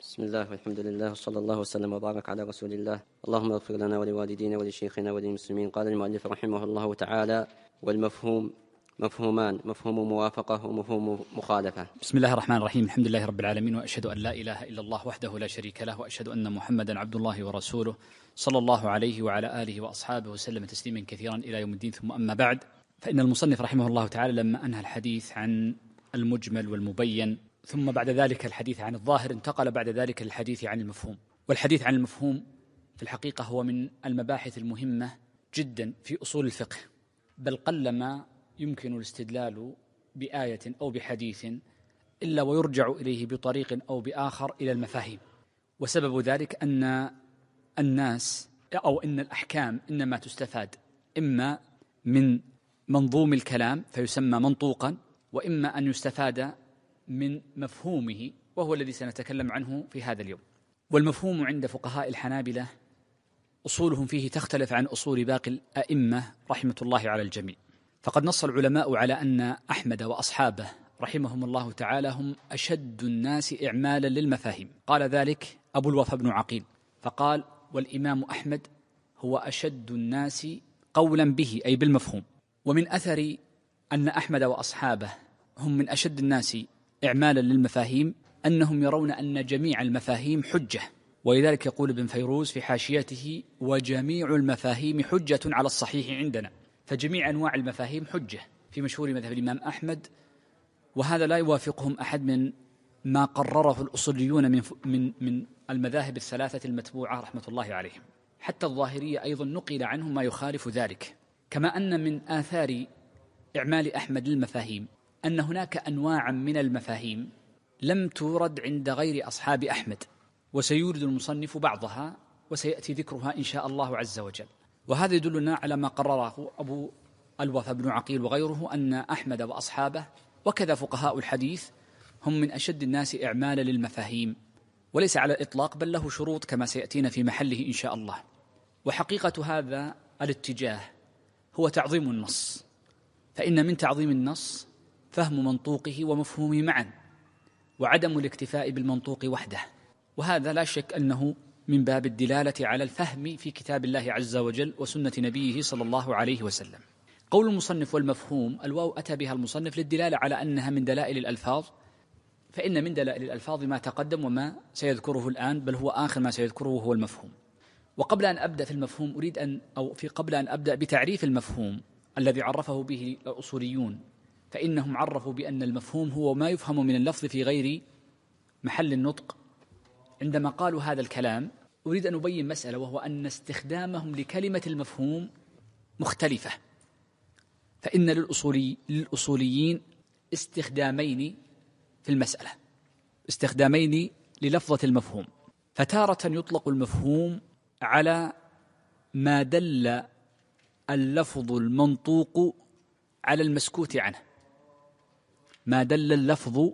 بسم الله والحمد لله وصلى الله وسلم وبارك على رسول الله. اللهم اغفر لنا ولوالدينا ولشيخنا وللمسلمين. قال المؤلف رحمه الله تعالى: والمفهوم مفهومان: مفهوم موافقة ومفهوم مخالفة. بسم الله الرحمن الرحيم. الحمد لله رب العالمين، وأشهد أن لا إله إلا الله وحده لا شريك له، وأشهد أن محمدا عبد الله ورسوله صلى الله عليه وعلى آله وأصحابه وسلم تسليما كثيرا إلى يوم الدين. ثم أما بعد، فإن المصنف رحمه الله تعالى لما أنهى الحديث عن المجمل والمبين ثم بعد ذلك الحديث عن الظاهر، انتقل بعد ذلك للحديث عن المفهوم. والحديث عن المفهوم في الحقيقة هو من المباحث المهمة جدا في أصول الفقه، بل قلما يمكن الاستدلال بآية أو بحديث إلا ويرجع إليه بطريق أو بآخر إلى المفاهيم. وسبب ذلك أن الناس أو إن الأحكام إنما تستفاد إما من منظوم الكلام فيسمى منطوقا، وإما أن يستفاد من مفهومه وهو الذي سنتكلم عنه في هذا اليوم. والمفهوم عند فقهاء الحنابلة أصولهم فيه تختلف عن أصول باقي الأئمة رحمة الله على الجميع. فقد نص العلماء على أن أحمد وأصحابه رحمهم الله تعالى هم أشد الناس إعمالا للمفاهيم. قال ذلك أبو الوفا بن عقيل فقال: والإمام أحمد هو أشد الناس قولا به، أي بالمفهوم. ومن أثر أن أحمد وأصحابه هم من أشد الناس إعمالا للمفاهيم أنهم يرون أن جميع المفاهيم حجة، ولذلك يقول ابن فيروز في حاشيته: وجميع المفاهيم حجة على الصحيح عندنا. فجميع أنواع المفاهيم حجة في مشهور مذهب الإمام أحمد، وهذا لا يوافقهم أحد من ما قرره الأصوليون من المذاهب الثلاثة المتبوعة رحمة الله عليهم. حتى الظاهرية أيضا نقل عنهم ما يخالف ذلك. كما أن من آثار إعمال أحمد للمفاهيم أن هناك أنواعا من المفاهيم لم تورد عند غير أصحاب أحمد، وسيورد المصنف بعضها وسيأتي ذكرها إن شاء الله عز وجل. وهذا يدلنا على ما قرره أبو الوفا بن عقيل وغيره، أن أحمد وأصحابه وكذا فقهاء الحديث هم من أشد الناس إعمالا للمفاهيم، وليس على الإطلاق بل له شروط كما سيأتينا في محله إن شاء الله. وحقيقة هذا الاتجاه هو تعظيم النص، فإن من تعظيم النص فهم منطوقه ومفهومه معا، وعدم الاكتفاء بالمنطوق وحده. وهذا لا شك أنه من باب الدلالة على الفهم في كتاب الله عز وجل وسنة نبيه صلى الله عليه وسلم. قول المصنف والمفهوم، الواو أتى بها المصنف للدلالة على أنها من دلائل الألفاظ، فإن من دلائل الألفاظ ما تقدم وما سيذكره الآن، بل هو آخر ما سيذكره هو المفهوم. وقبل أن أبدأ في المفهوم قبل أن أبدأ بتعريف المفهوم الذي عرفه به الأصوليون، فإنهم عرفوا بأن المفهوم هو ما يفهم من اللفظ في غير محل النطق. عندما قالوا هذا الكلام أريد أن أبين مسألة، وهو أن استخدامهم لكلمة المفهوم مختلفة. فإن للأصوليين استخدامين في المسألة، استخدامين للفظة المفهوم. فتارة يطلق المفهوم على ما دل اللفظ المنطوق على المسكوت عنه، ما دل اللفظ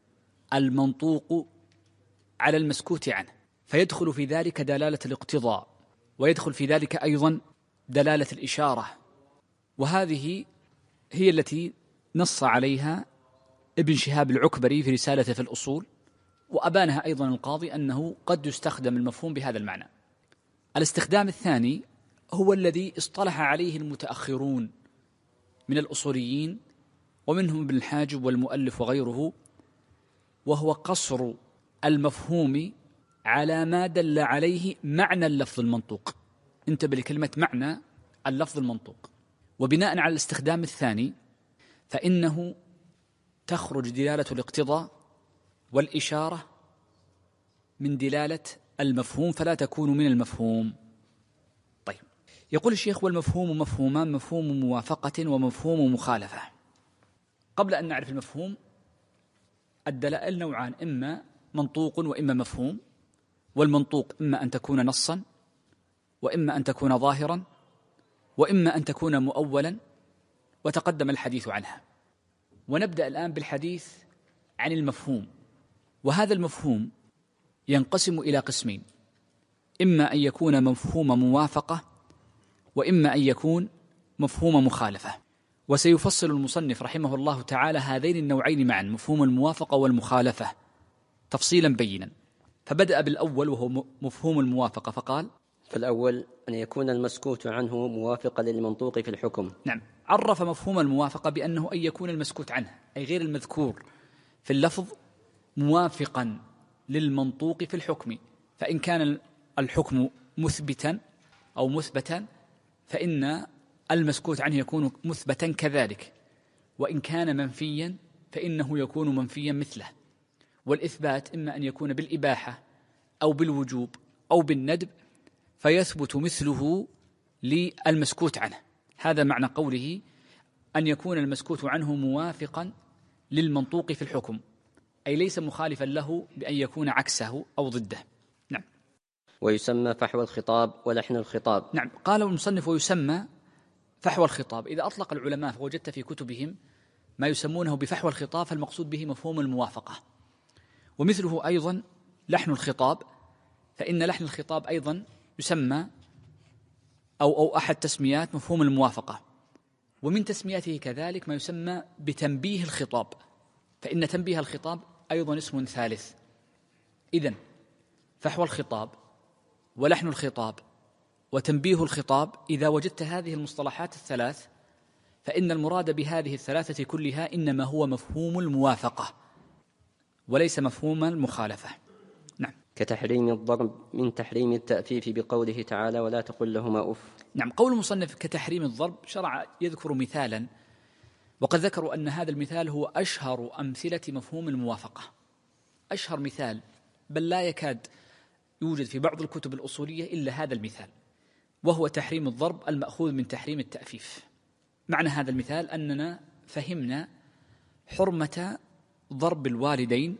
المنطوق على المسكوت عنه، فيدخل في ذلك دلالة الاقتضاء، ويدخل في ذلك أيضا دلالة الإشارة. وهذه هي التي نص عليها ابن شهاب العكبري في رسالته في الأصول، وأبانها أيضا القاضي أنه قد يستخدم المفهوم بهذا المعنى. الاستخدام الثاني هو الذي اصطلح عليه المتأخرون من الأصوليين، ومنهم ابن الحاجب والمؤلف وغيره، وهو قصر المفهوم على ما دل عليه معنى اللفظ المنطوق. انتبه لكلمة معنى اللفظ المنطوق. وبناء على الاستخدام الثاني فإنه تخرج دلالة الاقتضاء والإشارة من دلالة المفهوم، فلا تكون من المفهوم. طيب، يقول الشيخ: والمفهوم مفهومان: مفهوم موافقة ومفهوم مخالفة. قبل أن نعرف المفهوم، الدلائل نوعان: إما منطوق وإما مفهوم. والمنطوق إما أن تكون نصا، وإما أن تكون ظاهرا، وإما أن تكون مؤولا، وتقدم الحديث عنها. ونبدأ الآن بالحديث عن المفهوم. وهذا المفهوم ينقسم إلى قسمين: إما أن يكون مفهوم موافقة، وإما أن يكون مفهوم مخالفة. وسيفصل المصنف رحمه الله تعالى هذين النوعين معا، مفهوم الموافقة والمخالفة، تفصيلا بينا. فبدأ بالأول وهو مفهوم الموافقة فقال: فالأول أن يكون المسكوت عنه موافقا للمنطوق في الحكم. نعم، عرف مفهوم الموافقة بأنه أن يكون المسكوت عنه أي غير المذكور في اللفظ موافقا للمنطوق في الحكم، فإن كان الحكم مثبتا أو مثبتا فإن المسكوت عنه يكون مثبتا كذلك، وإن كان منفيا فإنه يكون منفيا مثله. والإثبات إما أن يكون بالإباحة أو بالوجوب أو بالندب فيثبت مثله للمسكوت عنه. هذا معنى قوله أن يكون المسكوت عنه موافقا للمنطوق في الحكم، أي ليس مخالفا له بأن يكون عكسه أو ضده. نعم. ويسمى فحوى الخطاب ولحن الخطاب. نعم، قال المصنف: ويسمى فحوى الخطاب. إذا أطلق العلماء فوجدت في كتبهم ما يسمونه بفحوى الخطاب فالمقصود به مفهوم الموافقة، ومثله أيضا لحن الخطاب، فإن لحن الخطاب أيضا يسمى أو أحد تسميات مفهوم الموافقة. ومن تسمياته كذلك ما يسمى بتنبيه الخطاب، فإن تنبيه الخطاب أيضا اسم ثالث. إذن فحوى الخطاب ولحن الخطاب وتنبيه الخطاب، إذا وجدت هذه المصطلحات الثلاث فإن المراد بهذه الثلاثة كلها إنما هو مفهوم الموافقة وليس مفهوم المخالفة. نعم. كتحريم الضرب من تحريم التأفيف بقوله تعالى: ولا تقل لهما أف. نعم، قول المصنف كتحريم الضرب شرع يذكر مثالا، وقد ذكروا أن هذا المثال هو أشهر أمثلة مفهوم الموافقة، أشهر مثال، بل لا يكاد يوجد في بعض الكتب الأصولية إلا هذا المثال، وهو تحريم الضرب المأخوذ من تحريم التأفيف. معنى هذا المثال أننا فهمنا حرمة ضرب الوالدين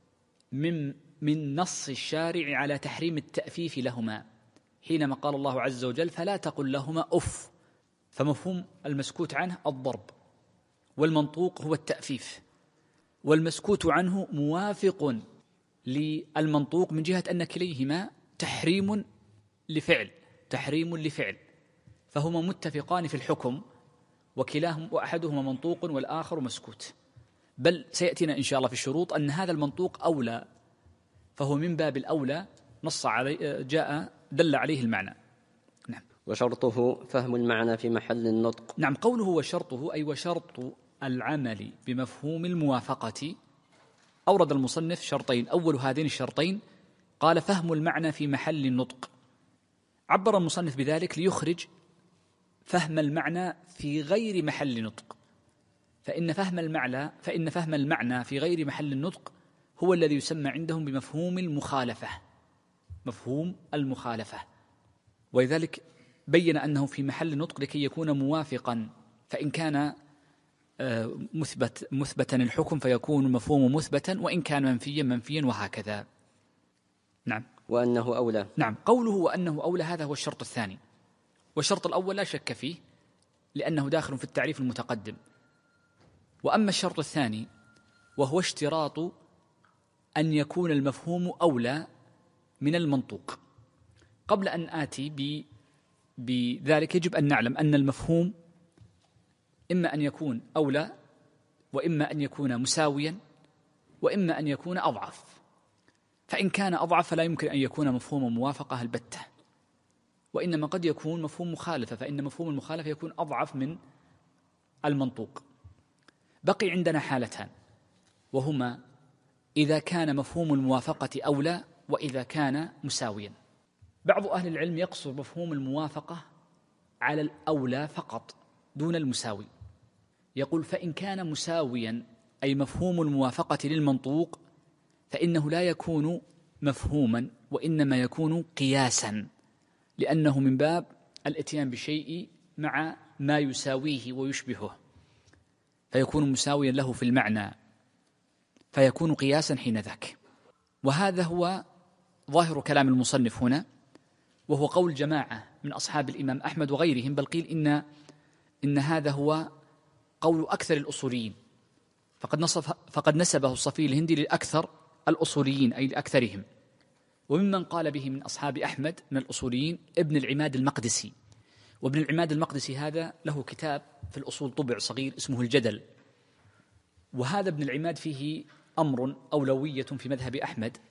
من نص الشارع على تحريم التأفيف لهما، حينما قال الله عز وجل: فلا تقل لهما أف. فمفهوم المسكوت عنه الضرب، والمنطوق هو التأفيف، والمسكوت عنه موافق للمنطوق من جهة أن كليهما تحريم لفعل، فهما متفقان في الحكم، وأحدهما منطوق والآخر مسكوت. بل سيأتينا إن شاء الله في الشروط أن هذا المنطوق أولى، فهو من باب الأولى نص عليه، دل عليه المعنى. نعم. وشرطه فهم المعنى في محل النطق. نعم، قوله وشرطه أي وشرط العمل بمفهوم الموافقة. أورد المصنف شرطين، أول هذين الشرطين قال فهم المعنى في محل النطق. عبر المصنف بذلك ليخرج فهم المعنى في غير محل نطق، فإن فهم المعنى في غير محل النطق هو الذي يسمى عندهم بمفهوم المخالفة، ولذلك بين أنه في محل النطق لكي يكون موافقا، فإن كان مثبتا الحكم فيكون مفهوم مثبتا، وإن كان منفيا وهكذا. نعم. وأنه أولى. نعم، قوله وأنه أولى هذا هو الشرط الثاني، والشرط الأول لا شك فيه لأنه داخل في التعريف المتقدم. وأما الشرط الثاني وهو اشتراط أن يكون المفهوم أولى من المنطوق. قبل أن آتي بذلك يجب أن نعلم أن المفهوم إما أن يكون أولى، وإما أن يكون مساويا، وإما أن يكون أضعف. فإن كان أضعف فلا يمكن أن يكون مفهوم موافقة البتة، وإنما قد يكون مفهوم مخالفة، فإن مفهوم المخالفة يكون أضعف من المنطوق. بقي عندنا حالتان، وهما إذا كان مفهوم الموافقة أولى وإذا كان مساويا. بعض أهل العلم يقصر مفهوم الموافقة على الأولى فقط دون المساوي، يقول فإن كان مساويا أي مفهوم الموافقة للمنطوق فإنه لا يكون مفهوما وإنما يكون قياسا، لأنه من باب الاتيان بشيء مع ما يساويه ويشبهه، فيكون مساويا له في المعنى، فيكون قياسا حين ذاك. وهذا هو ظاهر كلام المصنف هنا، وهو قول جماعة من أصحاب الإمام أحمد وغيرهم، بل قيل إن هذا هو قول أكثر الأصوليين، فقد نسبه الصفي الهندي لأكثر الأصوليين أي لأكثرهم. وممن قال به من أصحاب أحمد من الأصوليين ابن العماد المقدسي، وابن العماد المقدسي هذا له كتاب في الأصول طبع صغير اسمه الجدل، وهذا ابن العماد فيه أمر أولوية في مذهب أحمد،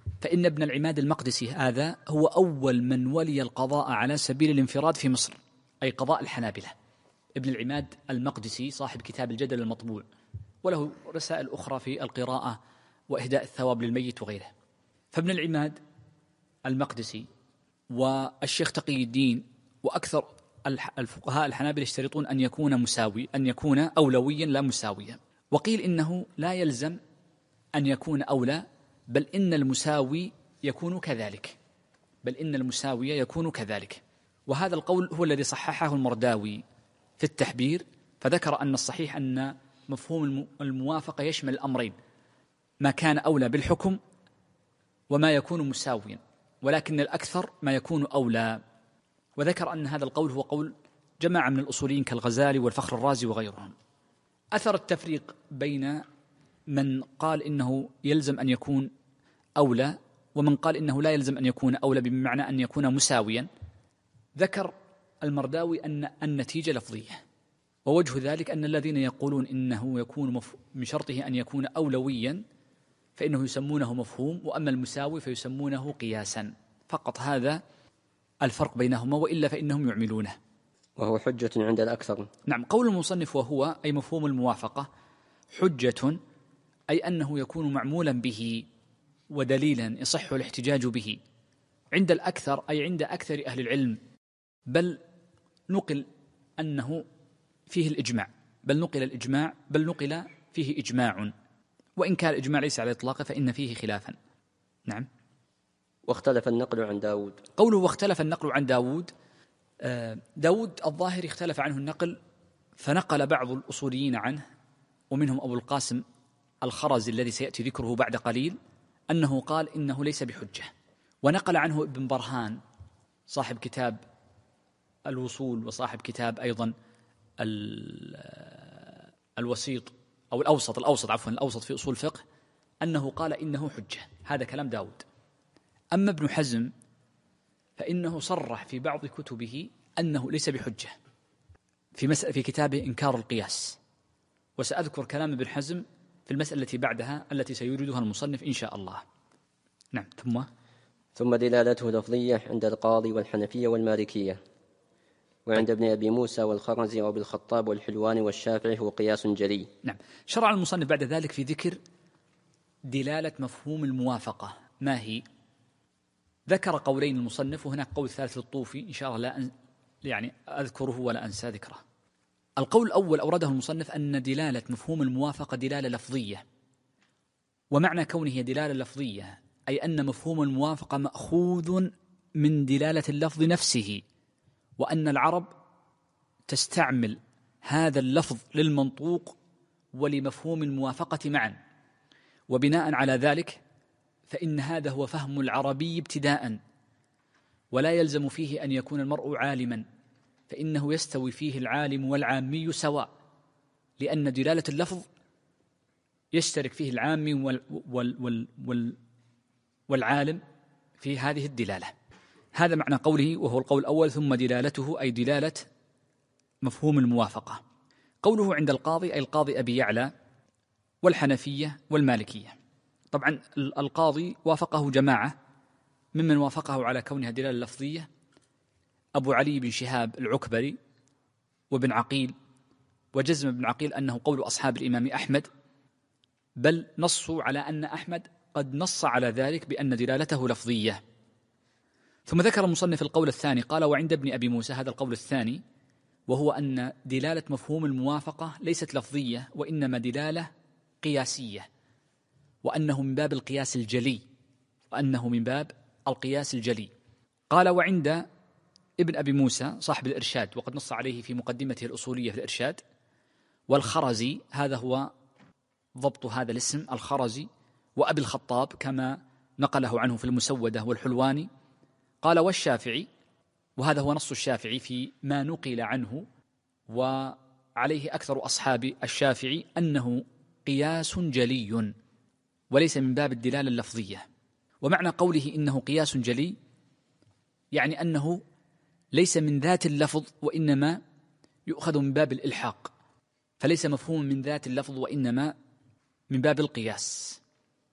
فإن ابن العماد المقدسي هذا هو أول من ولي القضاء على سبيل الانفراد في مصر، أي قضاء الحنابلة. ابن العماد المقدسي صاحب كتاب الجدل المطبوع، وله رسائل أخرى في القراءة وإهداء الثواب للميت وغيره. فابن العماد المقدسي والشيخ تقي الدين وأكثر الفقهاء الحنابلة يشترطون أن يكون مساوي، أن يكون أولويا لا مساويا. وقيل إنه لا يلزم أن يكون أولى، بل إن المساوي يكون كذلك، بل إن المساوي يكون كذلك. وهذا القول هو الذي صححه المرداوي في التحبير، فذكر أن الصحيح أن مفهوم الموافقة يشمل الأمرين، ما كان أولى بالحكم وما يكون مساويا، ولكن الأكثر ما يكون أولى. وذكر أن هذا القول هو قول جماعة من الأصوليين كالغزالي والفخر الرازي وغيرهم. أثر التفريق بين من قال إنه يلزم أن يكون أولى ومن قال إنه لا يلزم أن يكون أولى بمعنى أن يكون مساويا. ذكر المرداوي أن النتيجة لفظية، ووجه ذلك أن الذين يقولون إنه يكون من شرطه أن يكون أولويا فإنه يسمونه مفهوم، وأما المساوي فيسمونه قياسا، فقط هذا الفرق بينهما، وإلا فإنهم يعملونه، وهو حجة عند الأكثر. نعم. قول المصنف وهو أي مفهوم الموافقة حجة، أي أنه يكون معمولا به ودليلا يصح الاحتجاج به عند الأكثر، أي عند أكثر أهل العلم، بل نقل أنه فيه الإجماع، بل نقل فيه إجماع، وإن كان الإجماع ليس على إطلاقه فإن فيه خلافا. نعم. واختلف النقل عن داود. قوله واختلف النقل عن داود، داود الظاهري اختلف عنه النقل، فنقل بعض الأصوليين عنه ومنهم أبو القاسم الخرزي الذي سيأتي ذكره بعد قليل أنه قال إنه ليس بحجة، ونقل عنه ابن برهان صاحب كتاب الوصول وصاحب كتاب أيضا الوسيط أو الأوسط في أصول الفقه أنه قال إنه حجة. هذا كلام داود. أما ابن حزم فإنه صرح في بعض كتبه أنه ليس بحجة في كتابه إنكار القياس، وسأذكر كلام ابن حزم في المسألة التي بعدها التي سيوردها المصنف إن شاء الله. نعم. ثم دلالته لفظية عند القاضي والحنفية والمالكية، وعند ابن أبي موسى والخرزي وابن الخطاب والحلواني والشافعي هو قياس جلي. نعم. شرع المصنف بعد ذلك في ذكر دلالة مفهوم الموافقة ما هي. ذكر قولين المصنف، وهناك قول ثالث للطوفي إن شاء الله لا أذكره ولا أنسى ذكره. القول الأول أورده المصنف أن دلالة مفهوم الموافقة دلالة لفظية، ومعنى كونه دلالة لفظية أي أن مفهوم الموافقة مأخوذ من دلالة اللفظ نفسه، وأن العرب تستعمل هذا اللفظ للمنطوق ولمفهوم الموافقة معا، وبناء على ذلك فإن هذا هو فهم العربي ابتداء، ولا يلزم فيه أن يكون المرء عالما، فإنه يستوي فيه العالم والعامي سواء، لأن دلالة اللفظ يشترك فيه العامي والعالم في هذه الدلالة. هذا معنى قوله، وهو القول الأول، ثم دلالته أي دلالة مفهوم الموافقة. قوله عند القاضي أي القاضي أبي يعلى والحنفية والمالكية. طبعا القاضي وافقه جماعة ممن وافقه على كونها دلالة لفظية، أبو علي بن شهاب العكبري وابن عقيل، وجزم ابن عقيل أنه قول أصحاب الإمام أحمد، بل نصوا على أن أحمد قد نص على ذلك بأن دلالته لفظية. ثم ذكر المصنف القول الثاني، قال وعند ابن أبي موسى، هذا القول الثاني، وهو أن دلالة مفهوم الموافقة ليست لفظية وإنما دلالة قياسية، وأنه من باب القياس الجلي، قال وعند ابن أبي موسى صاحب الإرشاد، وقد نص عليه في مقدمته الأصولية في الإرشاد، والخرزي، هذا هو ضبط هذا الاسم الخرزي، وأبي الخطاب كما نقله عنه في المسودة والحلواني، قال والشافعي، وهذا هو نص الشافعي في ما نقل عنه وعليه أكثر أصحاب الشافعي، أنه قياس جلي وليس من باب الدلالة اللفظية. ومعنى قوله إنه قياس جلي يعني أنه ليس من ذات اللفظ وإنما يؤخذ من باب الإلحاق، فليس مفهوم من ذات اللفظ وإنما من باب القياس.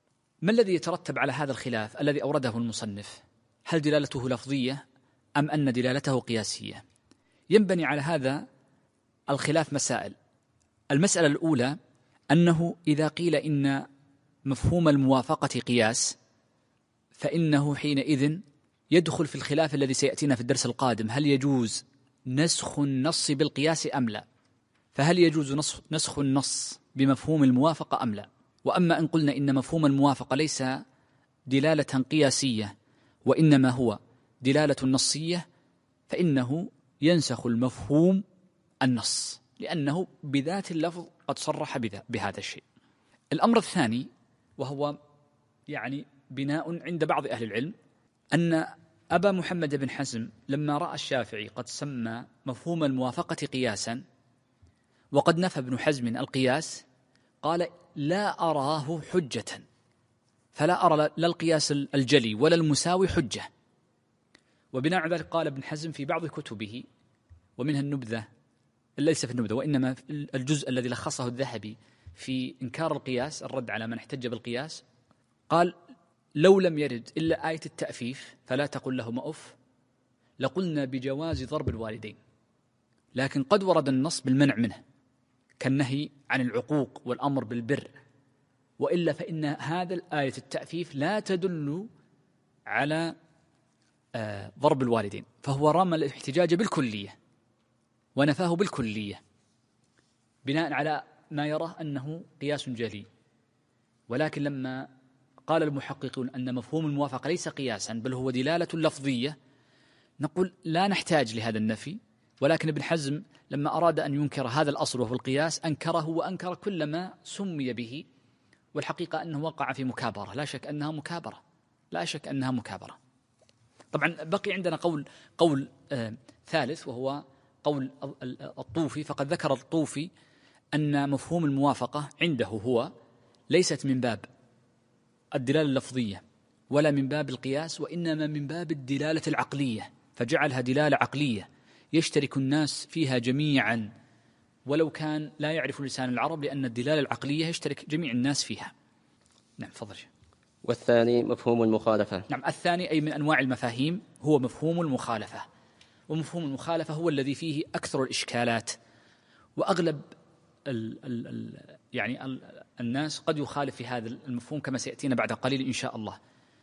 ما الذي يترتب على هذا الخلاف الذي أورده المصنف؟ هل دلالته لفظية أم أن دلالته قياسية؟ ينبني على هذا الخلاف مسائل. المسألة الأولى أنه إذا قيل إن مفهوم الموافقة قياس فإنه حينئذ يدخل في الخلاف الذي سيأتينا في الدرس القادم، هل يجوز نسخ النص بالقياس أم لا؟ فهل يجوز نسخ النص بمفهوم الموافقة أم لا؟ وأما إن قلنا إن مفهوم الموافقة ليس دلالة قياسية وإنما هو دلالة نصية فإنه ينسخ المفهوم النص، لأنه بذات اللفظ قد صرح بهذا الشيء. الأمر الثاني وهو يعني بناء عند بعض أهل العلم أن أبا محمد بن حزم لما رأى الشافعي قد سمى مفهوم الموافقة قياسا وقد نفى ابن حزم القياس قال لا أراه حجة، فلا أرى لا القياس الجلي ولا المساوي حجة. وبناء على ذلك قال ابن حزم في بعض كتبه ومنها النبذة، ليس في النبذة وإنما الجزء الذي لخصه الذهبي في إنكار القياس، الرد على من احتج بالقياس، قال لو لم يرد إلا آية التأفيف فلا تقل لهما أف لقلنا بجواز ضرب الوالدين، لكن قد ورد النص بالمنع منه كالنهي عن العقوق والأمر بالبر، وإلا فإن هذا الآية التأفيف لا تدل على ضرب الوالدين، فهو رمى الاحتجاج بالكلية ونفاه بالكلية بناء على ما يراه أنه قياس جلي. ولكن لما قال المحققون أن مفهوم الموافقة ليس قياسا بل هو دلالة لفظية نقول لا نحتاج لهذا النفي، ولكن ابن حزم لما أراد أن ينكر هذا الأصل وهو القياس أنكره وأنكر كل ما سمي به، والحقيقة أنه وقع في مكابرة، لا شك أنها مكابرة، لا شك أنها مكابرة. طبعا بقي عندنا قول ثالث وهو قول الطوفي، فقد ذكر الطوفي أن مفهوم الموافقة عنده هو ليست من باب الدلالة اللفظية ولا من باب القياس وإنما من باب الدلالة العقلية، فجعلها دلالة عقلية يشترك الناس فيها جميعا ولو كان لا يعرف لسان العرب، لأن الدلالة العقلية يشترك جميع الناس فيها. نعم فضل. والثاني مفهوم المخالفة. نعم الثاني أي من أنواع المفاهيم هو مفهوم المخالفة، ومفهوم المخالفة هو الذي فيه أكثر الإشكالات، وأغلب الناس قد يخالف في هذا المفهوم كما سيأتينا بعد قليل إن شاء الله.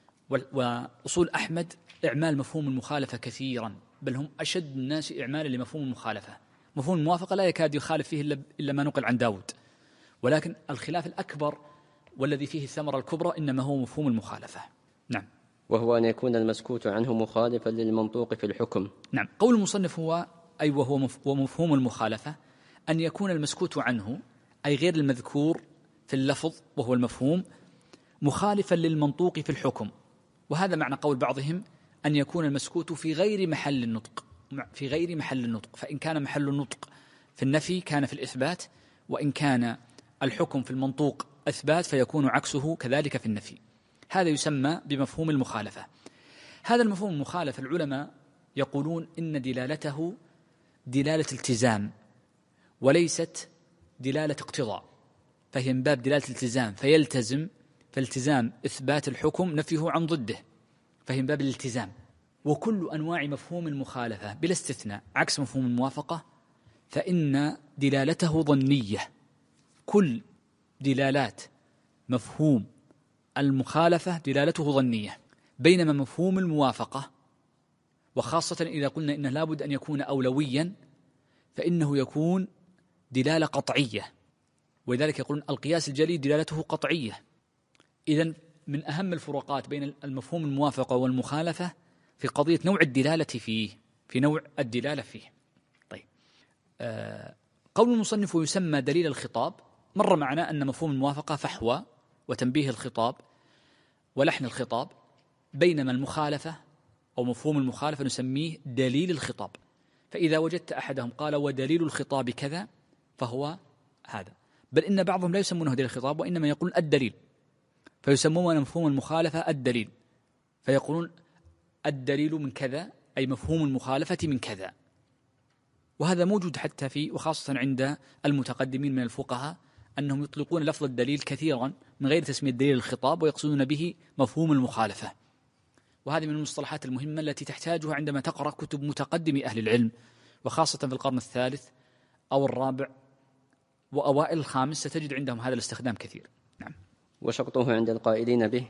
وأصول أحمد إعمال مفهوم المخالفة كثيرا، بل هم أشد الناس إعمالا لمفهوم المخالفة. مفهوم الموافقة لا يكاد يخالف فيه إلا ما نقل عن داود، ولكن الخلاف الأكبر والذي فيه الثمرة الكبرى إنما هو مفهوم المخالفة. نعم. وهو أن يكون المسكوت عنه مخالفا للمنطوق في الحكم. نعم. قول المصنف هو وهو مفهوم المخالفة أن يكون المسكوت عنه أي غير المذكور في اللفظ وهو المفهوم مخالفا للمنطوق في الحكم. وهذا معنى قول بعضهم أن يكون المسكوت في غير محل النطق، في غير محل النطق، فإن كان محل النطق في النفي كان في الإثبات، وإن كان الحكم في المنطوق إثبات فيكون عكسه كذلك في النفي. هذا يسمى بمفهوم المخالفة. هذا المفهوم المخالفة العلماء يقولون إن دلالته دلالة التزام وليست دلالة اقتضاء، فهي من باب دلالة الالتزام، فالتزام إثبات الحكم نفيه عن ضده، فهي من باب الالتزام. وكل أنواع مفهوم المخالفة بلا استثناء عكس مفهوم الموافقة فإن دلالته ظنية. كل دلالات مفهوم المخالفة دلالته ظنية، بينما مفهوم الموافقة وخاصة إذا قلنا إنه لابد أن يكون أولويا فإنه يكون دلالة قطعية، ولذلك يقولون القياس الجلي دلالته قطعية. إذن من أهم الفروقات بين المفهوم الموافقة والمخالفة في قضية نوع الدلالة فيه، في نوع الدلالة فيه. طيب قول المصنف يسمى دليل الخطاب، مر معنا أن مفهوم الموافقة فحوى وتنبيه الخطاب ولحن الخطاب، بينما المخالفة أو مفهوم المخالفة نسميه دليل الخطاب. فإذا وجدت أحدهم قال ودليل الخطاب كذا فهو هذا، بل إن بعضهم لا يسمونه دليل الخطاب وإنما يقولون الدليل، فيسمون مفهوم المخالفة الدليل، فيقولون الدليل من كذا أي مفهوم المخالفة من كذا. وهذا موجود حتى في وخاصة عند المتقدمين من الفقهاء أنهم يطلقون لفظ الدليل كثيرا من غير تسمية دليل الخطاب ويقصدون به مفهوم المخالفة، وهذه من المصطلحات المهمة التي تحتاجها عندما تقرأ كتب متقدمي أهل العلم، وخاصة في القرن الثالث أو الرابع وأوائل الخامس ستجد عندهم هذا الاستخدام كثير. نعم. وشرطه عند القائلين به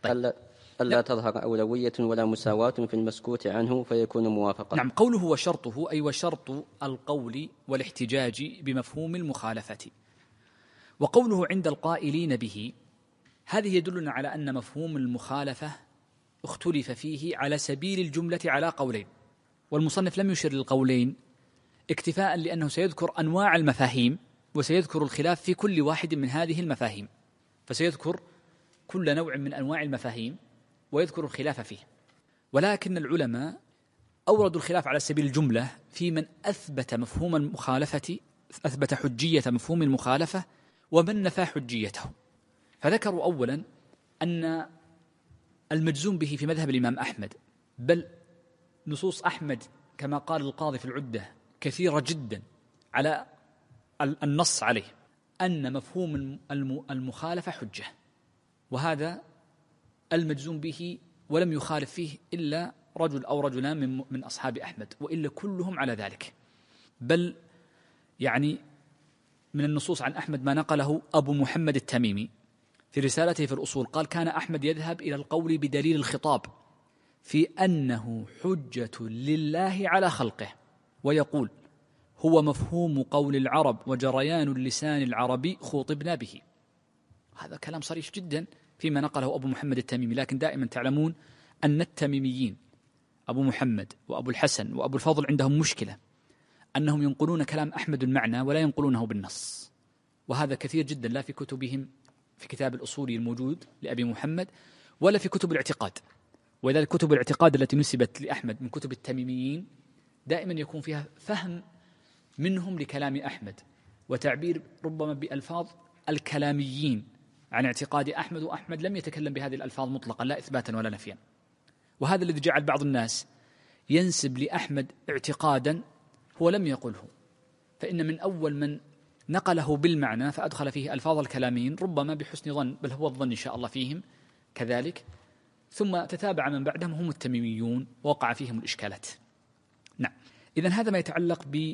ألا تظهر أولوية ولا مساواة في المسكوت عنه فيكون موافقا. نعم، قوله وشرطه أي وشرط القول والاحتجاج بمفهوم المخالفة. وقوله عند القائلين به هذه يدلنا على أن مفهوم المخالفة اختلف فيه على سبيل الجملة على قولين، والمصنف لم يشر للقولين اكتفاء لأنه سيذكر أنواع المفاهيم وسيذكر الخلاف في كل واحد من هذه المفاهيم، فسيذكر كل نوع من أنواع المفاهيم ويذكر الخلاف فيه. ولكن العلماء أوردوا الخلاف على سبيل الجملة في من أثبت مفهوم المخالفة، أثبت حجية مفهوم المخالفة، ومن نفى حجيته. فذكروا أولا أن المجزوم به في مذهب الإمام أحمد، بل نصوص أحمد كما قال القاضي في العدة كثيرة جدا على النص عليه أن مفهوم المخالفة حجة، وهذا المجزوم به ولم يخالف فيه إلا رجل أو رجلان من أصحاب أحمد، وإلا كلهم على ذلك. بل يعني من النصوص عن أحمد ما نقله أبو محمد التميمي في رسالته في الأصول، قال كان أحمد يذهب إلى القول بدليل الخطاب في أنه حجة لله على خلقه، ويقول هو مفهوم قول العرب وجريان اللسان العربي خوطبنا به. هذا كلام صريح جدا فيما نقله أبو محمد التميمي. لكن دائما تعلمون أن التميميين أبو محمد وأبو الحسن وأبو الفضل عندهم مشكلة، أنهم ينقلون كلام أحمد المعنى ولا ينقلونه بالنص، وهذا كثير جدا لا في كتبهم في كتاب الأصولي الموجود لأبي محمد ولا في كتب الاعتقاد. ولذلك كتب الاعتقاد التي نسبت لأحمد من كتب التميميين دائما يكون فيها فهم منهم لكلام أحمد وتعبير ربما بألفاظ الكلاميين عن اعتقاد أحمد، وأحمد لم يتكلم بهذه الألفاظ مطلقا لا إثباتا ولا نفيا. وهذا الذي جعل بعض الناس ينسب لأحمد اعتقادا هو لم يقله، فإن من أول من نقله بالمعنى فأدخل فيه ألفاظ الكلاميين ربما بحسن ظن، بل هو الظن إن شاء الله فيهم كذلك، ثم تتابع من بعدهم هم التميميون ووقع فيهم الإشكالات. نعم. إذن هذا ما يتعلق ب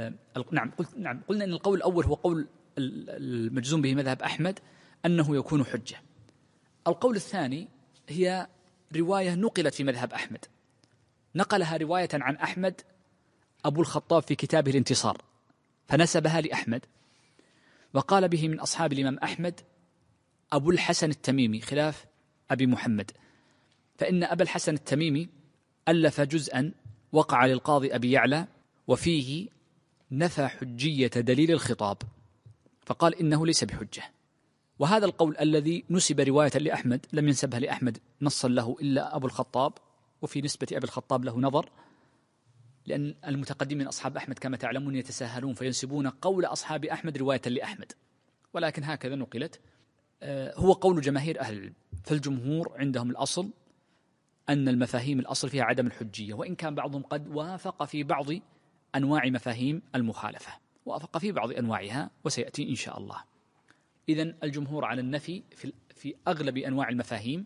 قلنا أن القول الأول هو قول المجزوم به مذهب أحمد أنه يكون حجة. القول الثاني هي رواية نقلت في مذهب أحمد، نقلها رواية عن أحمد أبو الخطاب في كتابه الانتصار فنسبها لأحمد، وقال به من أصحاب الإمام أحمد أبو الحسن التميمي خلاف أبي محمد، فإن أبا الحسن التميمي ألف جزءا وقع للقاضي أبي يعلى وفيه نفى حجية دليل الخطاب، فقال إنه ليس بحجة. وهذا القول الذي نسب رواية لأحمد لم ينسبها لأحمد نصا له إلا أبو الخطاب، وفي نسبة أبي الخطاب له نظر، لأن المتقدمين من أصحاب أحمد كما تعلمون يتساهلون فينسبون قول أصحاب أحمد رواية لأحمد، ولكن هكذا نقلت. هو قول جماهير أهل العلم، فالجمهور عندهم الأصل أن المفاهيم الأصل فيها عدم الحجية، وإن كان بعضهم قد وافق في بعض أنواع مفاهيم المخالفة، وافق في بعض أنواعها وسيأتي إن شاء الله. إذن الجمهور على النفي في أغلب أنواع المفاهيم،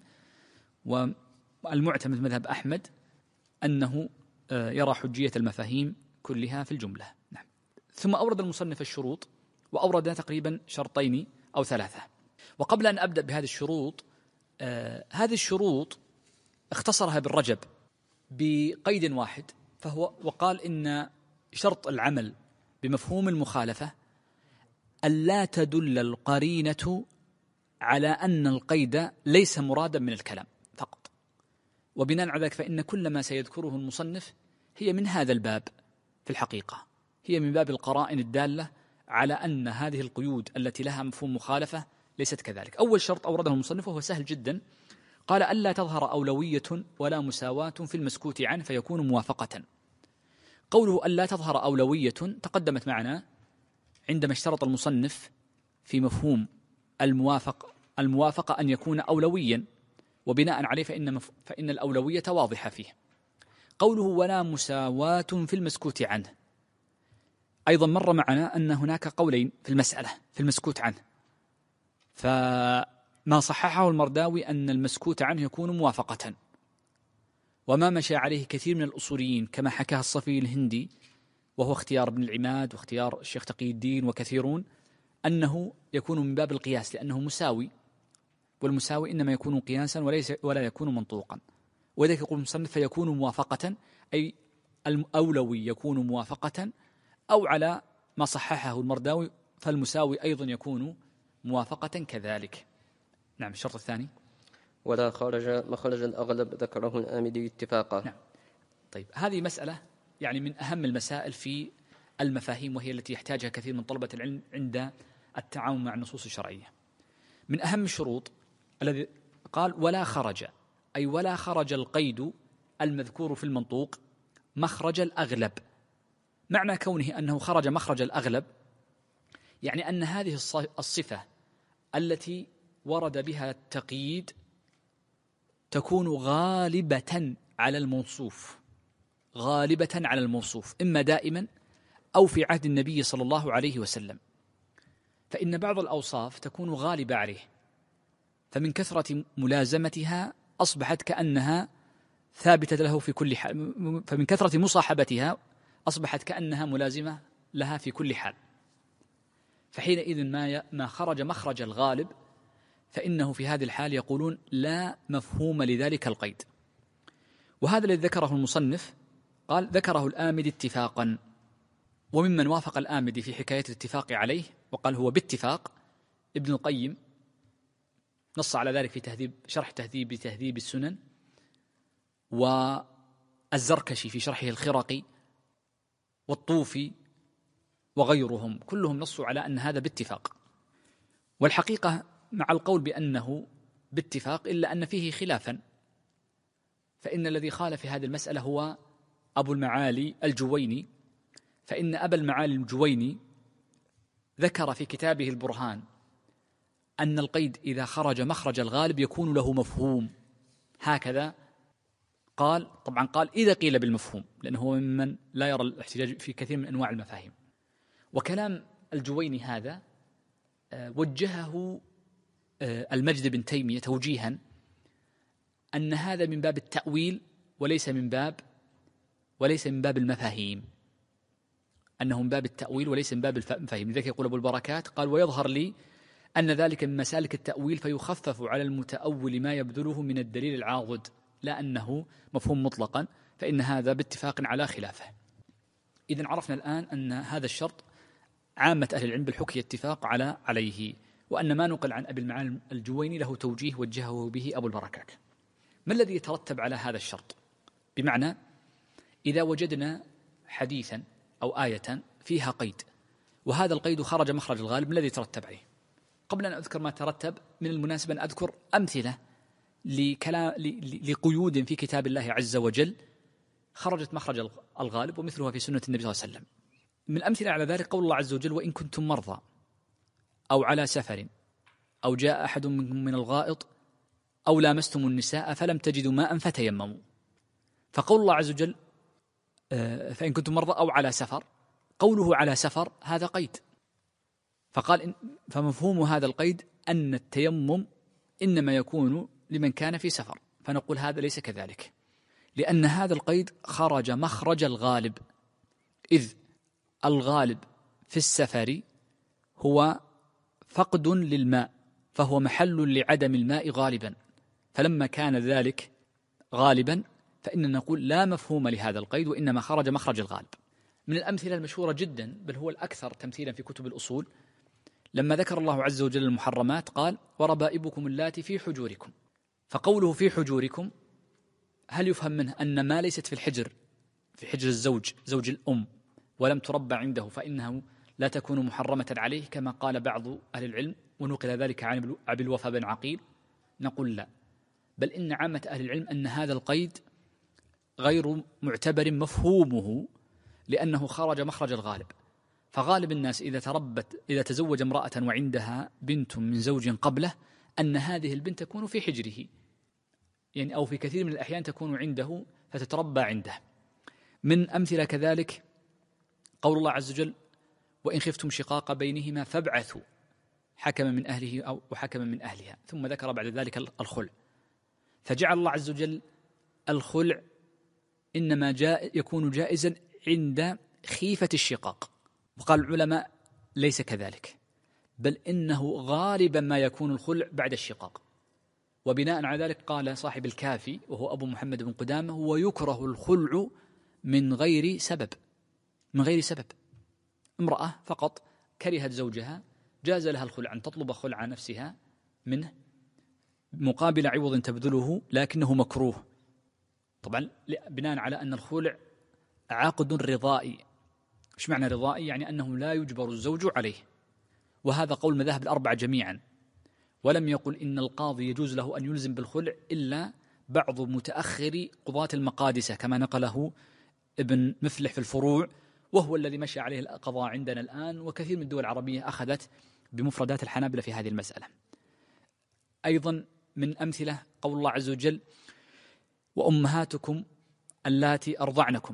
والمعتمد مذهب أحمد أنه يرى حجية المفاهيم كلها في الجملة. نعم. ثم أورد المصنف الشروط، وأورد تقريبا شرطين أو ثلاثة. وقبل أن أبدأ بهذه الشروط، هذه الشروط اختصرها بالرجب بقيد واحد، وقال إن شرط العمل بمفهوم المخالفة ألا تدل القرينة على أن القيد ليس مرادا من الكلام فقط. وبناء على ذلك فإن كل ما سيذكره المصنف هي من هذا الباب، في الحقيقة هي من باب القرائن الدالة على أن هذه القيود التي لها مفهوم مخالفة ليست كذلك. أول شرط أورده المصنف وهو سهل جدا، قال ألا تظهر أولوية ولا مساواة في المسكوت عنه فيكون موافقة. قوله ألا تظهر أولوية تقدمت معنا عندما اشترط المصنف في مفهوم الموافقة أن يكون أولويا، وبناء عليه فإن الأولوية واضحة فيه. قوله ولا مساواة في المسكوت عنه، أيضا مر معنا أن هناك قولين في المسألة في المسكوت عنه، فما صححه المرداوي أن المسكوت عنه يكون موافقة، وما مشى عليه كثير من الأصوليين كما حكاه الصفي الهندي وهو اختيار ابن العماد واختيار الشيخ تقي الدين وكثيرون، أنه يكون من باب القياس لأنه مساوي، والمساوي إنما يكون قياسا ولا يكون منطوقا، وذلك يقول المصنف فيكون موافقة، أي الأولوي يكون موافقة، أو على ما صححه المرداوي فالمساوي أيضا يكون موافقة كذلك. نعم. الشرط الثاني ولا خرج مخرج الأغلب ذكره الآمدي اتفاقا. نعم. طيب هذه مسألة يعني من أهم المسائل في المفاهيم، وهي التي يحتاجها كثير من طلبة العلم عند التعامل مع النصوص الشرعية. من أهم الشروط الذي قال ولا خرج، أي ولا خرج القيد المذكور في المنطوق مخرج الأغلب. معنى كونه أنه خرج مخرج الأغلب يعني أن هذه الصفة التي ورد بها التقييد تكون غالبة على الموصوف، غالبة على الموصوف، إما دائما أو في عهد النبي صلى الله عليه وسلم، فإن بعض الأوصاف تكون غالبة عليه، فمن كثرة ملازمتها أصبحت كأنها ثابتة له في كل حال، فمن كثرة مصاحبتها أصبحت كأنها ملازمة لها في كل حال، فحينئذ ما خرج مخرج الغالب فإنه في هذه الحال يقولون لا مفهوم لذلك القيد. وهذا الذي ذكره المصنف قال ذكره الآمدي اتفاقا، وممن وافق الآمدي في حكاية الاتفاق عليه وقال هو باتفاق ابن القيم، نص على ذلك في شرح تهذيب السنن، والزركشي في شرحه الخرقي، والطوفي وغيرهم كلهم نصوا على أن هذا باتفاق. والحقيقة مع القول بأنه باتفاق إلا أن فيه خلافا، فإن الذي خالف في هذه المسألة هو أبو المعالي الجويني، فإن أبا المعالي الجويني ذكر في كتابه البرهان أن القيد إذا خرج مخرج الغالب يكون له مفهوم، هكذا قال. طبعا قال إذا قيل بالمفهوم، لأنه هو ممن لا يرى الاحتجاج في كثير من أنواع المفاهيم. وكلام الجويني هذا وجهه المجد بن تيمية توجيها أن هذا من باب التأويل وليس من باب المفاهيم، أنه من باب التأويل وليس من باب المفاهيم. لذلك يقول أبو البركات قال ويظهر لي أن ذلك من مسالك التأويل، فيخفف على المتأول ما يبذله من الدليل العاضد، لا أنه مفهوم مطلقا، فإن هذا باتفاق على خلافه. إذن عرفنا الآن أن هذا الشرط عامة أهل العلم بالحكي اتفاق عليه، وأن ما نقل عن أبي المعالي الجويني له توجيه وجهه به أبو البركات. ما الذي يترتب على هذا الشرط؟ بمعنى إذا وجدنا حديثا أو آية فيها قيد، وهذا القيد خرج مخرج الغالب، ما الذي يترتب عليه؟ قبل أن أذكر ما ترتب من المناسبة أن أذكر أمثلة لقيود في كتاب الله عز وجل خرجت مخرج الغالب، ومثلها في سنة النبي صلى الله عليه وسلم. من الأمثلة على ذلك قول الله عز وجل وإن كنتم مرضى أو على سفر أو جاء أحد منكم من الغائط أو لامستم النساء فلم تجدوا ماء فتيمموا. فقول الله عز وجل فإن كنتم مرضى أو على سفر، قوله على سفر هذا قيد، فقال فمفهوم هذا القيد أن التيمم إنما يكون لمن كان في سفر، فنقول هذا ليس كذلك، لأن هذا القيد خرج مخرج الغالب، إذ الغالب في السفر هو فقد للماء، فهو محل لعدم الماء غالبا، فلما كان ذلك غالبا فإننا نقول لا مفهوم لهذا القيد، وإنما خرج مخرج الغالب. من الأمثلة المشهورة جدا بل هو الأكثر تمثيلا في كتب الأصول لما ذكر الله عز وجل المحرمات قال وربائبكم اللاتي في حجوركم، فقوله في حجوركم هل يفهم منه أن ما ليست في الحجر، في حجر الزوج زوج الأم ولم تربى عنده فإنه لا تكون محرمة عليه كما قال بعض أهل العلم ونقل ذلك عن أبي الوفا بن عقيل؟ نقول لا، بل إن عامة أهل العلم أن هذا القيد غير معتبر مفهومه، لأنه خرج مخرج الغالب. فغالب الناس إذا تزوج امرأة وعندها بنت من زوج قبله أن هذه البنت تكون في حجره، يعني أو في كثير من الأحيان تكون عنده فتتربى عنده. من أمثلة كذلك قول الله عز وجل وإن خفتم شقاق بينهما فابعثوا حكما من أهله أو حكما من أهلها. ثم ذكر بعد ذلك الخلع، فجعل الله عز وجل الخلع إنما يكون جائزا عند خيفة الشقاق. وقال العلماء ليس كذلك، بل إنه غالبا ما يكون الخلع بعد الشقاق. وبناء على ذلك قال صاحب الكافي وهو أبو محمد بن قدامة: ويكره الخلع من غير سبب. من غير سبب، امرأة فقط كرهت زوجها جاز لها الخلع، أن تطلب خلع نفسها منه مقابل عوض تبذله، لكنه مكروه طبعا بناء على أن الخلع عقد رضائي. إيش معنى رضائي؟ يعني أنه لا يجبر الزوج عليه، وهذا قول مذاهب الأربعة جميعا. ولم يقل إن القاضي يجوز له أن يلزم بالخلع إلا بعض متأخر قضاة المقادسة كما نقله ابن مفلح في الفروع، وهو الذي مشى عليه القضاء عندنا الآن، وكثير من الدول العربية أخذت بمفردات الحنابلة في هذه المسألة. أيضا من أمثلة قول الله عز وجل: وأمهاتكم اللاتي أرضعنكم.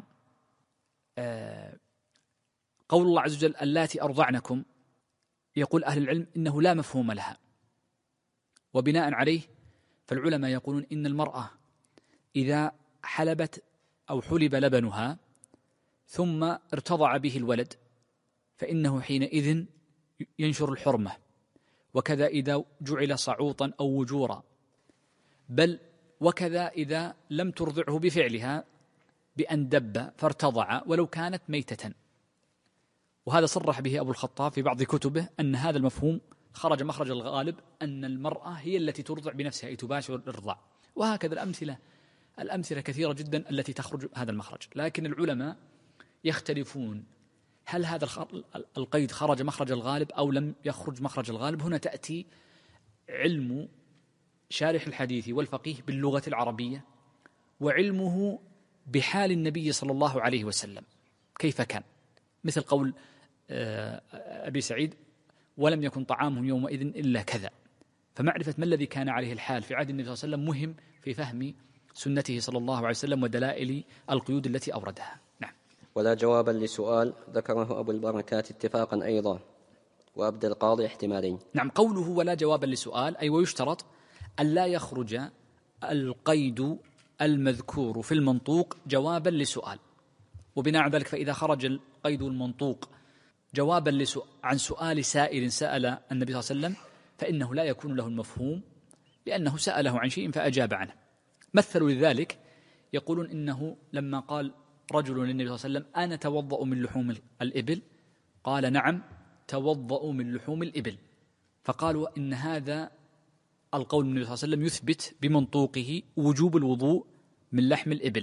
قول الله عز وجل اللاتي أرضعنكم، يقول أهل العلم إنه لا مفهوم لها، وبناء عليه فالعلماء يقولون إن المرأة إذا حلبت أو حلب لبنها ثم ارتضع به الولد فإنه حينئذ ينشر الحرمة، وكذا إذا جعل صعوطا أو وجورا، بل وكذا إذا لم ترضعه بفعلها بأن دب فارتضع ولو كانت ميتة. وهذا صرح به أبو الخطاب في بعض كتبه أن هذا المفهوم خرج مخرج الغالب، أن المرأة هي التي ترضع بنفسها أي تباشر الإرضاع. وهكذا الأمثلة كثيرة جدا التي تخرج هذا المخرج. لكن العلماء يختلفون هل هذا القيد خرج مخرج الغالب أو لم يخرج مخرج الغالب. هنا تأتي علم شارح الحديث والفقيه باللغة العربية، وعلمه بحال النبي صلى الله عليه وسلم كيف كان، مثل قول أبي سعيد: ولم يكن طعامهم يومئذ إلا كذا. فمعرفة ما الذي كان عليه الحال في عهد النبي صلى الله عليه وسلم مهم في فهم سنته صلى الله عليه وسلم ودلائل القيود التي أوردها. نعم. ولا جوابا لسؤال ذكره أبو البركات اتفاقا أيضا، وأبدى القاضي احتمالين. نعم، قوله ولا جوابا لسؤال أي ويشترط أن لا يخرج القيد المذكور في المنطوق جوابا لسؤال. وبناء على ذلك فإذا خرج القيد المنطوق جوابا عن سؤال سائل سأل النبي صلى الله عليه وسلم فإنه لا يكون له المفهوم، لأنه سأله عن شيء فأجاب عنه. مثلوا لذلك يقولون إنه لما قال رجل للنبي صلى الله عليه وسلم: أنا توضأ من لحوم الإبل، قال: نعم توضأ من لحوم الإبل. فقالوا إن هذا القول من النبي صلى الله عليه وسلم يثبت بمنطوقه وجوب الوضوء من لحم الإبل،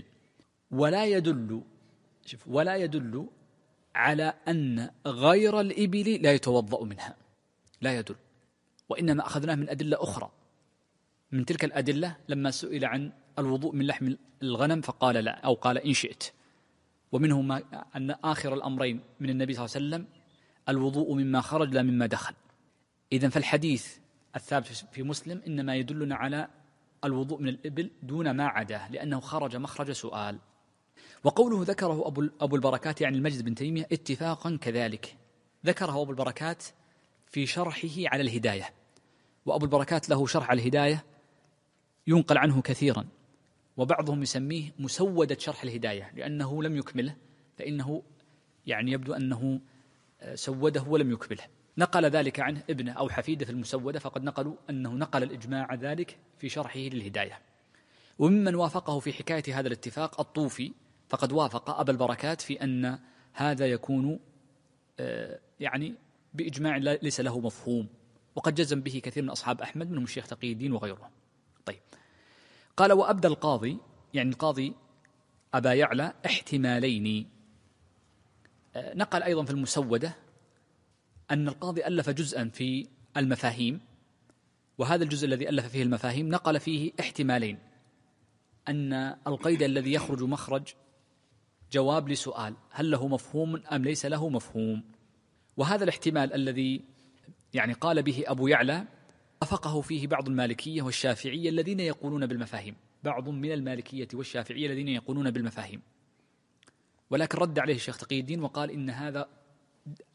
ولا يدل على أن غير الإبل لا يتوضأ منها، لا يدل. وإنما أخذناه من أدلة أخرى. من تلك الأدلة لما سئل عن الوضوء من لحم الغنم فقال لا، أو قال إن شئت. ومنه ما أن آخر الأمرين من النبي صلى الله عليه وسلم الوضوء مما خرج لا مما دخل. إذن فالحديث الثابت في مسلم إنما يدلنا على الوضوء من الإبل دون ما عداه، لأنه خرج مخرج سؤال. وقوله ذكره أبو البركات يعني المجد بن تيمية اتفاقا كذلك، ذكره أبو البركات في شرحه على الهداية. وأبو البركات له شرح على الهداية ينقل عنه كثيرا، وبعضهم يسميه مسودة شرح الهداية لأنه لم يكمله، فإنه يعني يبدو أنه سوده ولم يكمله. نقل ذلك عنه ابنه أو حفيده في المسودة، فقد نقلوا أنه نقل الإجماع ذلك في شرحه للهداية. وممن وافقه في حكاية هذا الاتفاق الطوفي، فقد وافق أبا البركات في أن هذا يكون يعني بإجماع ليس له مفهوم، وقد جزم به كثير من أصحاب أحمد منهم الشيخ تقي الدين وغيره. طيب، قال وأبدى القاضي يعني القاضي أبا يعلى احتمالين. نقل أيضا في المسودة أن القاضي ألف جزءا في المفاهيم، وهذا الجزء الذي ألف فيه المفاهيم نقل فيه احتمالين: أن القيد الذي يخرج مخرج جواب لسؤال هل له مفهوم أم ليس له مفهوم. وهذا الاحتمال الذي يعني قال به أبو يعلى وافقه فيه بعض المالكية والشافعية الذين يقولون بالمفاهيم، بعض من المالكية والشافعية الذين يقولون بالمفاهيم، ولكن رد عليه الشيخ تقي الدين وقال إن هذا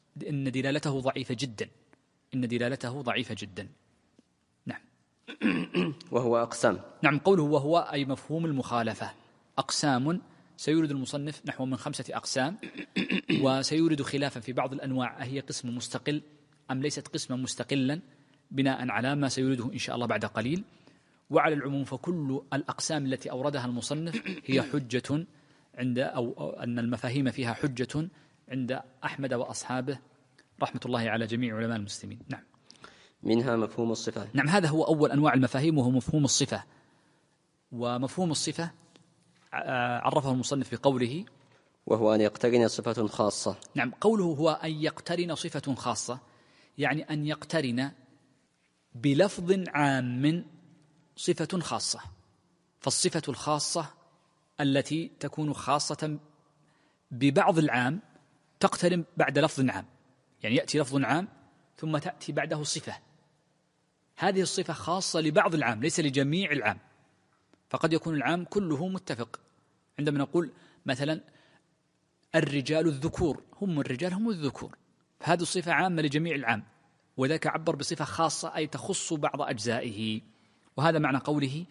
إن دلالته ضعيفة جدا، إن دلالته ضعيفة جدا. نعم. وهو أقسام. نعم، قوله وهو أي مفهوم المخالفة. أقسام سيورد المصنف نحو من 5 أقسام، وسيورد خلافا في بعض الأنواع أهي قسم مستقل أم ليست قسما مستقلا بناء على ما سيورده إن شاء الله بعد قليل. وعلى العموم فكل الأقسام التي أوردها المصنف هي حجة عند أو أن المفاهيم فيها حجة عند أحمد وأصحابه رحمة الله على جميع علماء المسلمين. نعم. منها مفهوم الصفة. نعم، هذا هو أول أنواع المفاهيم وهو مفهوم الصفة. ومفهوم الصفة عرفه المصنف بقوله وهو أن يقترن صفة خاصة. نعم، قوله هو أن يقترن صفة خاصة يعني أن يقترن بلفظ عام صفة خاصة. فالصفة الخاصة التي تكون خاصة ببعض العام تقترن بعد لفظ عام، يعني يأتي لفظ عام ثم تأتي بعده صفة، هذه الصفة خاصة لبعض العام ليس لجميع العام. فقد يكون العام كله متفق، عندما نقول مثلا الرجال الذكور، هم الرجال هم الذكور، فهذه الصفة عامة لجميع العام، وذاك عبر بصفة خاصة أي تخص بعض أجزائه. وهذا معنى قوله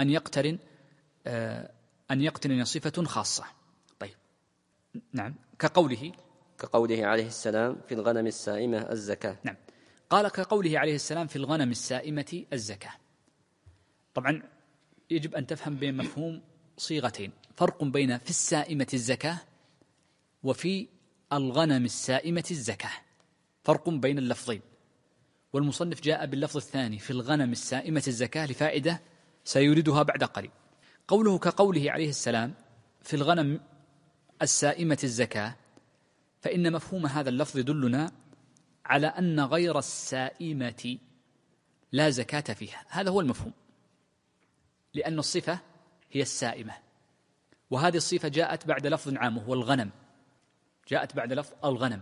أن يقترن صفة خاصة. طيب، نعم، كقوله عليه السلام في الغنم السائمة الزكاة. نعم، قال كقوله عليه السلام في الغنم السائمة الزكاة. طبعا يجب أن تفهم بين مفهوم صيغتين، فرق بين في السائمة الزكاة وفي الغنم السائمة الزكاة، فرق بين اللفظين. والمصنف جاء باللفظ الثاني في الغنم السائمة الزكاة لفائدة سيوردها بعد قليل. قوله كقوله عليه السلام في الغنم السائمة الزكاة، فإن مفهوم هذا اللفظ يدلنا على أن غير السائمة لا زكاة فيها. هذا هو المفهوم، لأن الصفة هي السائمة، وهذه الصفة جاءت بعد لفظ عام وهو الغنم، جاءت بعد لفظ الغنم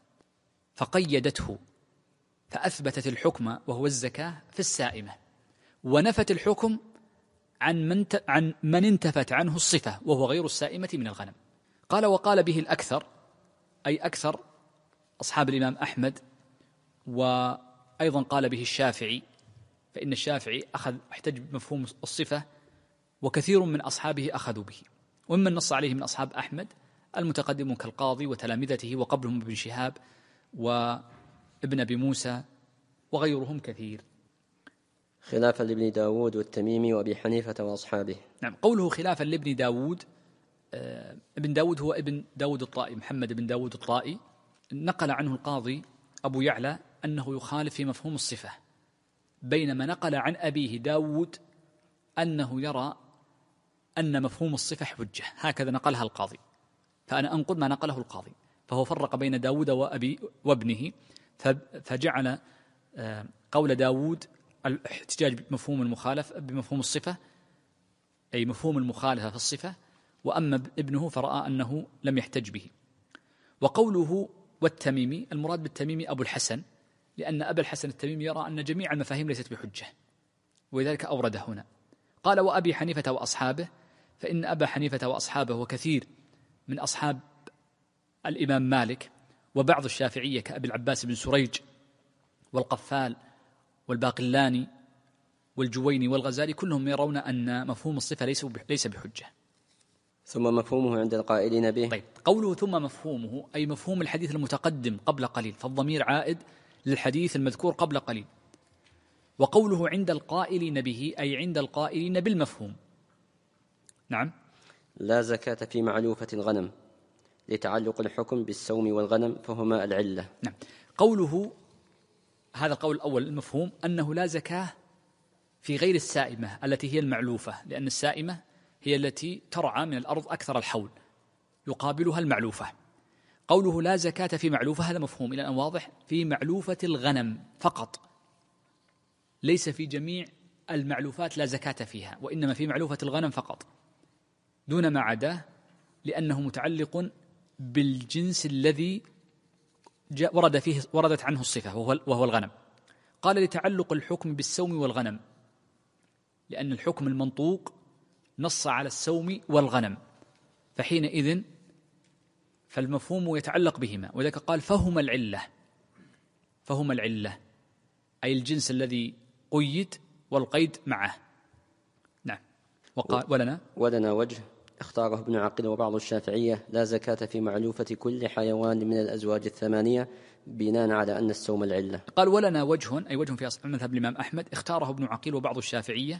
فقيدته فأثبتت الحكم وهو الزكاة في السائمة، ونفت الحكم عن من انتفت عنه الصفة وهو غير السائمة من الغنم. قال وقال به الأكثر، أي أكثر أصحاب الإمام أحمد، وأيضا قال به الشافعي، فإن الشافعي احتج بمفهوم الصفة وكثير من أصحابه أخذوا به. وممن نص عليه من أصحاب أحمد المتقدم كالقاضي وتلامذته وقبلهم ابن شهاب وابن أبي موسى وغيرهم كثير، خلافا لابن داود والتميمي وأبي حنيفة وأصحابه. نعم، قوله خلافا لابن داود، ابن داود هو ابن داود الطائي، محمد بن داود الطائي، نقل عنه القاضي أبو يعلى أنه يخالف في مفهوم الصفة، بينما نقل عن أبيه داود أنه يرى أن مفهوم الصفة حجة، هكذا نقلها القاضي، فأنا أنقل ما نقله القاضي. فهو فرق بين داود وابنه، فجعل قول داود الاحتجاج بمفهوم المخالفة بمفهوم الصفة، أي مفهوم المخالفة في الصفة، وأما ابنه فرأى أنه لم يحتج به. وقوله والتميمي، المراد بالتميمي أبو الحسن، لأن أبا الحسن التميمي يرى أن جميع المفاهيم ليست بحجة، ولذلك أورد هنا. قال وأبي حنيفة وأصحابه، فإن أبا حنيفة وأصحابه وكثير من أصحاب الإمام مالك وبعض الشافعية كأبي العباس بن سريج والقفال والباقلاني والجويني والغزالي كلهم يرون أن مفهوم الصفة ليس بحجة. ثم مفهومه عند القائلين به. طيب، قوله ثم مفهومه أي مفهوم الحديث المتقدم قبل قليل، فالضمير عائد للحديث المذكور قبل قليل. وقوله عند القائلين به أي عند القائلين بالمفهوم. نعم. لا زكاة في معلوفة الغنم لتعلق الحكم بالسوم والغنم فهما العلة. نعم، قوله هذا القول الأول المفهوم أنه لا زكاة في غير السائمة التي هي المعلوفة، لأن السائمة هي التي ترعى من الأرض أكثر الحول، يقابلها المعلوفة. قوله لا زكاة في معلوفة هذا مفهوم إلى أن واضح، في معلوفة الغنم فقط، ليس في جميع المعلوفات لا زكاة فيها، وإنما في معلوفة الغنم فقط دون ما عداه، لأنه متعلق بالجنس الذي وردت عنه الصفة وهو الغنم. قال لتعلق الحكم بالسوم والغنم، لأن الحكم المنطوق نص على السوم والغنم، فحينئذ فالمفهوم يتعلق بهما، وذلك قال فهما العلة أي الجنس الذي قيد والقيد معه. نعم. وقال ولنا وجه اختاره ابن عقيل وبعض الشافعية: لا زكاة في معلوفة كل حيوان من الأزواج الثمانية، بناء على أن السوم العلة. قال ولنا وجه، أي وجه في أصل مذهب الإمام أحمد، اختاره ابن عقيل وبعض الشافعية،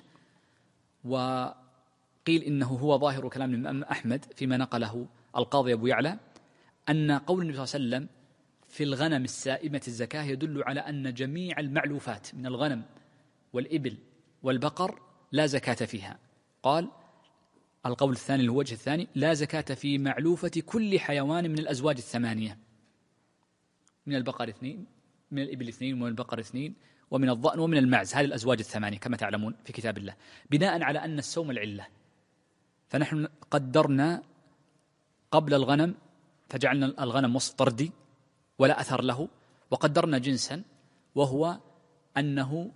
وقيل إنه هو ظاهر كلام الإمام أحمد فيما نقله القاضي أبو يعلى، أن قول النبي صلى الله عليه وسلم في الغنم السائمة الزكاة يدل على أن جميع المعلوفات من الغنم والإبل والبقر لا زكاة فيها. قال القول الثاني الوجه الثاني: لا زكاة في معلوفة كل حيوان من الأزواج الثمانية، من البقر 2، من الإبل 2، ومن البقر 2، ومن الضأن ومن المعز، هذه الأزواج الثمانية كما تعلمون في كتاب الله، بناء على أن السوم العلة. فنحن قدرنا قبل الغنم فجعلنا الغنم وصف طردي ولا أثر له، وقدرنا جنسا وهو أنه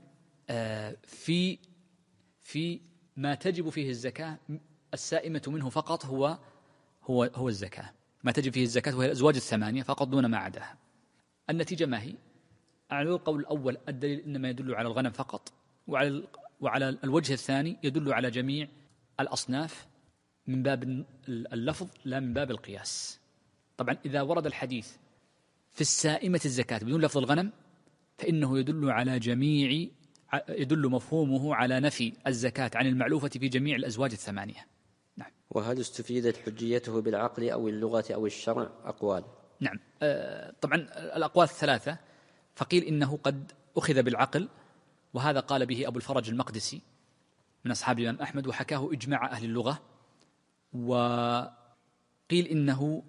في ما تجب فيه الزكاة السائمة منه فقط هو الزكاة، ما تجب فيه الزكاة وهي الأزواج الثمانية فقط دون ما عداها. النتيجة ما هي؟ على القول الأول الدليل إنما يدل على الغنم فقط، وعلى الوجه الثاني يدل على جميع الأصناف من باب اللفظ لا من باب القياس. طبعا إذا ورد الحديث في السائمة الزكاة بدون لفظ الغنم فإنه يدل مفهومه على نفي الزكاة عن المعلوفة في جميع الأزواج الثمانية. نعم. وهل استفيدت حجيته بالعقل أو اللغة أو الشرع؟ أقوال. نعم. طبعا الأقوال الثلاثة، فقيل إنه قد أخذ بالعقل، وهذا قال به أبو الفرج المقدسي من أصحاب الإمام أحمد، وحكاه إجماع أهل اللغة. وقيل إنه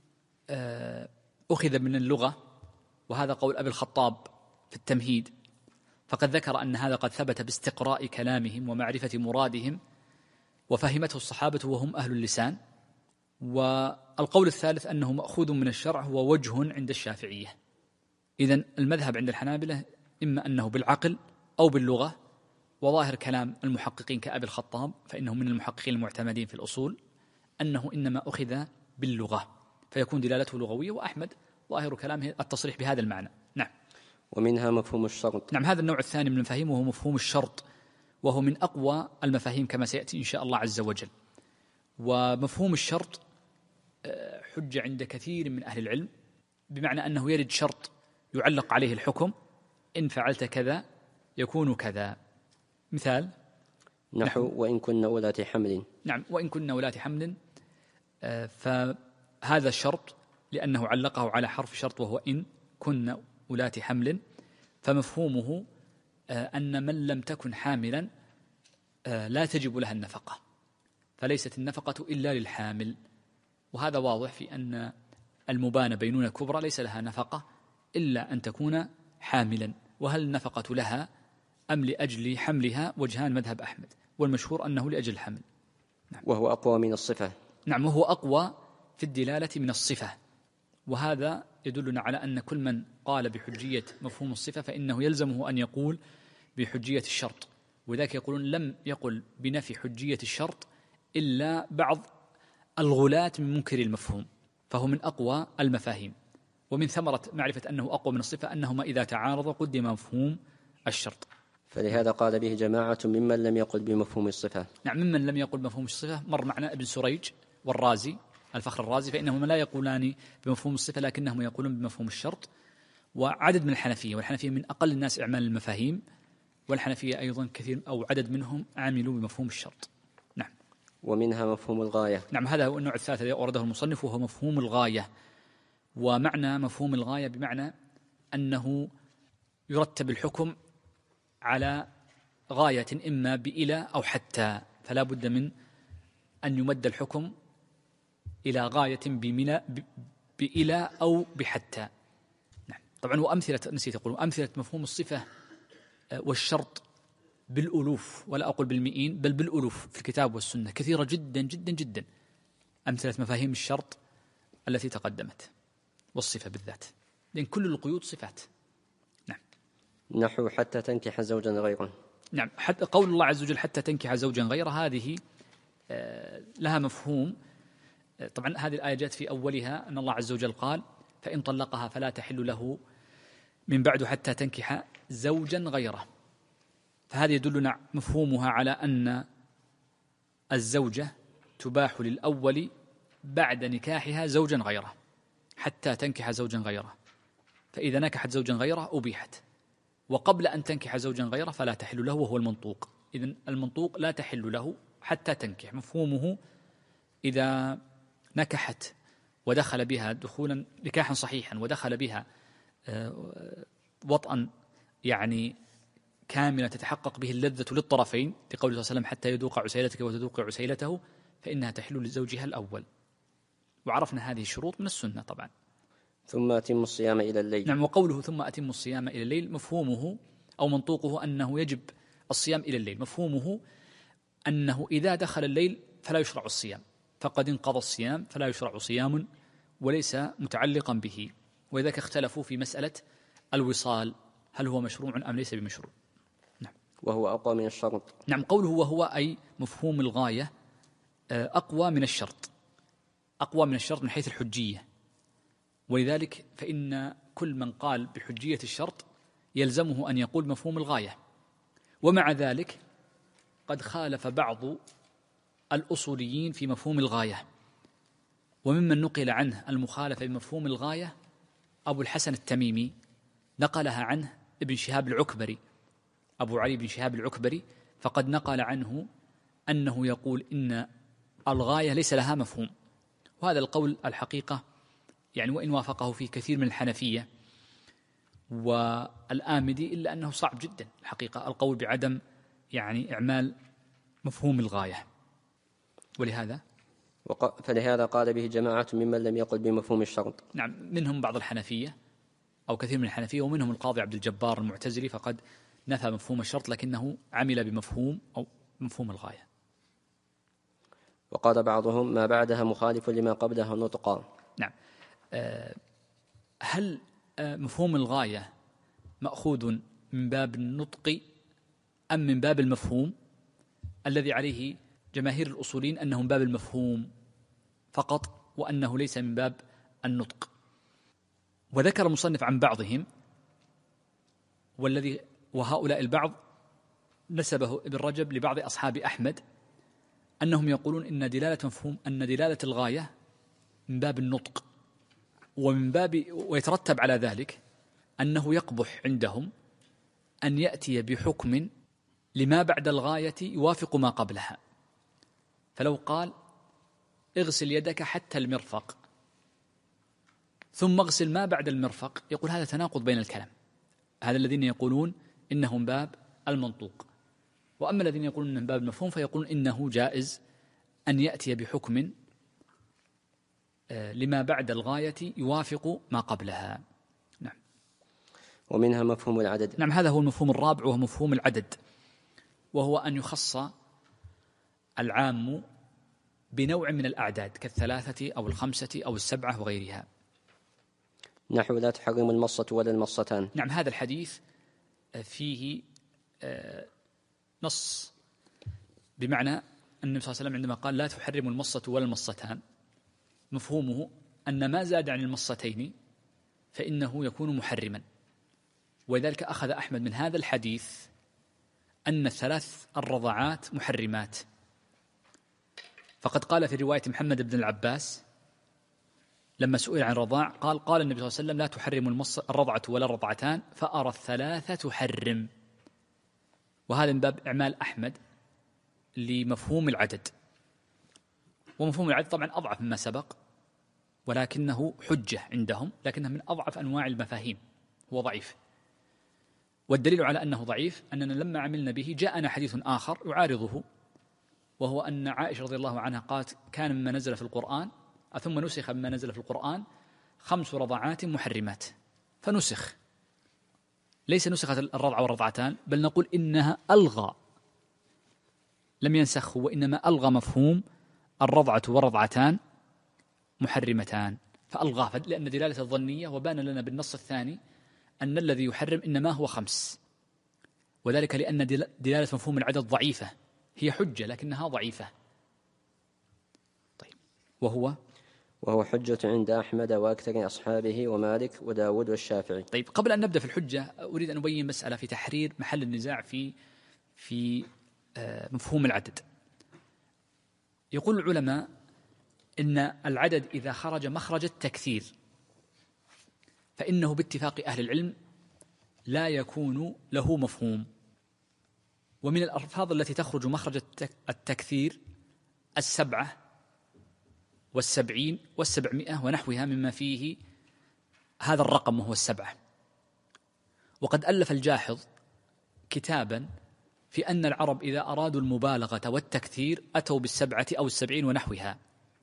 أخذ من اللغة، وهذا قول أبي الخطاب في التمهيد، فقد ذكر أن هذا قد ثبت باستقراء كلامهم ومعرفة مرادهم، وفهمته الصحابة وهم أهل اللسان. والقول الثالث أنه مأخوذ من الشرع، هو وجه عند الشافعية. إذن المذهب عند الحنابلة إما أنه بالعقل أو باللغة، وظاهر كلام المحققين كأبي الخطاب فإنه من المحققين المعتمدين في الأصول أنه إنما أخذ باللغة فيكون دلالته لغوية، وأحمد ظاهر كلامه التصريح بهذا المعنى. نعم. ومنها مفهوم الشرط. نعم، هذا النوع الثاني من المفاهيم وهو مفهوم الشرط، وهو من أقوى المفاهيم كما سيأتي إن شاء الله عز وجل. ومفهوم الشرط حجة عند كثير من أهل العلم، بمعنى أنه يرد شرط يعلق عليه الحكم: إن فعلت كذا يكون كذا. مثال نحو وإن كنا أولات حمل. نعم، وإن كنا أولات حمل، فهذا الشرط لأنه علقه على حرف شرط وهو إن كنا أولات حمل، فمفهومه أن من لم تكن حاملا لا تجب لها النفقة، فليست النفقة إلا للحامل. وهذا واضح في أن المبانة بينونة كبرى ليس لها نفقة إلا أن تكون حاملا. وهل النفقة لها أم لأجل حملها؟ وجهان مذهب أحمد، والمشهور أنه لأجل الحمل. نعم. وهو أقوى من الصفة. نعم، وهو أقوى في الدلالة من الصفة، وهذا يدلنا على أن كل من قال بحجية مفهوم الصفة فإنه يلزمه أن يقول بحجية الشرط، وذلك يقولون لم يقل بنفي حجية الشرط إلا بعض الغلاة من منكر المفهوم، فهو من أقوى المفاهيم. ومن ثمرة معرفة أنه أقوى من الصفة أنهما إذا تعارض قدم مفهوم الشرط. فلهذا قال به جماعة ممن لم يقل بمفهوم الصفة. نعم، ممن لم يقل بمفهوم الصفة مر معنا ابن سريج والرازي الفخر الرازي، فإنهم لا يقولان بمفهوم الصفة لكنهم يقولون بمفهوم الشرط. وعدد من الحنفية، والحنفية من أقل الناس إعمال المفاهيم، والحنفية أيضا كثير أو عدد منهم عاملوا بمفهوم الشرط. نعم. ومنها مفهوم الغاية. نعم، هذا هو النوع الثالث الذي أورده المصنف، وهو مفهوم الغاية. ومعنى مفهوم الغاية بمعنى أنه يرتب الحكم على غاية إما بإلى أو حتى، فلا بد من أن يمد الحكم إلى غاية بإلى أو بحتى. نعم. طبعا وأمثلة، نسيت أقول، أمثلة مفهوم الصفة والشرط بالألوف، ولا أقول بالمئين بل بالألوف في الكتاب والسنة، كثيرة جدا جدا جدا أمثلة مفاهيم الشرط التي تقدمت، والصفة بالذات، لأن كل القيود صفات. نعم. نحو حتى تنكح زوجا غيره. نعم، حتى قول الله عز وجل حتى تنكح زوجا غيره، هذه لها مفهوم طبعا هذه الآية جاءت في أولها أن الله عز وجل قال فإن طلقها فلا تحل له من بعد حتى تنكح زوجا غيره، فهذا يدلنا مفهومها على أن الزوجة تباح للأول بعد نكاحها زوجا غيره حتى تنكح زوجا غيره، فإذا نكحت زوجا غيره أبيحت، وقبل أن تنكح زوجا غيره فلا تحل له وهو المنطوق. إذن المنطوق لا تحل له حتى تنكح، مفهومه إذا نكحت ودخل بها دخولا نكاحا صحيحا ودخل بها وطئا يعني كاملا تتحقق به اللذة للطرفين، لقوله صلى الله عليه وسلم حتى يذوق عسيلتك وتذوق عسيلته، فإنها تحل لزوجها الأول. وعرفنا هذه الشروط من السنة طبعا. ثم أتم الصيام إلى الليل. نعم، وقوله ثم أتم الصيام إلى الليل مفهومه أو منطوقه أنه يجب الصيام إلى الليل، مفهومه أنه إذا دخل الليل فلا يشرع الصيام، فقد انقضى الصيام فلا يشرع صيام وليس متعلقا به. وإذاك اختلفوا في مسألة الوصال، هل هو مشروع أم ليس بمشروع. نعم. وهو أقوى من الشرط. نعم، قوله وهو أي مفهوم الغاية أقوى من الشرط، أقوى من الشرط من حيث الحجية، ولذلك فإن كل من قال بحجية الشرط يلزمه أن يقول مفهوم الغاية. ومع ذلك قد خالف بعض الأصوليين في مفهوم الغاية، وممن نقل عنه المخالفة بمفهوم الغاية أبو الحسن التميمي، نقلها عنه ابن شهاب العكبري، أبو علي بن شهاب العكبري، فقد نقل عنه أنه يقول إن الغاية ليس لها مفهوم. وهذا القول الحقيقة يعني وإن وافقه فيه كثير من الحنفية والآمدي إلا أنه صعب جدا الحقيقة القول بعدم يعني إعمال مفهوم الغاية. ولهذا فلهذا قال به جماعة ممن لم يقل بمفهوم الشرط. نعم، منهم بعض الحنفية أو كثير من الحنفية، ومنهم القاضي عبد الجبار المعتزلي، فقد نفى مفهوم الشرط لكنه عمل بمفهوم أو مفهوم الغاية. وقال بعضهم ما بعدها مخالف لما قبلها نطقا. نعم. هل مفهوم الغاية مأخوذ من باب النطق أم من باب المفهوم؟ الذي عليه جماهير الأصولين أنه من باب المفهوم فقط، وأنه ليس من باب النطق. وذكر المصنف عن بعضهم، وهؤلاء البعض نسبه ابن رجب لبعض أصحاب أحمد، أنهم يقولون إن دلالة الغاية من باب النطق، ويترتب على ذلك أنه يقبح عندهم أن يأتي بحكم لما بعد الغاية يوافق ما قبلها. فلو قال اغسل يدك حتى المرفق ثم اغسل ما بعد المرفق، يقول هذا تناقض بين الكلام. هذا الذين يقولون إنه من باب المنطوق. وأما الذين يقولون إنه من باب المفهوم فيقولون إنه جائز أن يأتي بحكم لما بعد الغاية يوافق ما قبلها. نعم. ومنها مفهوم العدد. نعم، هذا هو المفهوم الرابع، وهو مفهوم العدد، وهو أن يخص العام بنوع من الأعداد كالثلاثة أو الخمسة أو السبعة وغيرها. نحو لا تحرم المصة ولا المصتان. نعم، هذا الحديث فيه نص بمعنى أن النبي صلى الله عليه وسلم عندما قال لا تحرم المصة ولا المصتان، مفهومه أن ما زاد عن المصتين فإنه يكون محرما. ولذلك أخذ أحمد من هذا الحديث أن الثلاث الرضعات محرمات. فقد قال في رواية محمد بن العباس لما سئل عن الرضاع قال النبي صلى الله عليه وسلم لا تحرم الرضعة ولا الرضعتان فأرى الثلاثة تحرم. وهذا من باب إعمال أحمد لمفهوم العدد. ومفهوم العدد طبعا أضعف مما سبق، ولكنه حجة عندهم، لكنه من أضعف أنواع المفاهيم، هو ضعيف. والدليل على أنه ضعيف أننا لما عملنا به جاءنا حديث آخر يعارضه، وهو أن عائشة رضي الله عنها قالت كان مما نزل في القرآن ثم نسخ مما نزل في القرآن 5 رضعات محرمات، فنسخ، ليس نسخت الرضعة والرضعتان، بل نقول إنها ألغى، لم ينسخه، وإنما ألغى مفهوم الرضعة والرضعتان محرمتان، فألغاه لأن دلالة الظنية، وبان لنا بالنص الثاني أن الذي يحرم إنما هو 5، وذلك لأن دلالة مفهوم العدد ضعيفة، هي حجة لكنها ضعيفة. طيب، وهو حجة عند أحمد وأكثر أصحابه ومالك وداود والشافعي. طيب، قبل أن نبدأ في الحجة أريد أن أبين مسألة في تحرير محل النزاع في مفهوم العدد. يقول العلماء إن العدد إذا خرج مخرج التكثير فإنه باتفاق أهل العلم لا يكون له مفهوم. ومن الألفاظ التي تخرج مخرج التكثير 7 و70 و700 ونحوها مما فيه هذا الرقم وهو 7. وقد ألف الجاحظ كتابا في أن العرب إذا أرادوا المبالغة والتكثير أتوا 7 أو 70 ونحوها،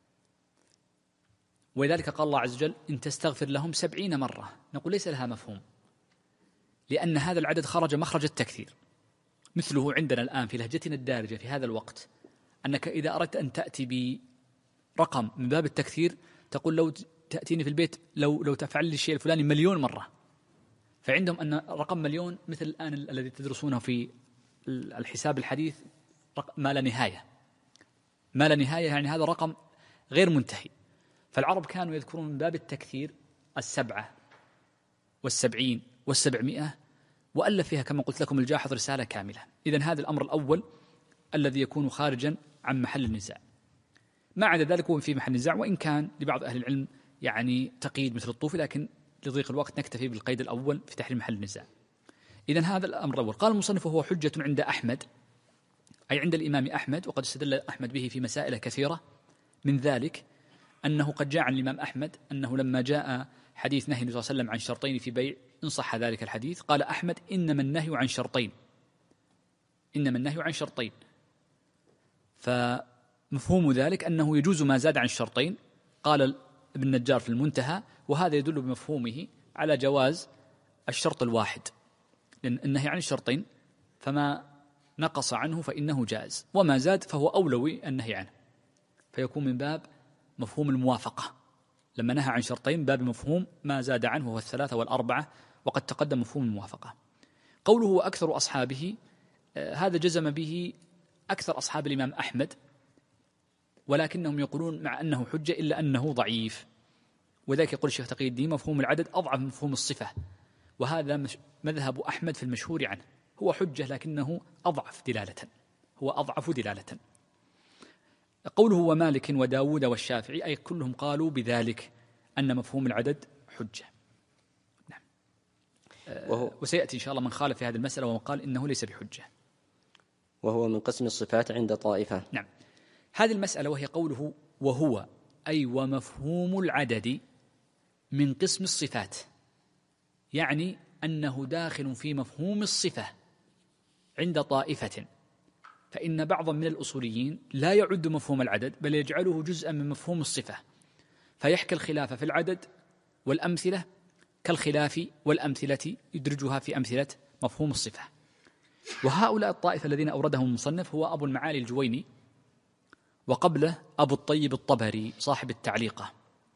ولذلك قال الله عز وجل إن تستغفر لهم 70 مرة. نقول ليس لها مفهوم، لأن هذا العدد خرج مخرج التكثير. مثله عندنا الآن في لهجتنا الدارجة في هذا الوقت، أنك إذا أردت أن تأتي برقم من باب التكثير تقول لو تأتيني في البيت لو تفعل لي الشيء الفلاني 1,000,000 مرة. فعندهم أن رقم 1,000,000 مثل الآن الذي تدرسونه في الحساب الحديث ما لا نهاية. ما لا نهاية يعني هذا رقم غير منتهي. فالعرب كانوا يذكرون من باب التكثير 7 و70 و700، وألف فيها كما قلت لكم الجاحظ رسالة كاملة. إذن هذا الأمر الأول الذي يكون خارجا عن محل النزاع. ما عدا ذلك هو في محل النزاع، وإن كان لبعض أهل العلم يعني تقييد مثل الطوفي، لكن لضيق الوقت نكتفي بالقيد الأول في تحرير محل النزاع. إذن هذا الأمر الأول. قال المصنف هو حجة عند أحمد، أي عند الإمام أحمد، وقد استدل أحمد به في مسائل كثيرة. من ذلك أنه قد جاء عن الإمام أحمد أنه لما جاء حديث نهي النبي صلى الله عليه وسلم عن شرطين في بيع، إن صح ذلك الحديث، قال أحمد إنما النهي عن شرطين، إنما النهي عن شرطين. فمفهوم ذلك أنه يجوز ما زاد عن الشرطين. قال ابن النجار في المنتهى وهذا يدل بمفهومه على جواز الشرط الواحد، لأن النهي عن الشرطين فما نقص عنه فإنه جائز، وما زاد فهو أولوي النهي عنه، فيكون من باب مفهوم الموافقة. لما نهى عن شرطين باب مفهوم ما زاد عنه وهو 3 و4، وقد تقدم مفهوم الموافقة. قوله أكثر أصحابه، هذا جزم به أكثر أصحاب الإمام أحمد، ولكنهم يقولون مع أنه حجة إلا أنه ضعيف. وذلك يقول الشيخ تقي الدين مفهوم العدد أضعف من مفهوم الصفة، وهذا مذهب أحمد في المشهور عنه. هو حجة لكنه أضعف دلالة، هو أضعف دلالة. قوله ومالك وداود والشافعي أي كلهم قالوا بذلك أن مفهوم العدد حجة. نعم. وسيأتي إن شاء الله من خالف في هذه المسألة وقال إنه ليس بحجة، وهو من قسم الصفات عند طائفة. نعم. هذه المسألة وهي قوله وهو أي ومفهوم العدد من قسم الصفات، يعني أنه داخل في مفهوم الصفة عند طائفة. فإن بعضا من الأصوليين لا يعد مفهوم العدد بل يجعله جزءا من مفهوم الصفة، فيحكي الخلاف في العدد والأمثلة كالخلاف والأمثلة يدرجها في أمثلة مفهوم الصفة. وهؤلاء الطائفة الذين أوردهم المصنف هو أبو المعالي الجويني، وقبله أبو الطيب الطبري صاحب التعليقة.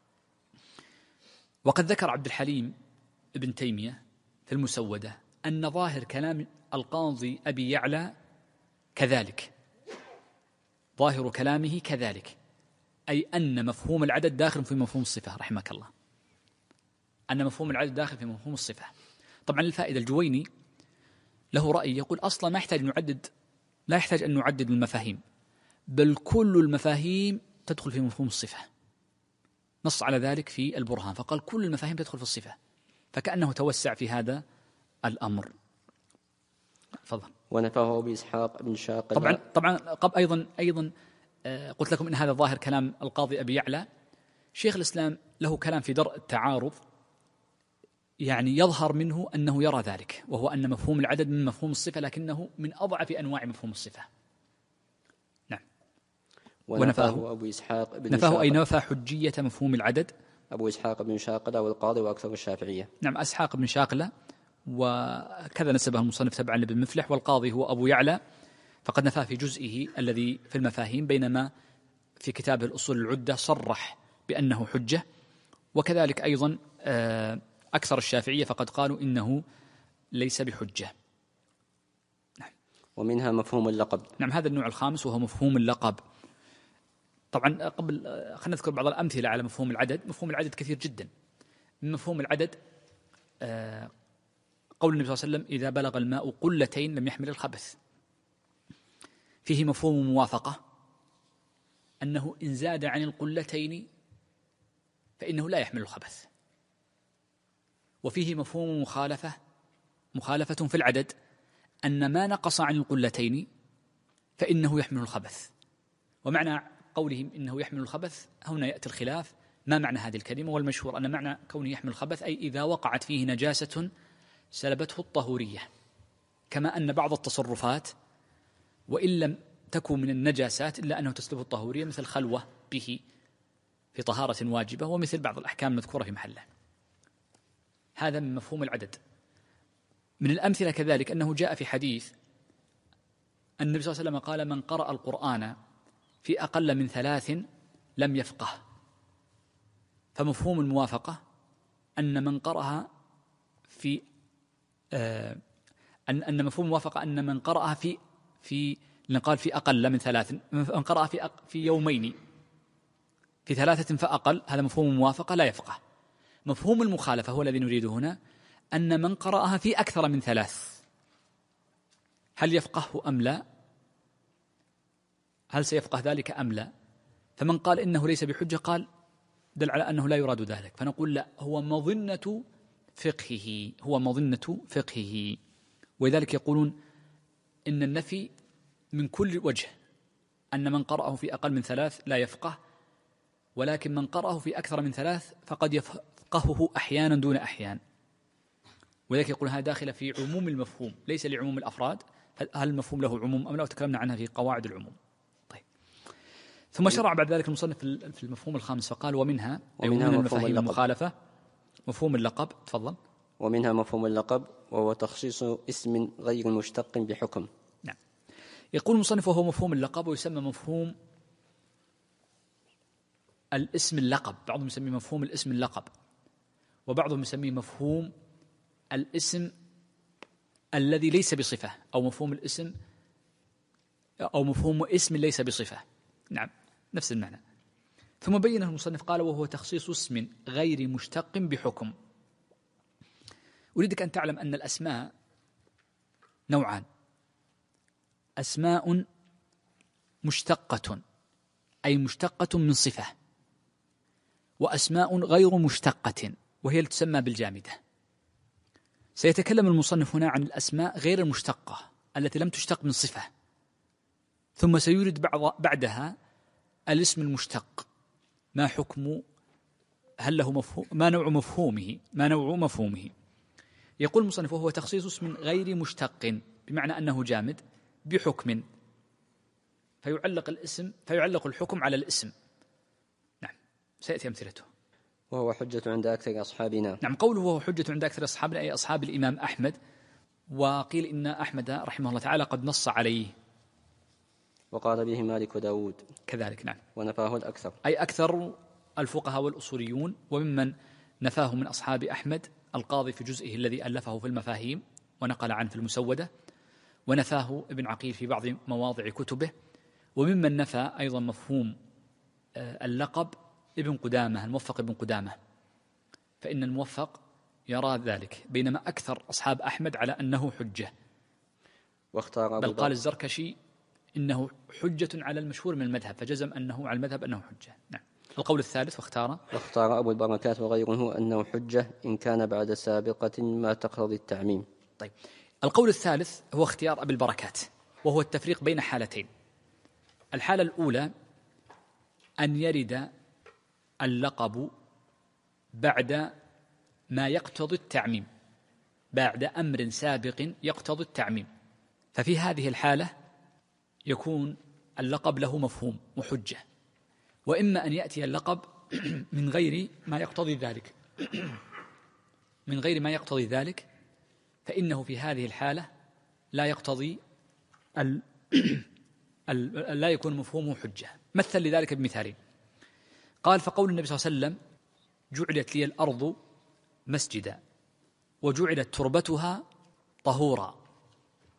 وقد ذكر عبد الحليم ابن تيمية في المسودة أن ظاهر كلام القاضي أبي يعلى كذلك، ظاهر كلامه كذلك، أي أن مفهوم العدد داخل في مفهوم الصفة، رحمك الله، أن مفهوم العدد داخل في مفهوم الصفة. طبعا الفائدة الجويني له رأي يقول أصلا ما يحتاج نعدد، لا يحتاج أن نعدد المفاهيم، بل كل المفاهيم تدخل في مفهوم الصفة. نص على ذلك في البرهان فقال كل المفاهيم تدخل في الصفة، فكأنه توسع في هذا الأمر. تفضل. ونفاه بإسحاق بن شاقل. طبعا أيضا قلت لكم إن هذا ظاهر كلام القاضي أبي يعلى. شيخ الإسلام له كلام في درء التعارض، يعني يظهر منه أنه يرى ذلك، وهو أن مفهوم العدد من مفهوم الصفة لكنه من أضعف أنواع مفهوم الصفة. نعم. ونفاه أبو إسحاق بن نفاه أي نفى حجية مفهوم العدد أبو إسحاق بن شاقلة والقاضي وأكثر الشافعية. نعم، إسحاق بن شاقلة، وكذا نسبه المصنف تبعا لابن مفلح، والقاضي هو أبو يعلى، فقد نفاه في جزئه الذي في المفاهيم، بينما في كتابه الأصول العدة صرح بأنه حجة. وكذلك أيضا أكثر الشافعية فقد قالوا إنه ليس بحجة. نعم. ومنها مفهوم اللقب. نعم، هذا النوع الخامس وهو مفهوم اللقب. طبعا قبل خلينا نذكر بعض الأمثلة على مفهوم العدد. مفهوم العدد كثير جدا. من مفهوم العدد قول النبي صلى الله عليه وسلم إذا بلغ الماء قلتين لم يحمل الخبث. فيه مفهوم موافقة، أنه إن زاد عن القلتين فإنه لا يحمل الخبث. وفيه مفهوم مخالفة في العدد، أن ما نقص عن القلتين فإنه يحمل الخبث. ومعنى قولهم إنه يحمل الخبث هنا يأتي الخلاف ما معنى هذه الكلمة، والمشهور أن معنى كونه يحمل الخبث أي إذا وقعت فيه نجاسة سلبته الطهورية، كما أن بعض التصرفات وإن لم تكن من النجاسات إلا أنه تسلبه الطهورية، مثل خلوة به في طهارة واجبة، ومثل بعض الأحكام المذكورة في محله. هذا من مفهوم العدد. من الأمثلة كذلك أنه جاء في حديث النبي صلى الله عليه وسلم قال من قرأ القرآن في أقل من 3 لم يفقه. فمفهوم الموافقة أن من قرأها في أن مفهوم الموافقة أن من قرأها في قال في أقل من 3، من قرأها في يومين في 3 فأقل، هذا مفهوم الموافقة لا يفقه. مفهوم المخالفة هو الذي نريده هنا، أن من قرأها في أكثر من 3 هل يفقه أم لا؟ هل سيفقه ذلك أم لا؟ فمن قال إنه ليس بحجة قال دل على أنه لا يراد ذلك، فنقول لا، هو مظنة فقهه. ولذلك يقولون إن النفي من كل وجه، أن من قرأه في أقل من 3 لا يفقه، ولكن من قرأه في أكثر من 3 فقد يفقهه أحيانا دون أحيان. ولذلك يقول هذا داخل في عموم المفهوم ليس لعموم الأفراد. هل المفهوم له عموم أم لا؟ وتكلمنا عنها في قواعد العموم. طيب، ثم شرع بعد ذلك المصنف في المفهوم الخامس فقال ومنها من المفاهيم المخالفة مفهوم اللقب. تفضل. ومنها مفهوم اللقب وهو تخصيص اسم غير مشتق بحكم. نعم. يقول المصنف وهو مفهوم اللقب، ويسمى مفهوم الاسم اللقب. بعضهم يسميه مفهوم الاسم اللقب، وبعضهم يسميه مفهوم الاسم الذي ليس بصفة، أو مفهوم الاسم أو مفهوم اسم ليس بصفة. نعم، نفس المعنى. ثم بينه المصنف قال وهو تخصيص اسم غير مشتق بحكم. أريدك أن تعلم أن الأسماء نوعان: أسماء مشتقة أي مشتقة من صفة، وأسماء غير مشتقة وهي التي تسمى بالجامدة. سيتكلم المصنف هنا عن الأسماء غير المشتقة التي لم تشتق من صفة، ثم سيورد بعدها الاسم المشتق، ما حكم، هل له مفهوم، ما نوع مفهومه. يقول المصنف وهو تخصيص اسم غير مشتق بمعنى أنه جامد بحكم، فيعلق الحكم على الاسم. نعم، سيأتي أمثلته. وهو حجة عند أكثر أصحابنا. نعم، قوله وهو حجة عند أكثر أصحابنا أي أصحاب الإمام أحمد، وقيل إن أحمد رحمه الله تعالى قد نص عليه، وقال به مالك وداود كذلك. نعم، ونفاه الأكثر أي أكثر الفقهاء والأصوليون. وممن نفاه من أصحاب أحمد القاضي في جزئه الذي ألفه في المفاهيم ونقل عنه في المسودة، ونفاه ابن عقيل في بعض مواضع كتبه. وممن نفى أيضا مفهوم اللقب ابن قدامة، الموفق ابن قدامة، فإن الموفق يرى ذلك، بينما أكثر أصحاب أحمد على أنه حجة. واختار بل قال الزركشي إنه حجة على المشهور من المذهب، فجزم أنه على المذهب أنه حجة. نعم. القول الثالث واختار أبو البركات وغيره أنه حجة إن كان بعد سابقة ما تقتضي التعميم. طيب، القول الثالث هو اختيار أبي البركات، وهو التفريق بين حالتين. الحالة الأولى أن يرد اللقب بعد ما يقتضي التعميم، بعد أمر سابق يقتضي التعميم، ففي هذه الحالة يكون اللقب له مفهوم وحجة. وإما أن يأتي اللقب من غير ما يقتضي ذلك، فإنه في هذه الحالة لا يقتضي لا يكون مفهومه حجة. مثل لذلك بمثالين. قال فقول النبي صلى الله عليه وسلم جعلت لي الأرض مسجدا وجعلت تربتها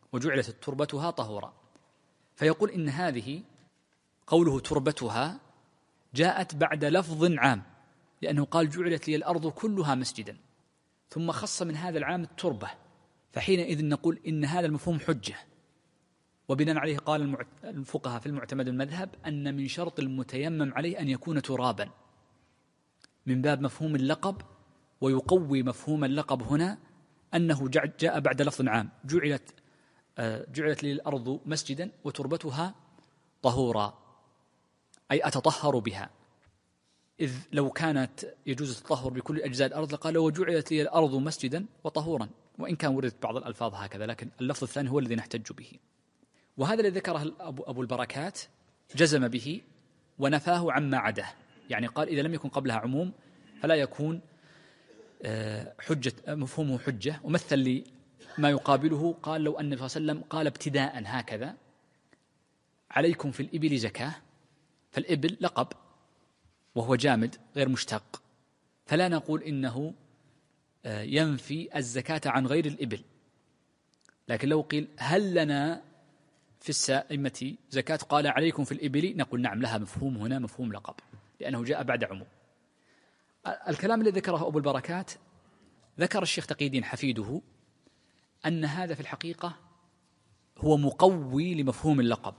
طهورا، فيقول إن هذه قوله تربتها جاءت بعد لفظ عام، لأنه قال جعلت لي الأرض كلها مسجدا، ثم خص من هذا العام التربة، فحينئذ نقول إن هذا المفهوم حجة. وبناء عليه قال الفقهاء في المعتمد المذهب أن من شرط المتيمم عليه أن يكون ترابا، من باب مفهوم اللقب. ويقوي مفهوم اللقب هنا أنه جاء بعد لفظ عام، جعلت لي الأرض مسجدا وتربتها طهورا، أي أتطهر بها. إذ لو كانت يجوز التطهر بكل أجزاء الأرض لقال وجعلت لي الأرض مسجدا وطهورا، وإن كان وردت بعض الألفاظ هكذا، لكن اللفظ الثاني هو الذي نحتج به. وهذا الذي ذكره أبو البركات جزم به ونفاه عما عداه، يعني قال إذا لم يكن قبلها عموم فلا يكون حجة، مفهومه حجة. ومثل لي ما يقابله، قال لو أن النبي صلى الله عليه وسلم قال ابتداء هكذا عليكم في الإبل زكاة، فالإبل لقب وهو جامد غير مشتق، فلا نقول إنه ينفي الزكاة عن غير الإبل. لكن لو قيل هل لنا في السائمة زكاة قال عليكم في الإبل، نقول نعم لها مفهوم هنا، مفهوم لقب، لأنه جاء بعد عموم. الكلام الذي ذكره أبو البركات ذكر الشيخ تقي الدين حفيده أن هذا في الحقيقة هو مقوي لمفهوم اللقب،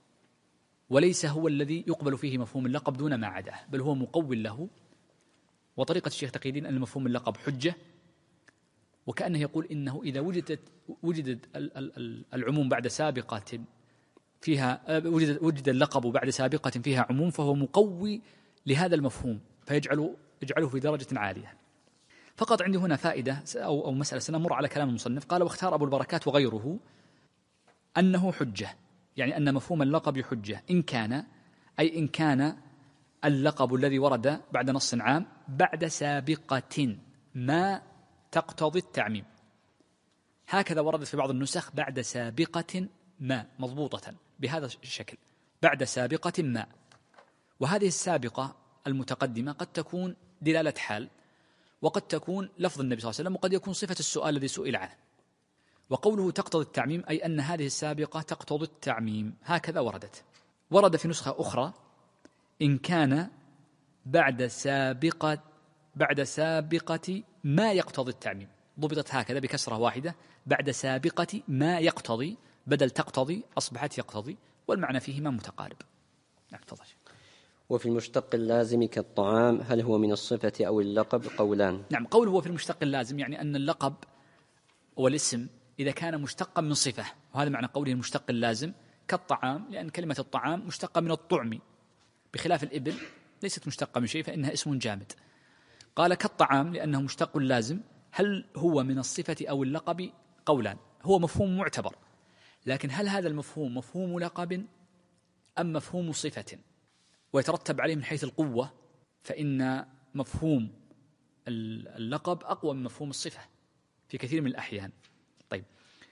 وليس هو الذي يقبل فيه مفهوم اللقب دون ما عداه، بل هو مقوي له. وطريقة الشيخ تقي الدين أن مفهوم اللقب حجة، وكأنه يقول إنه إذا وجد العموم بعد سابقة فيها، وجد اللقب بعد سابقة فيها عموم، فهو مقوي لهذا المفهوم فيجعله في درجة عالية. فقط عندي هنا فائدة أو مسألة سنمر على كلام المصنف. قال واختار أبو البركات وغيره أنه حجة، يعني أن مفهوم اللقب حجة إن كان اللقب الذي ورد بعد نص عام بعد سابقة ما تقتضي التعميم. هكذا وردت في بعض النسخ بعد سابقة ما، مضبوطة بهذا الشكل، بعد سابقة ما. وهذه السابقة المتقدمة قد تكون دلالة حال، وقد تكون لفظ النبي صلى الله عليه وسلم، وقد يكون صفة السؤال الذي سئل عنه. وقوله تقتضي التعميم أي أن هذه السابقة تقتضي التعميم، هكذا وردت. ورد في نسخة أخرى إن كان بعد سابقة ما يقتضي التعميم، ضبطت هكذا بكسرة واحدة، بعد سابقة ما يقتضي، بدل تقتضي أصبحت يقتضي، والمعنى فيهما متقارب. نعم تفضل. وفي المشتق اللازم كالطعام هل هو من الصفة أو اللقب؟ قولان. نعم، قوله هو في المشتق اللازم يعني أن اللقب والاسم إذا كان مشتقا من صفة، وهذا معنى قوله المشتق اللازم كالطعام، لأن كلمة الطعام مشتقة من الطعم، بخلاف الإبل ليست مشتقة من شيء فإنها اسم جامد. قال كالطعام لأنه مشتق لازم. هل هو من الصفة أو اللقب؟ قولان. هو مفهوم معتبر، لكن هل هذا المفهوم مفهوم لقب أم مفهوم صفة؟ ويترتب عليه من حيث القوة، فإن مفهوم اللقب أقوى من مفهوم الصفة في كثير من الأحيان. طيب،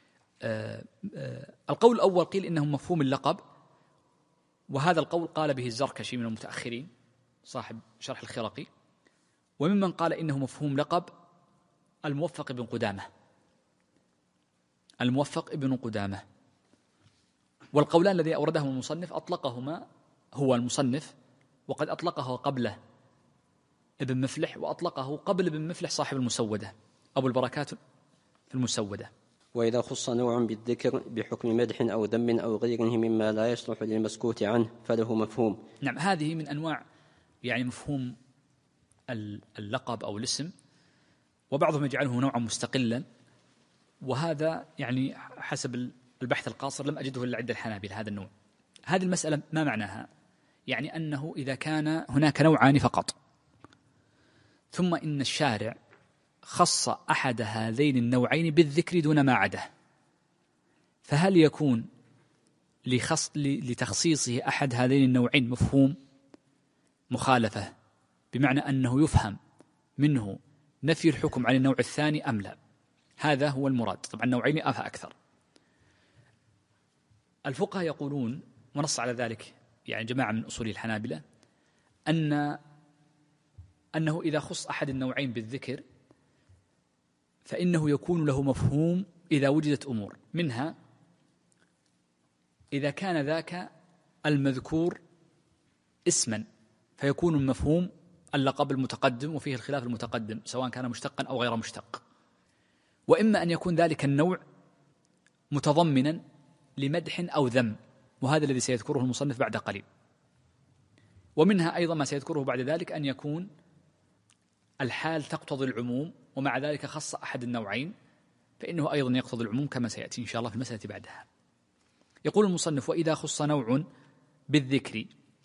القول الأول قيل إنه مفهوم اللقب، وهذا القول قال به الزركشي من المتأخرين صاحب شرح الخرقي. وممن قال إنه مفهوم لقب الموفق ابن قدامة. والقولان الذي أوردهما المصنف أطلقهما هو المصنف، وقد أطلقه قبله ابن مفلح، وأطلقه قبل ابن مفلح صاحب المسودة أبو البركات في المسودة. وإذا خص نوع بالذكر بحكم مدح أو ذم أو غيره مما لا يصلح للمسكوت عنه فله مفهوم. نعم، هذه من أنواع يعني مفهوم اللقب أو الاسم، وبعضهم يجعله نوعا مستقلا، وهذا يعني حسب البحث القاصر لم أجده إلا عند الحنابلة هذا النوع. هذه المسألة ما معناها؟ يعني أنه إذا كان هناك نوعان فقط، ثم إن الشارع خص أحد هذين النوعين بالذكر دون ما عداه، فهل يكون لتخصيصه أحد هذين النوعين مفهوم مخالفة، بمعنى أنه يفهم منه نفي الحكم عن النوع الثاني أم لا؟ هذا هو المراد. طبعا نوعين أكثر. الفقهاء يقولون، ونص على ذلك يعني جماعة من أصول الحنابلة، أنه إذا خص أحد النوعين بالذكر فإنه يكون له مفهوم إذا وجدت أمور، منها إذا كان ذاك المذكور اسما فيكون المفهوم اللقب المتقدم وفيه الخلاف المتقدم سواء كان مشتقا أو غير مشتق. وإما أن يكون ذلك النوع متضمنا لمدح أو ذم، وهذا الذي سيذكره المصنف بعد قليل. ومنها أيضا ما سيذكره بعد ذلك أن يكون الحال تقتضي العموم ومع ذلك خص أحد النوعين، فإنه أيضا يقتضي العموم كما سيأتي إن شاء الله في المسألة بعدها. يقول المصنف: وإذا خص نوع بالذكر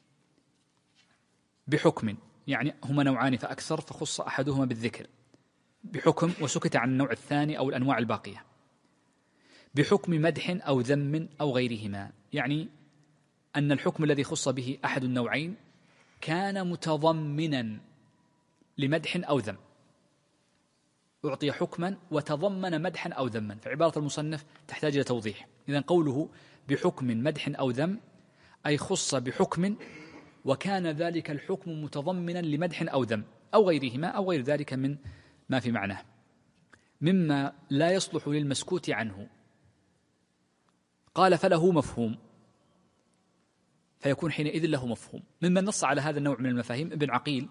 بحكم، يعني هما نوعان فأكثر فخص أحدهما بالذكر بحكم وسكت عن النوع الثاني أو الأنواع الباقية بحكم مدح أو ذم أو غيرهما، يعني أن الحكم الذي خص به أحد النوعين كان متضمنا لمدح أو ذم، أعطي حكما وتضمن مدحا أو ذما، فعبارة المصنف تحتاج إلى توضيح. إذن قوله بحكم مدح أو ذم أي خص بحكم وكان ذلك الحكم متضمنا لمدح أو ذم أو غيرهما أو غير ذلك من ما في معناه مما لا يصلح للمسكوت عنه. قال: فله مفهوم، فيكون حينئذ له مفهوم. ممن نص على هذا النوع من المفاهيم ابن عقيل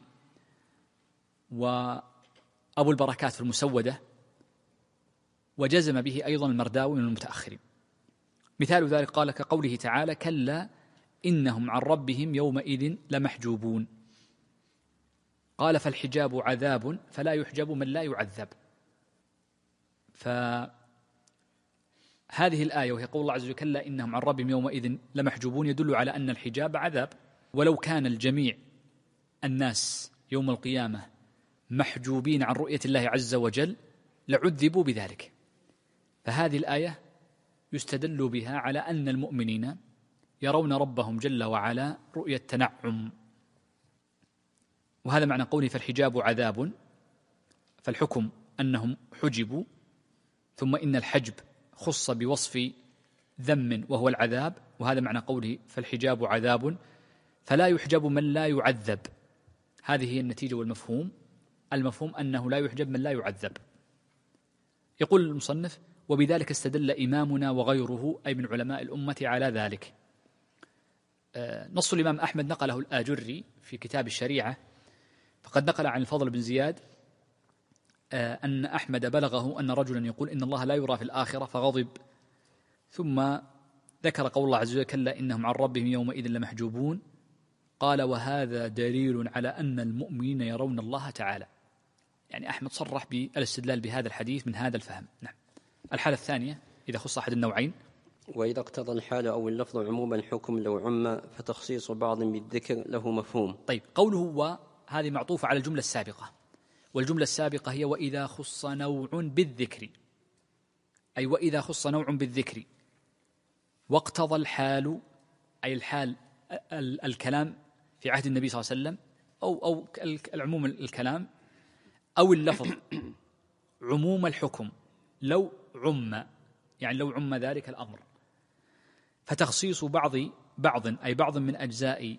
وأبو البركات في المسودة، وجزم به أيضا المرداوي من المتأخرين. مثال ذلك قال كقوله تعالى: كلا إنهم عن ربهم يومئذ لمحجوبون. قال: فالحجاب عذاب فلا يحجب من لا يعذب. فهذه الآية وهي قول الله عز وجل: كلا إنهم عن ربهم يومئذ لمحجوبون، يدل على أن الحجاب عذاب، ولو كان الجميع الناس يوم القيامة محجوبين عن رؤية الله عز وجل لعذبوا بذلك. فهذه الآية يستدل بها على أن المؤمنين يرون ربهم جل وعلا رؤية تنعم، وهذا معنى قوله فالحجاب عذاب، فالحكم أنهم حجبوا، ثم إن الحجب خص بوصف ذم وهو العذاب، وهذا معنى قوله فالحجاب عذاب فلا يحجب من لا يعذب. هذه هي النتيجة والمفهوم. المفهوم أنه لا يحجب من لا يعذب. يقول المصنف: وبذلك استدل إمامنا وغيره أي من علماء الأمة على ذلك. نص الإمام أحمد نقله الآجري في كتاب الشريعة، فقد نقل عن الفضل بن زياد أن أحمد بلغه أن رجلا يقول إن الله لا يرى في الآخرة فغضب، ثم ذكر قول الله عز وجل: كلا إنهم عن ربهم يومئذ لمحجوبون. قال: وهذا دليل على أن المؤمنين يرون الله تعالى. يعني أحمد صرح بالاستدلال بهذا الحديث من هذا الفهم. نعم. الحالة الثانية إذا خص أحد النوعين: وإذا اقتضى الحال أو اللفظ عموما الحكم لو عم فتخصيص بعض بالذكر له مفهوم. طيب، قوله وهذه معطوفة على الجملة السابقة، والجملة السابقة هي وإذا خص نوع بالذكر، أي وإذا خص نوع بالذكر واقتضى الحال، أي الحال الكلام في عهد النبي صلى الله عليه وسلم أو العموم الكلام، أو اللفظ عموم الحكم لو عم، يعني لو عم ذلك الأمر، فتخصيص بعض أي بعض من أجزاء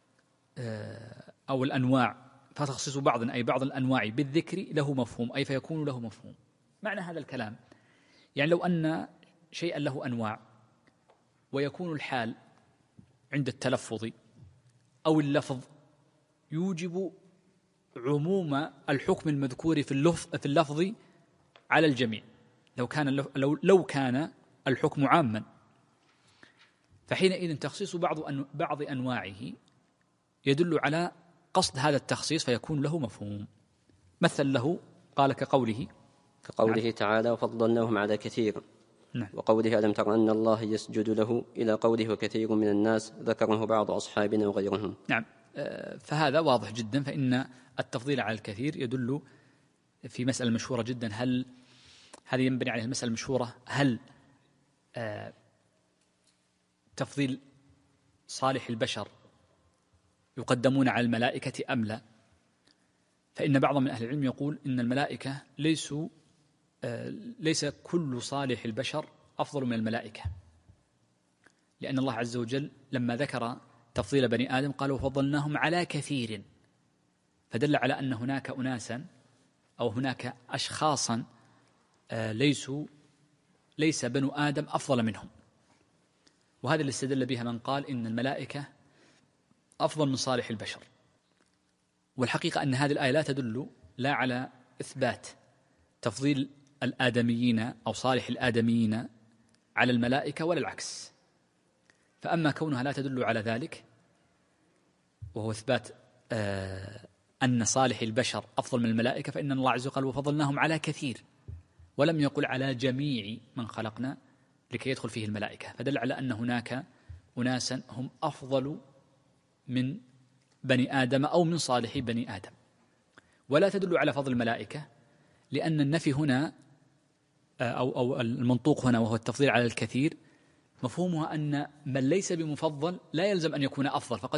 أو الأنواع، فتخصيص بعض أي بعض الأنواع بالذكر له مفهوم، أي فيكون له مفهوم. معنى هذا الكلام يعني لو أن شيئا له أنواع ويكون الحال عند التلفظ أو اللفظ يوجب عموم الحكم المذكور في اللفظ على الجميع، لو كان الحكم عاما، فحينئذ تخصيص بعض أنواعه يدل على قصد هذا التخصيص فيكون له مفهوم. مثل له قال كقوله نعم. تعالى: وفضلناهم على كثير. نعم. وقوله: ألم تر أن الله يسجد له، إلى قوله: وكثير من الناس، ذكره بعض أصحابنا وغيرهم. نعم. فهذا واضح جدا، فإن التفضيل على الكثير يدل في مسألة مشهورة جدا. هل هذه ينبني عليها المسألة المشهورة: هل تفضيل صالح البشر يقدمون على الملائكة أم لا؟ فإن بعض من أهل العلم يقول إن الملائكة ليس كل صالح البشر أفضل من الملائكة، لأن الله عز وجل لما ذكر تفضيل بني آدم قال: وفضلناهم على كثير، فدل على أن هناك أناسا أو هناك أشخاصا ليس بنو آدم أفضل منهم. وهذا اللي استدل بها من قال إن الملائكة أفضل من صالح البشر، والحقيقة أن هذه الآية لا تدل لا على إثبات تفضيل الآدميين أو صالح الآدميين على الملائكة ولا العكس. فأما كونها لا تدل على ذلك وهو إثبات أن صالح البشر أفضل من الملائكة، فإن الله عز وجل وفضلناهم على كثير، ولم يقل على جميع من خلقنا لكي يدخل فيه الملائكة، فدل على أن هناك أناسا هم أفضل من بني آدم أو من صالح بني آدم. ولا تدل على فضل الملائكة، لأن النفي هنا أو المنطوق هنا وهو التفضيل على الكثير مفهومها أن من ليس بمفضل لا يلزم أن يكون أفضل، فقد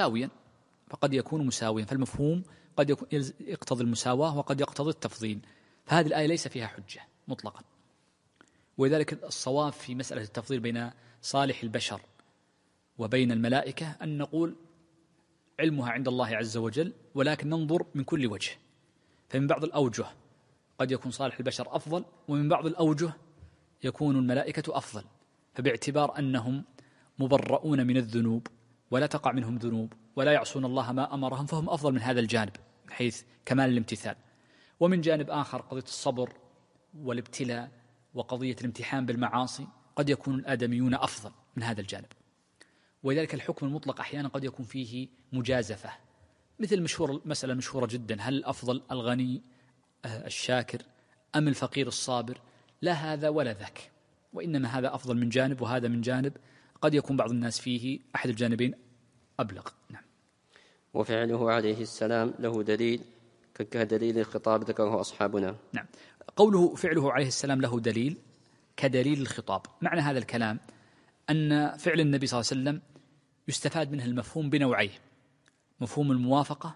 يكون مساويا، فالمفهوم قد يقتضي المساواة وقد يقتضي التفضيل، فهذه الآية ليس فيها حجة مطلقا. ولذلك الصواب في مسألة التفضيل بين صالح البشر وبين الملائكة أن نقول علمها عند الله عز وجل، ولكن ننظر من كل وجه، فمن بعض الأوجه قد يكون صالح البشر أفضل، ومن بعض الأوجه يكون الملائكة أفضل، فباعتبار أنهم مبرؤون من الذنوب ولا تقع منهم ذنوب ولا يعصون الله ما أمرهم، فهم أفضل من هذا الجانب من حيث كمال الامتثال. ومن جانب آخر قضية الصبر والابتلاء وقضية الامتحان بالمعاصي قد يكون الآدميون أفضل من هذا الجانب. ولذلك الحكم المطلق أحيانا قد يكون فيه مجازفة، مثل مسألة مشهورة جدا: هل الأفضل الغني الشاكر أم الفقير الصابر؟ لا هذا ولا ذاك، وإنما هذا أفضل من جانب وهذا من جانب، قد يكون بعض الناس فيه أحد الجانبين أبلغ. نعم. وفعله عليه السلام له دليل كدليل الخطاب ذكره أصحابنا. نعم. قوله فعله عليه السلام له دليل كدليل الخطاب، معنى هذا الكلام أن فعل النبي صلى الله عليه وسلم يستفاد منه المفهوم بنوعيه: مفهوم الموافقة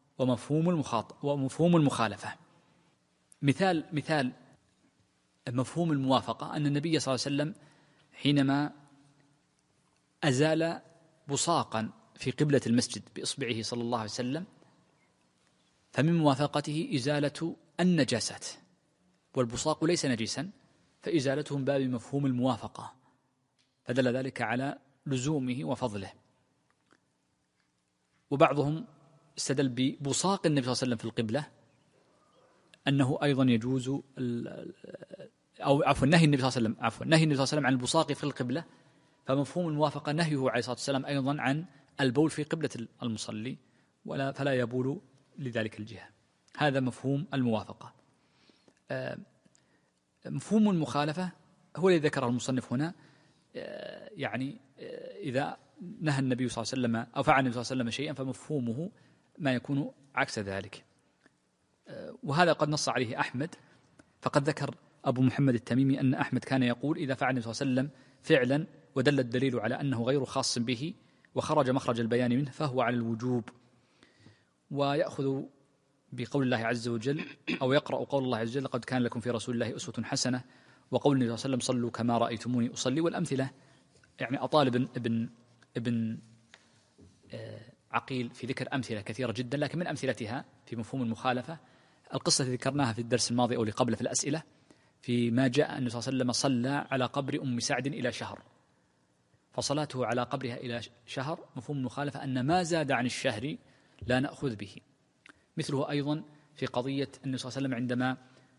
ومفهوم المخالفة. مثال مفهوم الموافقة أن النبي صلى الله عليه وسلم حينما أزال بصاقا في قبلة المسجد بإصبعه صلى الله عليه وسلم، فمن موافقته إزالة النجاسات، والبصاق ليس نجسا، فإزالته من باب مفهوم الموافقة، فدل ذلك على لزومه وفضله. وبعضهم استدل ببصاق النبي صلى الله عليه وسلم في القبلة أنه أيضا يجوز نهي النبي صلى الله عليه وسلم عن البصاق في القبلة، فمفهوم الموافقة نهيه عليه الصلاة والسلام أيضا عن البول في قبلة المصلي فلا يبول لذلك الجهة. هذا مفهوم الموافقة. مفهوم المخالفة هو الذي ذكره المصنف هنا، يعني إذا نهى النبي صلى الله عليه وسلم أو فعل النبي صلى الله عليه وسلم شيئا فمفهومه ما يكون عكس ذلك، وهذا قد نص عليه أحمد، فقد ذكر أبو محمد التميمي أن أحمد كان يقول: إذا فعل النبي صلى الله عليه وسلم فعلا ودل الدليل على أنه غير خاص به وخرج مخرج البيان منه فهو على الوجوب، ويأخذ بقول الله عز وجل أو يقرأ قول الله عز وجل: قد كان لكم في رسول الله أسوة حسنة، وقول النبي صلى الله عليه وسلم: صلوا كما رأيتموني أصلي. والأمثلة يعني أطال ابن عقيل في ذكر أمثلة كثيرة جدا، لكن من أمثلتها في مفهوم المخالفة القصة التي ذكرناها في الدرس الماضي أو اللي قبله في الأسئلة، فيما جاء أن صلى الله عليه وسلم صلى على قبر أم سعد إلى شهر، فصلاته على قبرها إلى شهر مفهوم المخالفة أن ما زاد عن الشهر لا نأخذ به. مثله أيضا في قضية أن صلى الله عليه وسلم عندما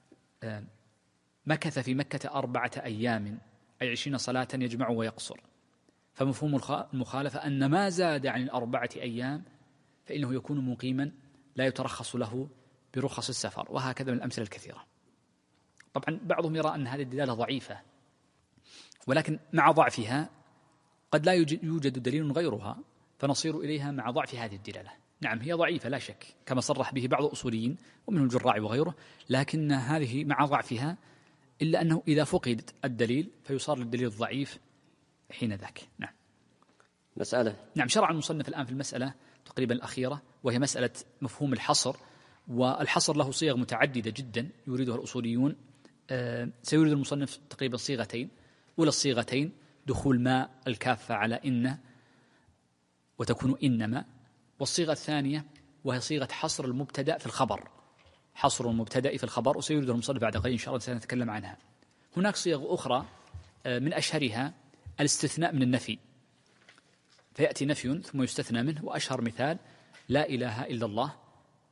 مكث في مكة 4 أيام أي 20 صلاة يجمع ويقصر، فمفهوم المخالفة أن ما زاد عن 4 أيام فإنه يكون مقيما لا يترخص له برخص السفر، وهكذا من الأمثلة الكثيرة. طبعا بعضهم يرى أن هذه الدلالة ضعيفة، ولكن مع ضعفها قد لا يوجد دليل غيرها فنصير إليها مع ضعف هذه الدلالة. نعم هي ضعيفة لا شك كما صرح به بعض الأصوليين ومنهم الجراع وغيره، لكن هذه مع ضعفها إلا أنه إذا فقد الدليل فيصار للدليل الضعيف حين ذاك. نعم. مسألة. نعم. شرع المصنف الآن في المسألة تقريبا الأخيرة، وهي مسألة مفهوم الحصر، والحصر له صيغ متعددة جدا يريدها الأصوليون. سيريد المصنف تقريبا صيغتين: أولى الصيغتين دخول ما الكافة على إن وتكون إنما، والصيغة الثانية وهي صيغة حصر المبتدأ في الخبر، حصر المبتدأ في الخبر، وسيريد المصنف بعد قليل إن شاء الله سنتكلم عنها. هناك صيغ أخرى من أشهرها الاستثناء من النفي، فيأتي نفي ثم يستثنى منه، وأشهر مثال لا إله إلا الله،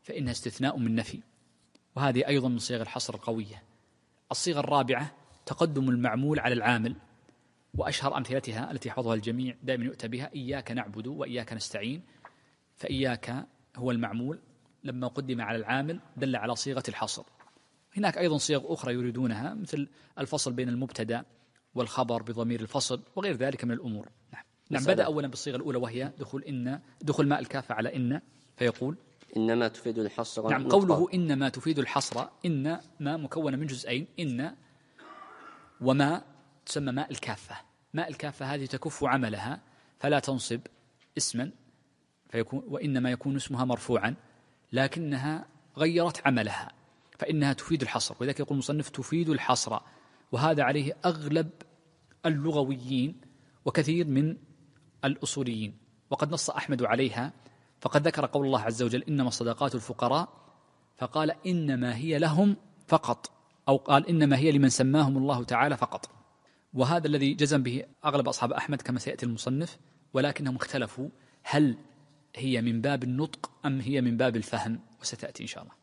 فإنها استثناء من نفي، وهذه أيضا من صيغ الحصر القوية. الصيغة الرابعة تقدم المعمول على العامل، وأشهر أمثلتها التي يحفظها الجميع دائما يؤتى بها: إياك نعبد وإياك نستعين. فإياك هو المعمول، لما قدم على العامل دل على صيغة الحصر. هناك أيضا صيغ أخرى يريدونها، مثل الفصل بين المبتدأ والخبر بضمير الفصل وغير ذلك من الأمور. نعم. بدأ أولا بالصيغة الأولى وهي دخول ماء الكافة على إن، فيقول إنما تفيد الحصر. نعم، قوله إنما تفيد الحصر، إن ما مكونة من جزئين، إن وما تسمى ماء الكافة. ماء الكافة هذه تكف عملها فلا تنصب اسما، فيكون وإنما يكون اسمها مرفوعا، لكنها غيرت عملها فإنها تفيد الحصر، ولذلك يقول المصنف تفيد الحصر، وهذا عليه أغلب اللغويين وكثير من الأصوليين. وقد نص أحمد عليها، فقد ذكر قول الله عز وجل: إنما الصدقات الفقراء، فقال إنما هي لهم فقط، أو قال إنما هي لمن سماهم الله تعالى فقط. وهذا الذي جزم به أغلب أصحاب أحمد كما سيأتي المصنف، ولكنهم اختلفوا هل هي من باب النطق أم هي من باب الفهم، وستأتي إن شاء الله.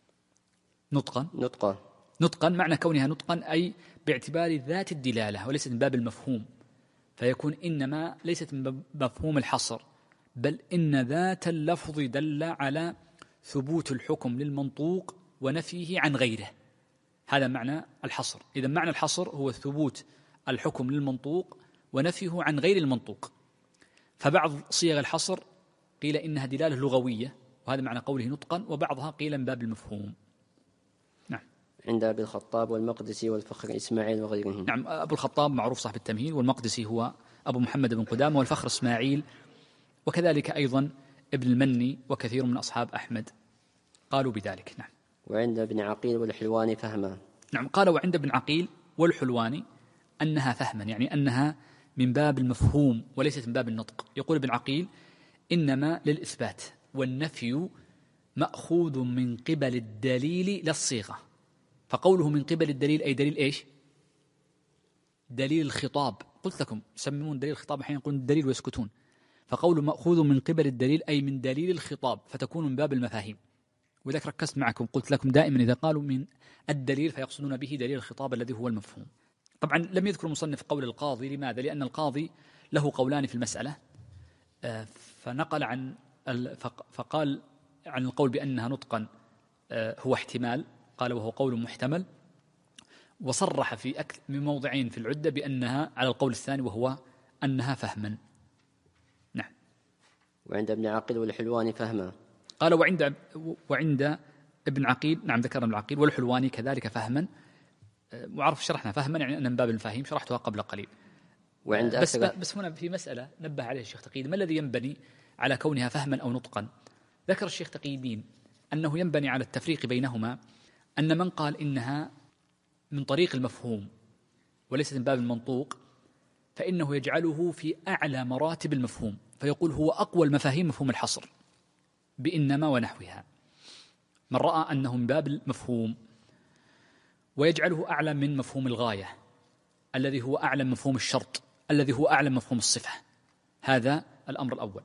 نطقا معنى كونها نطقا أي باعتبار ذات الدلالة وليست من باب المفهوم، فيكون إنما ليست من مفهوم الحصر، بل إن ذات اللفظ دل على ثبوت الحكم للمنطوق ونفيه عن غيره. هذا معنى الحصر. إذا معنى الحصر هو ثبوت الحكم للمنطوق ونفيه عن غير المنطوق. فبعض صيغ الحصر قيل إنها دلالة لغوية، وهذا معنى قوله نطقا، وبعضها قيل من باب المفهوم. نعم. عند أبي الخطاب والمقدسي والفخر إسماعيل وغيرهم. نعم، أبو الخطاب معروف صاحب التمهيد، والمقدسي هو أبو محمد بن قدامة، والفخر إسماعيل، وكذلك أيضا ابن المني وكثير من أصحاب أحمد قالوا بذلك. نعم. وعند ابن عقيل والحلواني فهما. نعم، قال وعند ابن عقيل والحلواني أنها فهما، يعني أنها من باب المفهوم وليست من باب النطق. يقول ابن عقيل: إنما للإثبات، والنفي مأخوذ من قبل الدليل للصيغة. فقوله من قبل الدليل أي دليل إيش؟ دليل الخطاب. قلت لكم يسمون دليل الخطاب حين يقولون الدليل ويسكتون، فقوله مأخوذ من قبل الدليل أي من دليل الخطاب، فتكون من باب المفاهيم. وذلك ركزت معكم، قلت لكم دائما إذا قالوا من الدليل فيقصدون به دليل الخطاب الذي هو المفهوم. طبعا لم يذكر المصنف قول القاضي. لماذا؟ لأن القاضي له قولان في المسألة، فقال عن القول بأنها نطقا هو احتمال، قال وهو قول محتمل، وصرح في أكثر من موضعين في العدة بأنها على القول الثاني وهو أنها فهما. نعم. وعند ابن عقيل والحلواني فهما. قال وعند ابن عقيل، نعم ذكر ابن عقيل، والحلواني كذلك فهما. وعرف شرحنا فهما يعني أن من باب المفاهيم، شرحتها قبل قليل. وعند بس هنا في مسألة نبه عليه الشيخ تقي، ما الذي ينبني على كونها فهما أو نطقا؟ ذكر الشيخ تقي الدين أنه ينبني على التفريق بينهما، أن من قال إنها من طريق المفهوم وليست من باب المنطوق فإنه يجعله في أعلى مراتب المفهوم، فيقول هو أقوى المفاهيم مفهوم الحصر بإنما ونحوها، من رأى أنه من باب المفهوم، ويجعله أعلى من مفهوم الغاية الذي هو أعلى من مفهوم الشرط الذي هو أعلى من مفهوم الصفة. هذا الأمر الأول.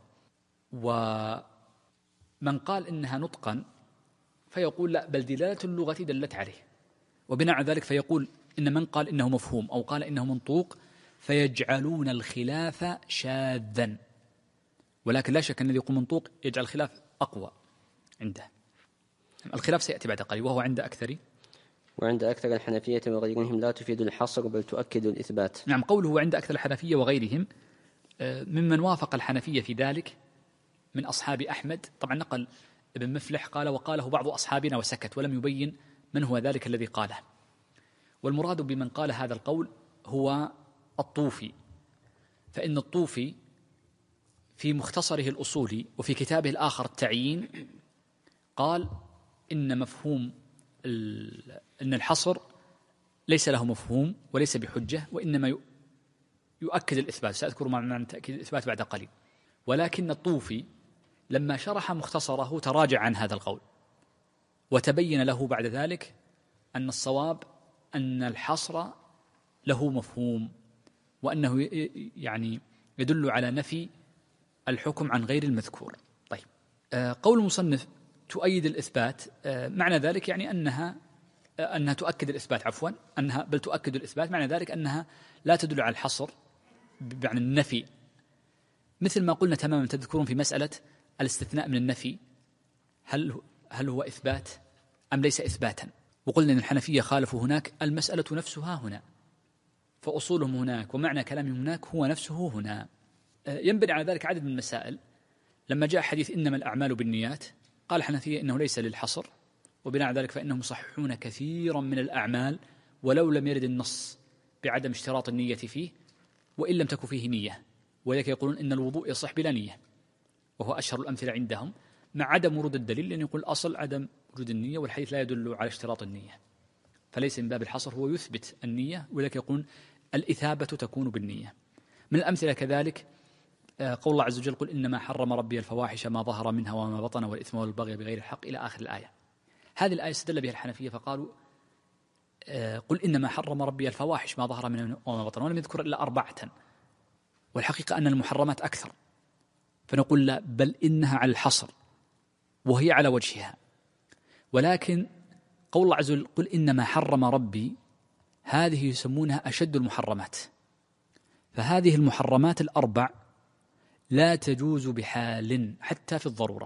ومن قال إنها نطقا فيقول لا، بل دلالة اللغة دلت عليه، وبناء على ذلك فيقول إن من قال إنه مفهوم أو قال إنه منطوق فيجعلون الخلاف شاذا، ولكن لا شك أن الذي يقول منطوق يجعل الخلاف أقوى عنده. الخلاف سيأتي بعد قليل، وهو عند أكثر الحنفية وغيرهم لا تفيد الحصر بل تؤكد الإثبات. نعم، قوله عند أكثر الحنفية وغيرهم ممن وافق الحنفية في ذلك من أصحاب أحمد. طبعا نقل ابن مفلح قال وقاله بعض أصحابنا وسكت، ولم يبين من هو ذلك الذي قاله. والمراد بمن قال هذا القول هو الطوفي، فإن الطوفي في مختصره الأصولي وفي كتابه الآخر التعيين قال إن مفهوم أن الحصر ليس له مفهوم وليس بحجة، وإنما يؤكد الإثبات. سأذكر معنى تأكيد الإثبات بعد قليل. ولكن الطوفي لما شرح مختصره تراجع عن هذا القول، وتبين له بعد ذلك أن الصواب أن الحصر له مفهوم، وأنه يعني يدل على نفي الحكم عن غير المذكور. طيب، قول المصنف تؤيد الإثبات، معنى ذلك يعني أنها تؤكد الإثبات، عفوا أنها بل تؤكد الإثبات، معنى ذلك أنها لا تدل على الحصر بمعنى النفي، مثل ما قلنا تماما تذكرون في مسألة الاستثناء من النفي، هل هو إثبات أم ليس إثباتا؟ وقلنا أن الحنفية خالفوا هناك، المسألة نفسها هنا، فأصولهم هناك ومعنى كلامهم هناك هو نفسه هنا. ينبني على ذلك عدد من المسائل. لما جاء حديث إنما الأعمال بالنيات قال الحنفية إنه ليس للحصر، وبناء على ذلك فإنهم يصححون كثيرا من الأعمال ولو لم يرد النص بعدم اشتراط النية فيه وإن لم تكن فيه نية، ولذلك يقولون إن الوضوء يصح بلا نية، وهو أشهر الأمثلة عندهم، مع عدم ورود الدليل، لأن يقول الأصل عدم وجود النية والحديث لا يدل على اشتراط النية، فليس من باب الحصر، هو يثبت النية، ولذلك يقولون الإثابة تكون بالنية. من الأمثلة كذلك قول الله عز وجل قل إنما حرم ربي الفواحش ما ظهر منها وما بطن والإثم والبغي بغير الحق إلى آخر الآية. هذه الآية استدل بها الحنفية فقالوا قل إنما حرم ربي الفواحش ما ظهر منها وما بطن، ولم يذكر إلا 4، والحقيقة أن المحرمات أكثر، فنقول لا، بل إنها على الحصر وهي على وجهها، ولكن قول الله عز وجل قل إنما حرم ربي هذه يسمونها أشد المحرمات، فهذه المحرمات ال4 لا تجوز بحال حتى في الضرورة،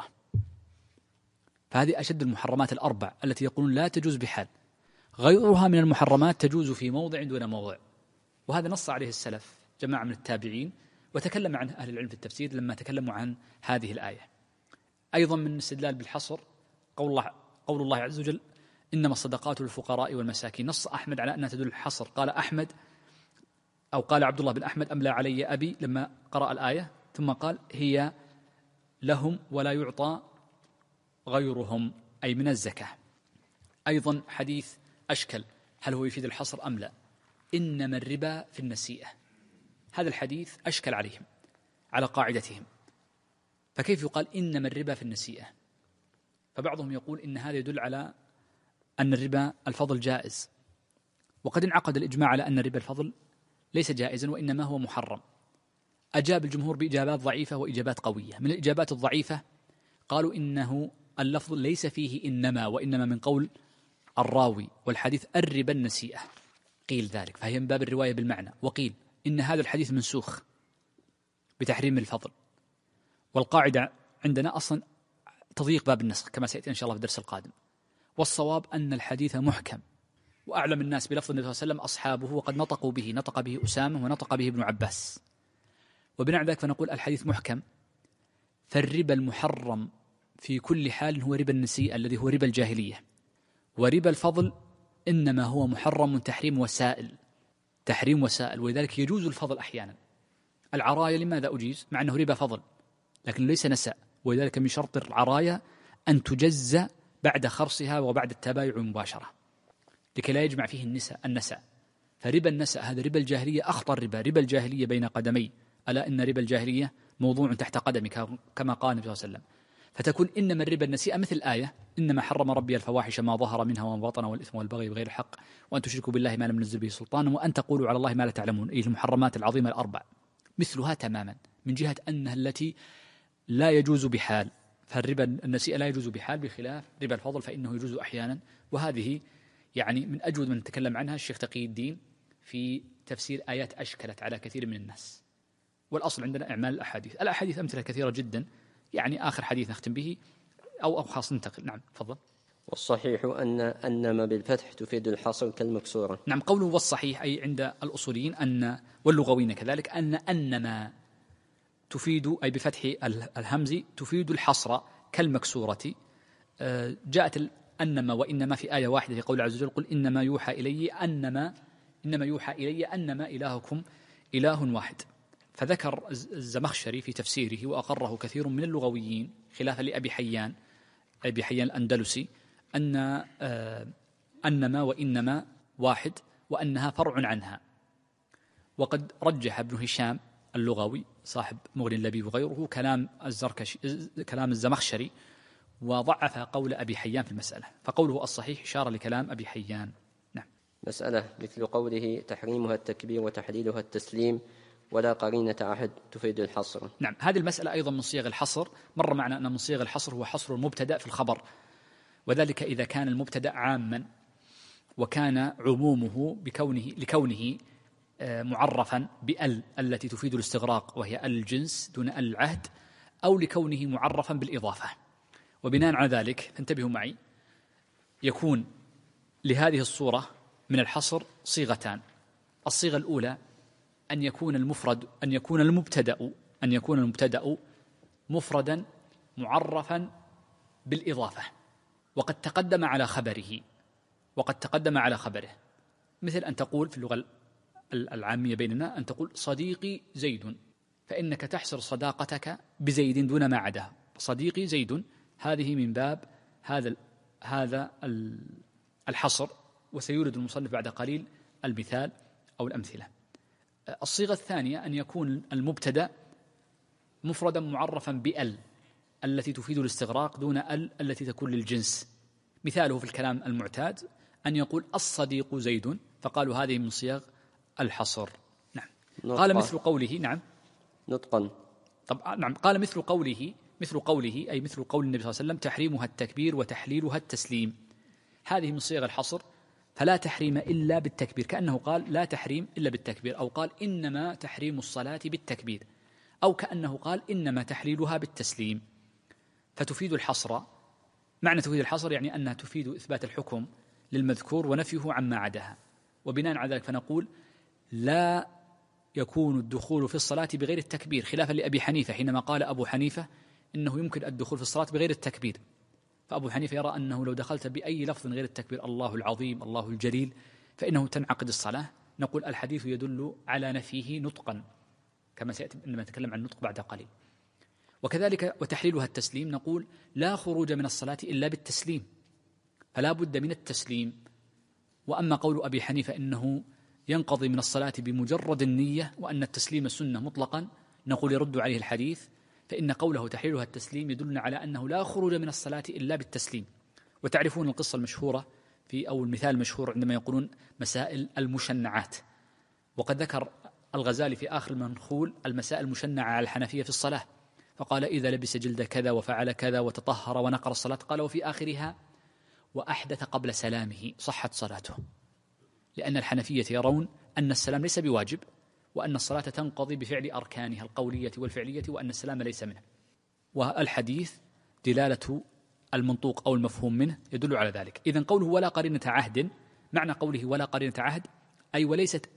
فهذه أشد المحرمات ال4 التي يقولون لا تجوز بحال، غيرها من المحرمات تجوز في موضع دون موضع، وهذا نص عليه السلف جماعة من التابعين، وتكلم عنه أهل العلم في التفسير لما تكلموا عن هذه الآية. أيضا من الاستدلال بالحصر قول الله عز وجل إنما الصدقات للفقراء والمساكين، نص أحمد على أنها تدل الحصر، قال أحمد أو قال عبد الله بن أحمد أملى علي أبي لما قرأ الآية، ثم قال هي لهم ولا يعطى غيرهم، أي من الزكاة. أيضا حديث أشكل هل هو يفيد الحصر أم لا، إنما الربا في النسيئة، هذا الحديث أشكل عليهم على قاعدتهم، فكيف يقال إنما الربا في النسيئة؟ فبعضهم يقول إن هذا يدل على أن الربا الفضل جائز، وقد انعقد الإجماع على أن ربا الفضل ليس جائزا وإنما هو محرم. أجاب الجمهور بإجابات ضعيفة وإجابات قوية. من الإجابات الضعيفة قالوا إنه اللفظ ليس فيه إنما، وإنما من قول الراوي، والحديث الربا النسيئة، قيل ذلك، فهي من باب الرواية بالمعنى. وقيل إن هذا الحديث منسوخ بتحريم الفضل، والقاعدة عندنا أصلا تضييق باب النسخ كما سيأتي إن شاء الله في الدرس القادم. والصواب أن الحديث محكم، وأعلم الناس بلفظ النبي صلى الله عليه وسلم أصحابه، وقد نطق به أسامة ونطق به ابن عباس، وبناء ذلك فنقول الحديث محكم. فالربا المحرم في كل حال هو ربا النسيئة الذي هو ربا الجاهلية، وربا الفضل إنما هو محرم تحريم وسائل، ولذلك يجوز الفضل أحيانا. العرايا لماذا أجيز مع أنه ربا فضل لكن ليس نساء، ولذلك من شرط العرايا أن تجز بعد خرصها وبعد التبايع مباشرة لكي لا يجمع فيه النساء. فربا النساء هذا ربا الجاهلية، أخطر ربا الجاهلية بين قدمي، ألا إن ربا الجاهلية موضوع تحت قدمك كما قال النبي صلى الله عليه وسلم. فتكون إنما الربا النسيئة مثل آية إنما حرم ربي الفواحش ما ظهر منها وما بطن والإثم والبغي بغير الحق وأن تشركوا بالله ما لم ينزل به سلطانا وأن تقولوا على الله ما لا تعلمون، أي المحرمات العظيمة ال4 مثلها تماما، من جهة أنها التي لا يجوز بحال، فالربا النسيئة لا يجوز بحال، بخلاف ربا الفضل فإنه يجوز أحيانا. وهذه يعني من أجود من تكلم عنها الشيخ تقي الدين في تفسير آيات أشكلت على كثير من الناس. والأصل عندنا إعمال الأحاديث أمثلة كثيرة جدا، يعني آخر حديث نختم به أو خاص ننتقل. نعم تفضل. والصحيح أنما بالفتح تفيد الحصر كالمكسورة. نعم، قوله والصحيح أي عند الأصوليين أن واللغويين كذلك أنما تفيد أي بفتح الهمز تفيد الحصر كالمكسورة. جاءت أنما وإنما في آية واحدة في قول عز وجل قل إنما يوحى إلي أنما إلهكم إله واحد. فذكر الزمخشري في تفسيره وأقره كثير من اللغويين خلافا لأبي حيان الأندلسي أن أنما وإنما واحد وأنها فرع عنها. وقد رجح ابن هشام اللغوي صاحب مغني اللبيب وغيره كلام الزمخشري وضعف قول أبي حيان في المسألة، فقوله الصحيح إشارة لكلام أبي حيان. نعم. مسألة مثل قوله تحريمها التكبير وتحليلها التسليم ولا قرينة عهد تفيد الحصر. نعم، هذه المسألة أيضا من صيغ الحصر. مر معنا أن من صيغ الحصر هو حصر المبتدأ في الخبر، وذلك إذا كان المبتدأ عاما وكان عمومه لكونه معرفا بأل التي تفيد الاستغراق وهي الجنس دون العهد، أو لكونه معرفا بالإضافة. وبناء على ذلك فانتبهوا معي، يكون لهذه الصورة من الحصر صيغتان. الصيغة الأولى أن يكون المبتدأ مفردا معرفا بالإضافة وقد تقدم على خبره، مثل أن تقول في اللغة العامية بيننا أن تقول صديقي زيد، فإنك تحصر صداقتك بزيد دون ما عداه. صديقي زيد، هذه من باب هذا الحصر، وسيورد المصنف بعد قليل المثال أو الأمثلة. الصيغة الثانية أن يكون المبتدأ مفردا معرفا بأل التي تفيد الاستغراق دون التي تكون للجنس. مثاله في الكلام المعتاد أن يقول الصديق زيد، فقالوا هذه من صيغ الحصر. نعم. قال مثل قوله نعم نطقا. نعم، قال مثل قوله أي مثل قول النبي صلى الله عليه وسلم تحريمها التكبير وتحليلها التسليم. هذه من صيغ الحصر، فلا تحريم إلا بالتكبير، كأنه قال لا تحريم إلا بالتكبير، أو قال إنما تحريم الصلاة بالتكبير، أو كأنه قال إنما تحليلها بالتسليم، فتفيد الحصر. معنى تفيد الحصر يعني أنها تفيد إثبات الحكم للمذكور ونفيه عما عداها. وبناء على ذلك فنقول لا يكون الدخول في الصلاة بغير التكبير، خلافا لأبي حنيفة حينما قال أبو حنيفة إنه يمكن الدخول في الصلاة بغير التكبير. فأبو حنيفة يرى أنه لو دخلت بأي لفظ غير التكبير، الله العظيم الله الجليل، فإنه تنعقد الصلاة. نقول الحديث يدل على نفيه نطقا، كما سيأتي إنما نتكلم عن النطق بعد قليل. وكذلك وتحليلها التسليم، نقول لا خروج من الصلاة إلا بالتسليم، فلا بد من التسليم. وأما قول أبي حنيفة إنه ينقضي من الصلاة بمجرد النية وأن التسليم سنة مطلقا، نقول يرد عليه الحديث، فإن قوله تحليلها التسليم يدلنا على أنه لا خروج من الصلاة إلا بالتسليم. وتعرفون القصة المشهورة أو المثال المشهور عندما يقولون مسائل المشنعات، وقد ذكر الغزالي في آخر المنخول المسائل المشنعة على الحنفية في الصلاة، فقال إذا لبس جلد كذا وفعل كذا وتطهر ونقر الصلاة، قال وفي آخرها وأحدث قبل سلامه صحت صلاته، لأن الحنفية يرون أن السلام ليس بواجب، وأن الصلاة تنقضي بفعل أركانها القولية والفعلية، وأن السلام ليس منه. والحديث دلالة المنطوق أو المفهوم منه يدل على ذلك. إذن قوله ولا قرينة عهد، معنى قوله ولا قرينة عهد أي وليست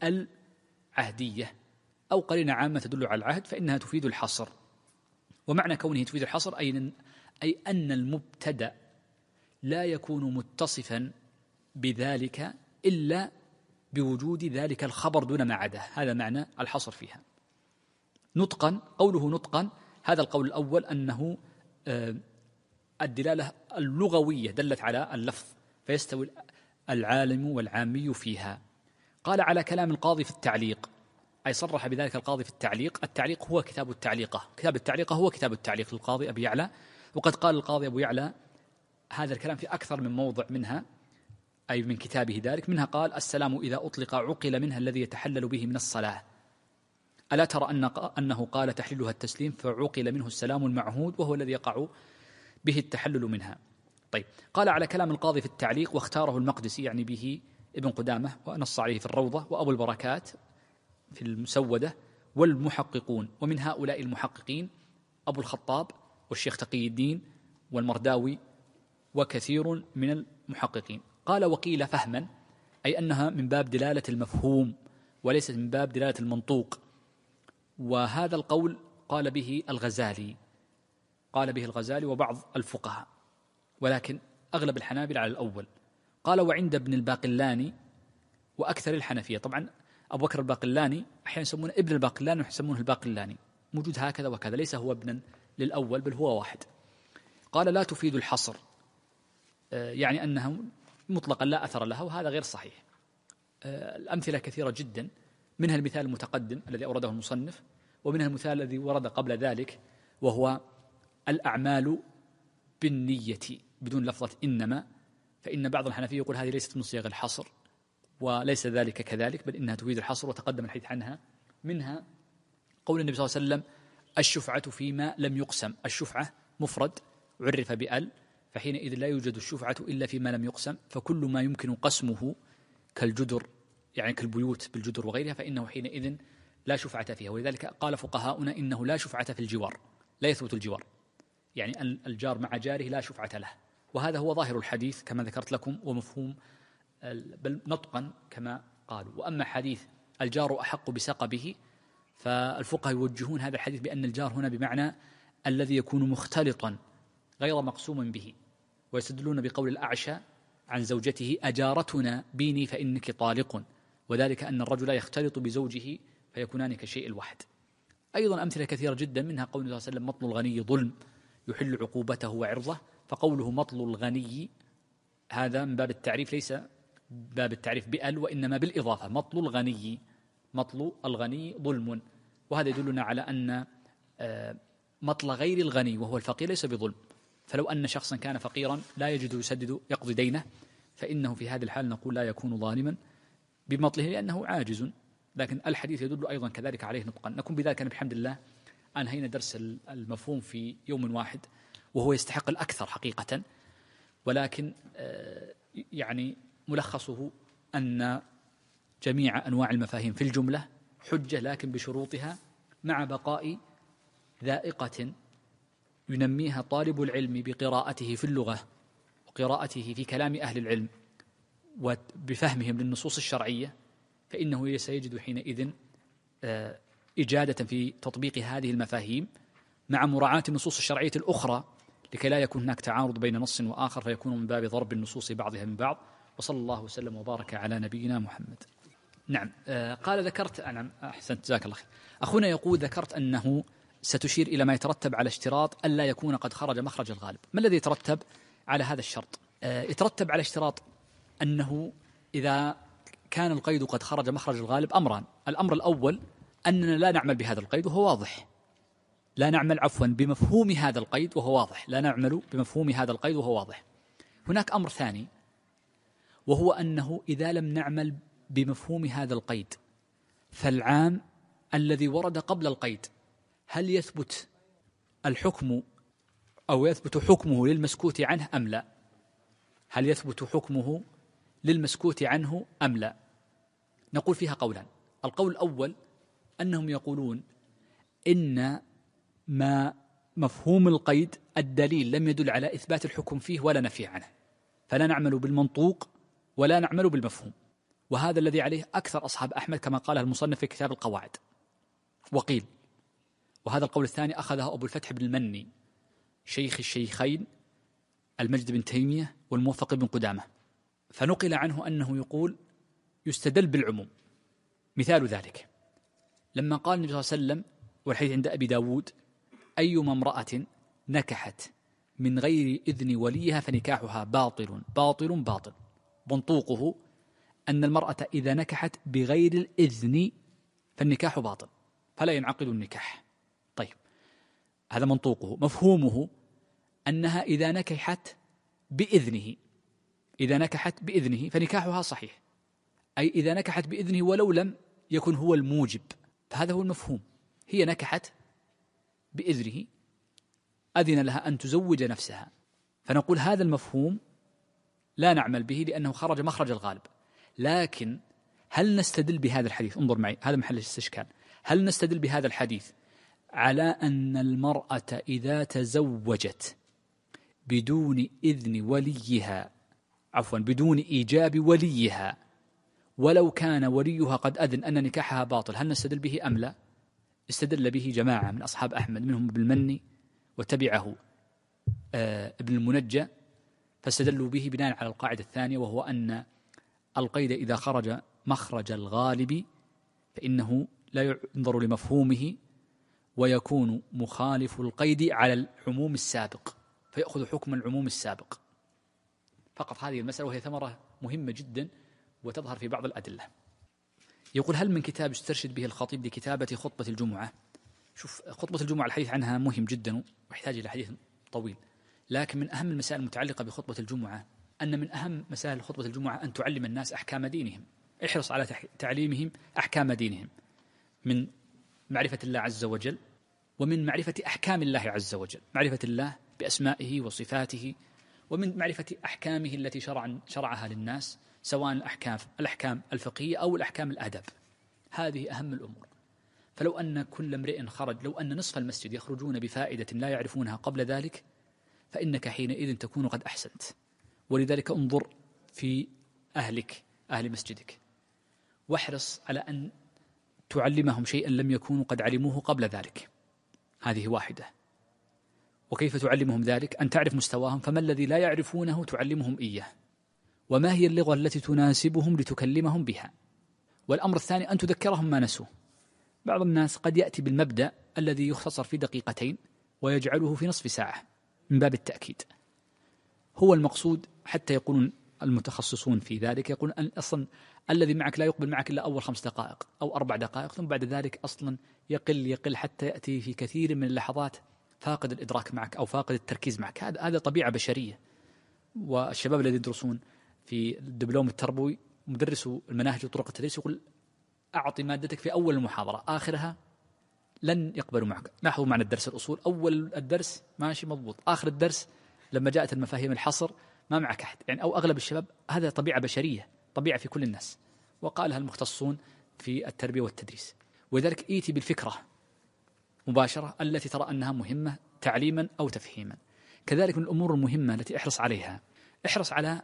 العهدية أو قرينة عامة تدل على العهد، فإنها تفيد الحصر. ومعنى كونه تفيد الحصر أي أن المبتدأ لا يكون متصفا بذلك إلا بوجود ذلك الخبر دون ما عداه. هذا معنى الحصر فيها. نطقا، قوله نطقا، هذا القول الأول أنه الدلالة اللغوية دلت على اللفظ، فيستوي العالم والعامي فيها. قال على كلام القاضي في التعليق، أي صرح بذلك القاضي في التعليق. التعليق هو كتاب التعليقة هو كتاب التعليق للقاضي أبي يعلى. وقد قال القاضي أبو يعلى هذا الكلام في أكثر من موضع، منها أي من كتابه ذلك، منها قال السلام إذا أطلق عقل منها الذي يتحلل به من الصلاة. ألا ترى أنه قال تحليلها التسليم فعقل منه السلام المعهود وهو الذي يقع به التحلل منها. طيب، قال على كلام القاضي في التعليق واختاره المقدسي يعني به ابن قدامة ونص عليه في الروضة وأبو البركات في المسودة والمحققون، ومن هؤلاء المحققين أبو الخطاب والشيخ تقي الدين والمرداوي وكثير من المحققين. قال وقيل فهما، أي أنها من باب دلالة المفهوم وليست من باب دلالة المنطوق. وهذا القول قال به الغزالي وبعض الفقهاء، ولكن أغلب الحنابلة على الأول. قال وعند ابن الباقلاني وأكثر الحنفية. طبعا أبو بكر الباقلاني أحيانا يسمونه ابن الباقلاني ويسمونه الباقلاني، موجود هكذا وكذا، ليس هو ابنا للأول بل هو واحد. قال لا تفيد الحصر، يعني أنه مطلقا لا أثر لها، وهذا غير صحيح. الأمثلة كثيرة جدا، منها المثال المتقدم الذي أورده المصنف، ومنها المثال الذي ورد قبل ذلك وهو الأعمال بالنية بدون لفظة إنما، فإن بعض الحنفية يقول هذه ليست من صيغ الحصر، وليس ذلك كذلك، بل إنها تفيد الحصر وتقدم الحديث عنها. منها قول النبي صلى الله عليه وسلم الشفعة فيما لم يقسم، الشفعة مفرد عرف بأل، فحينئذ لا يوجد الشفعة إلا فيما لم يقسم، فكل ما يمكن قسمه كالجدر يعني كالبيوت بالجدر وغيرها فإنه حينئذ لا شفعة فيها. ولذلك قال فقهاؤنا إنه لا شفعة في الجوار، لا يثبت الجوار، يعني الجار مع جاره لا شفعة له، وهذا هو ظاهر الحديث كما ذكرت لكم ومفهوم بل نطقا كما قالوا. وأما حديث الجار أحق بسقبه فالفقهاء يوجهون هذا الحديث بأن الجار هنا بمعنى الذي يكون مختلطا غير مقسوم به، ويستدلون بقول الأعشى عن زوجته أجارتنا بيني فإنك طالق، وذلك أن الرجل يختلط بزوجه فيكونان كشيء الواحد. أيضا أمثلة كثيرة جدا، منها قول الله صلى الله عليه وسلم مطل الغني ظلم يحل عقوبته وعرضه، فقوله مطل الغني هذا من باب التعريف، ليس باب التعريف بأل وإنما بالإضافة، مطل الغني ظلم، وهذا يدلنا على أن مطل غير الغني وهو الفقير ليس بظلم، فلو أن شخصا كان فقيرا لا يجد يسدد يقضي دينه فإنه في هذه الحال نقول لا يكون ظالما بمطله لأنه عاجز، لكن الحديث يدل أيضا كذلك عليه نطقا. نكون بذلك بحمد الله أنهينا درس المفهوم في يوم واحد، وهو يستحق الأكثر حقيقة، ولكن يعني ملخصه أن جميع أنواع المفاهيم في الجملة حجة لكن بشروطها، مع بقاء ذائقة ينميها طالب العلم بقراءته في اللغة وقراءته في كلام أهل العلم وبفهمهم للنصوص الشرعية، فإنه سيجد حينئذ إجادة في تطبيق هذه المفاهيم مع مراعاة النصوص الشرعية الأخرى، لكي لا يكون هناك تعارض بين نص وآخر فيكون من باب ضرب النصوص بعضها من بعض. وصلى الله وسلم وبارك على نبينا محمد. نعم، قال ذكرت، نعم أحسنت جزاك الله خير. أخونا يقول ذكرت أنه ستشير إلى ما يترتب على اشتراط ألا يكون قد خرج مخرج الغالب. ما الذي يترتب على هذا الشرط؟ يترتب على اشتراط أنه إذا كان القيد قد خرج مخرج الغالب أمران: الأمر الأول أننا لا نعمل بهذا القيد وهو واضح، لا نعمل بمفهوم هذا القيد وهو واضح، لا نعمل بمفهوم هذا القيد وهو واضح. هناك أمر ثاني وهو أنه إذا لم نعمل بمفهوم هذا القيد فالعام الذي ورد قبل القيد هل يثبت الحكم أو يثبت حكمه للمسكوت عنه أم لا؟ هل يثبت حكمه للمسكوت عنه أم لا؟ نقول فيها قولان. القول الأول أنهم يقولون إن ما مفهوم القيد الدليل لم يدل على إثبات الحكم فيه ولا نفي عنه، فلا نعمل بالمنطوق ولا نعمل بالمفهوم، وهذا الذي عليه أكثر أصحاب أحمد كما قاله المصنف في كتاب القواعد. وقيل، وهذا القول الثاني أخذه أبو الفتح بن المني شيخ الشيخين المجد بن تيمية والموفق بن قدامة، فنقل عنه أنه يقول يستدل بالعموم. مثال ذلك لما قال النبي صلى الله عليه وسلم، والحديث عند أبي داود: أيما امرأة نكحت من غير إذن وليها فنكاحها باطل باطل باطل. منطوقه أن المرأة إذا نكحت بغير الإذن فالنكاح باطل فلا ينعقد النكاح. طيب، هذا منطوقه. مفهومه أنها إذا نكحت بإذنه فنكاحها صحيح، أي إذا نكحت بإذنه ولو لم يكن هو الموجب، فهذا هو المفهوم. هي نكحت بإذنه، أذن لها أن تزوج نفسها، فنقول هذا المفهوم لا نعمل به لأنه خرج مخرج الغالب. لكن هل نستدل بهذا الحديث؟ انظر معي، هذا محل الاستشكال. هل نستدل بهذا الحديث على أن المرأة إذا تزوجت بدون إذن وليها، بدون إيجاب وليها، ولو كان وليها قد أذن أن نكاحها باطل، هل نستدل به أم لا؟ استدل به جماعة من أصحاب أحمد، منهم ابن المني وتبعه ابن المنجى، فاستدلوا به بناء على القاعدة الثانية، وهو أن القيد إذا خرج مخرج الغالب فإنه لا ينظر لمفهومه ويكون مخالف القيد على العموم السابق، فيأخذ حكم العموم السابق. فقط هذه المسألة، وهي ثمرة مهمة جدا وتظهر في بعض الأدلة. يقول: هل من كتاب يسترشد به الخطيب لكتابة خطبة الجمعة؟ شوف، خطبة الجمعة الحديث عنها مهم جدا ويحتاج إلى حديث طويل، لكن من أهم المسائل المتعلقة بخطبة الجمعة أن من أهم مسائل خطبة الجمعة أن تعلم الناس أحكام دينهم. احرص على تعليمهم أحكام دينهم من معرفة الله عز وجل ومن معرفة أحكام الله عز وجل، معرفة الله بأسمائه وصفاته، ومن معرفة أحكامه التي شرعها للناس، سواء الأحكام الفقهية أو الأحكام الآداب. هذه أهم الأمور. فلو أن كل امرئ خرج، لو أن نصف المسجد يخرجون بفائدة لا يعرفونها قبل ذلك، فإنك حينئذ تكون قد أحسنت. ولذلك انظر في أهلك، أهل مسجدك، واحرص على أن تعلمهم شيئا لم يكونوا قد علموه قبل ذلك. هذه واحدة. وكيف تعلمهم ذلك؟ أن تعرف مستواهم، فما الذي لا يعرفونه تعلمهم إياه، وما هي اللغة التي تناسبهم لتكلمهم بها. والأمر الثاني أن تذكرهم ما نسوه. بعض الناس قد يأتي بالمبدأ الذي يختصر في دقيقتين ويجعله في نصف ساعة من باب التأكيد. هو المقصود، حتى يقولون المتخصصون في ذلك، يقولون أن أصلا الذي معك لا يقبل معك إلا أول 5 دقائق أو 4 دقائق، ثم بعد ذلك أصلا يقل حتى يأتي في كثير من اللحظات فاقد الإدراك معك أو فاقد التركيز معك. هذا طبيعة بشرية. والشباب الذين يدرسون في الدبلوم التربوي، مدرسو المناهج وطرق التدريس، يقول أعطي مادتك في أول المحاضرة، آخرها لن يقبلوا معك. لاحظوا معنا الدرس الأصول، أول الدرس ماشي مضبوط، آخر الدرس لما جاءت المفاهيم الحصر ما معك أحد، يعني أو أغلب الشباب. هذا طبيعة بشرية، طبيعة في كل الناس، وقالها المختصون في التربية والتدريس. ولذلك إيتي بالفكرة مباشرة التي ترى أنها مهمة تعليما أو تفهيما. كذلك من الأمور المهمة التي احرص عليها، احرص على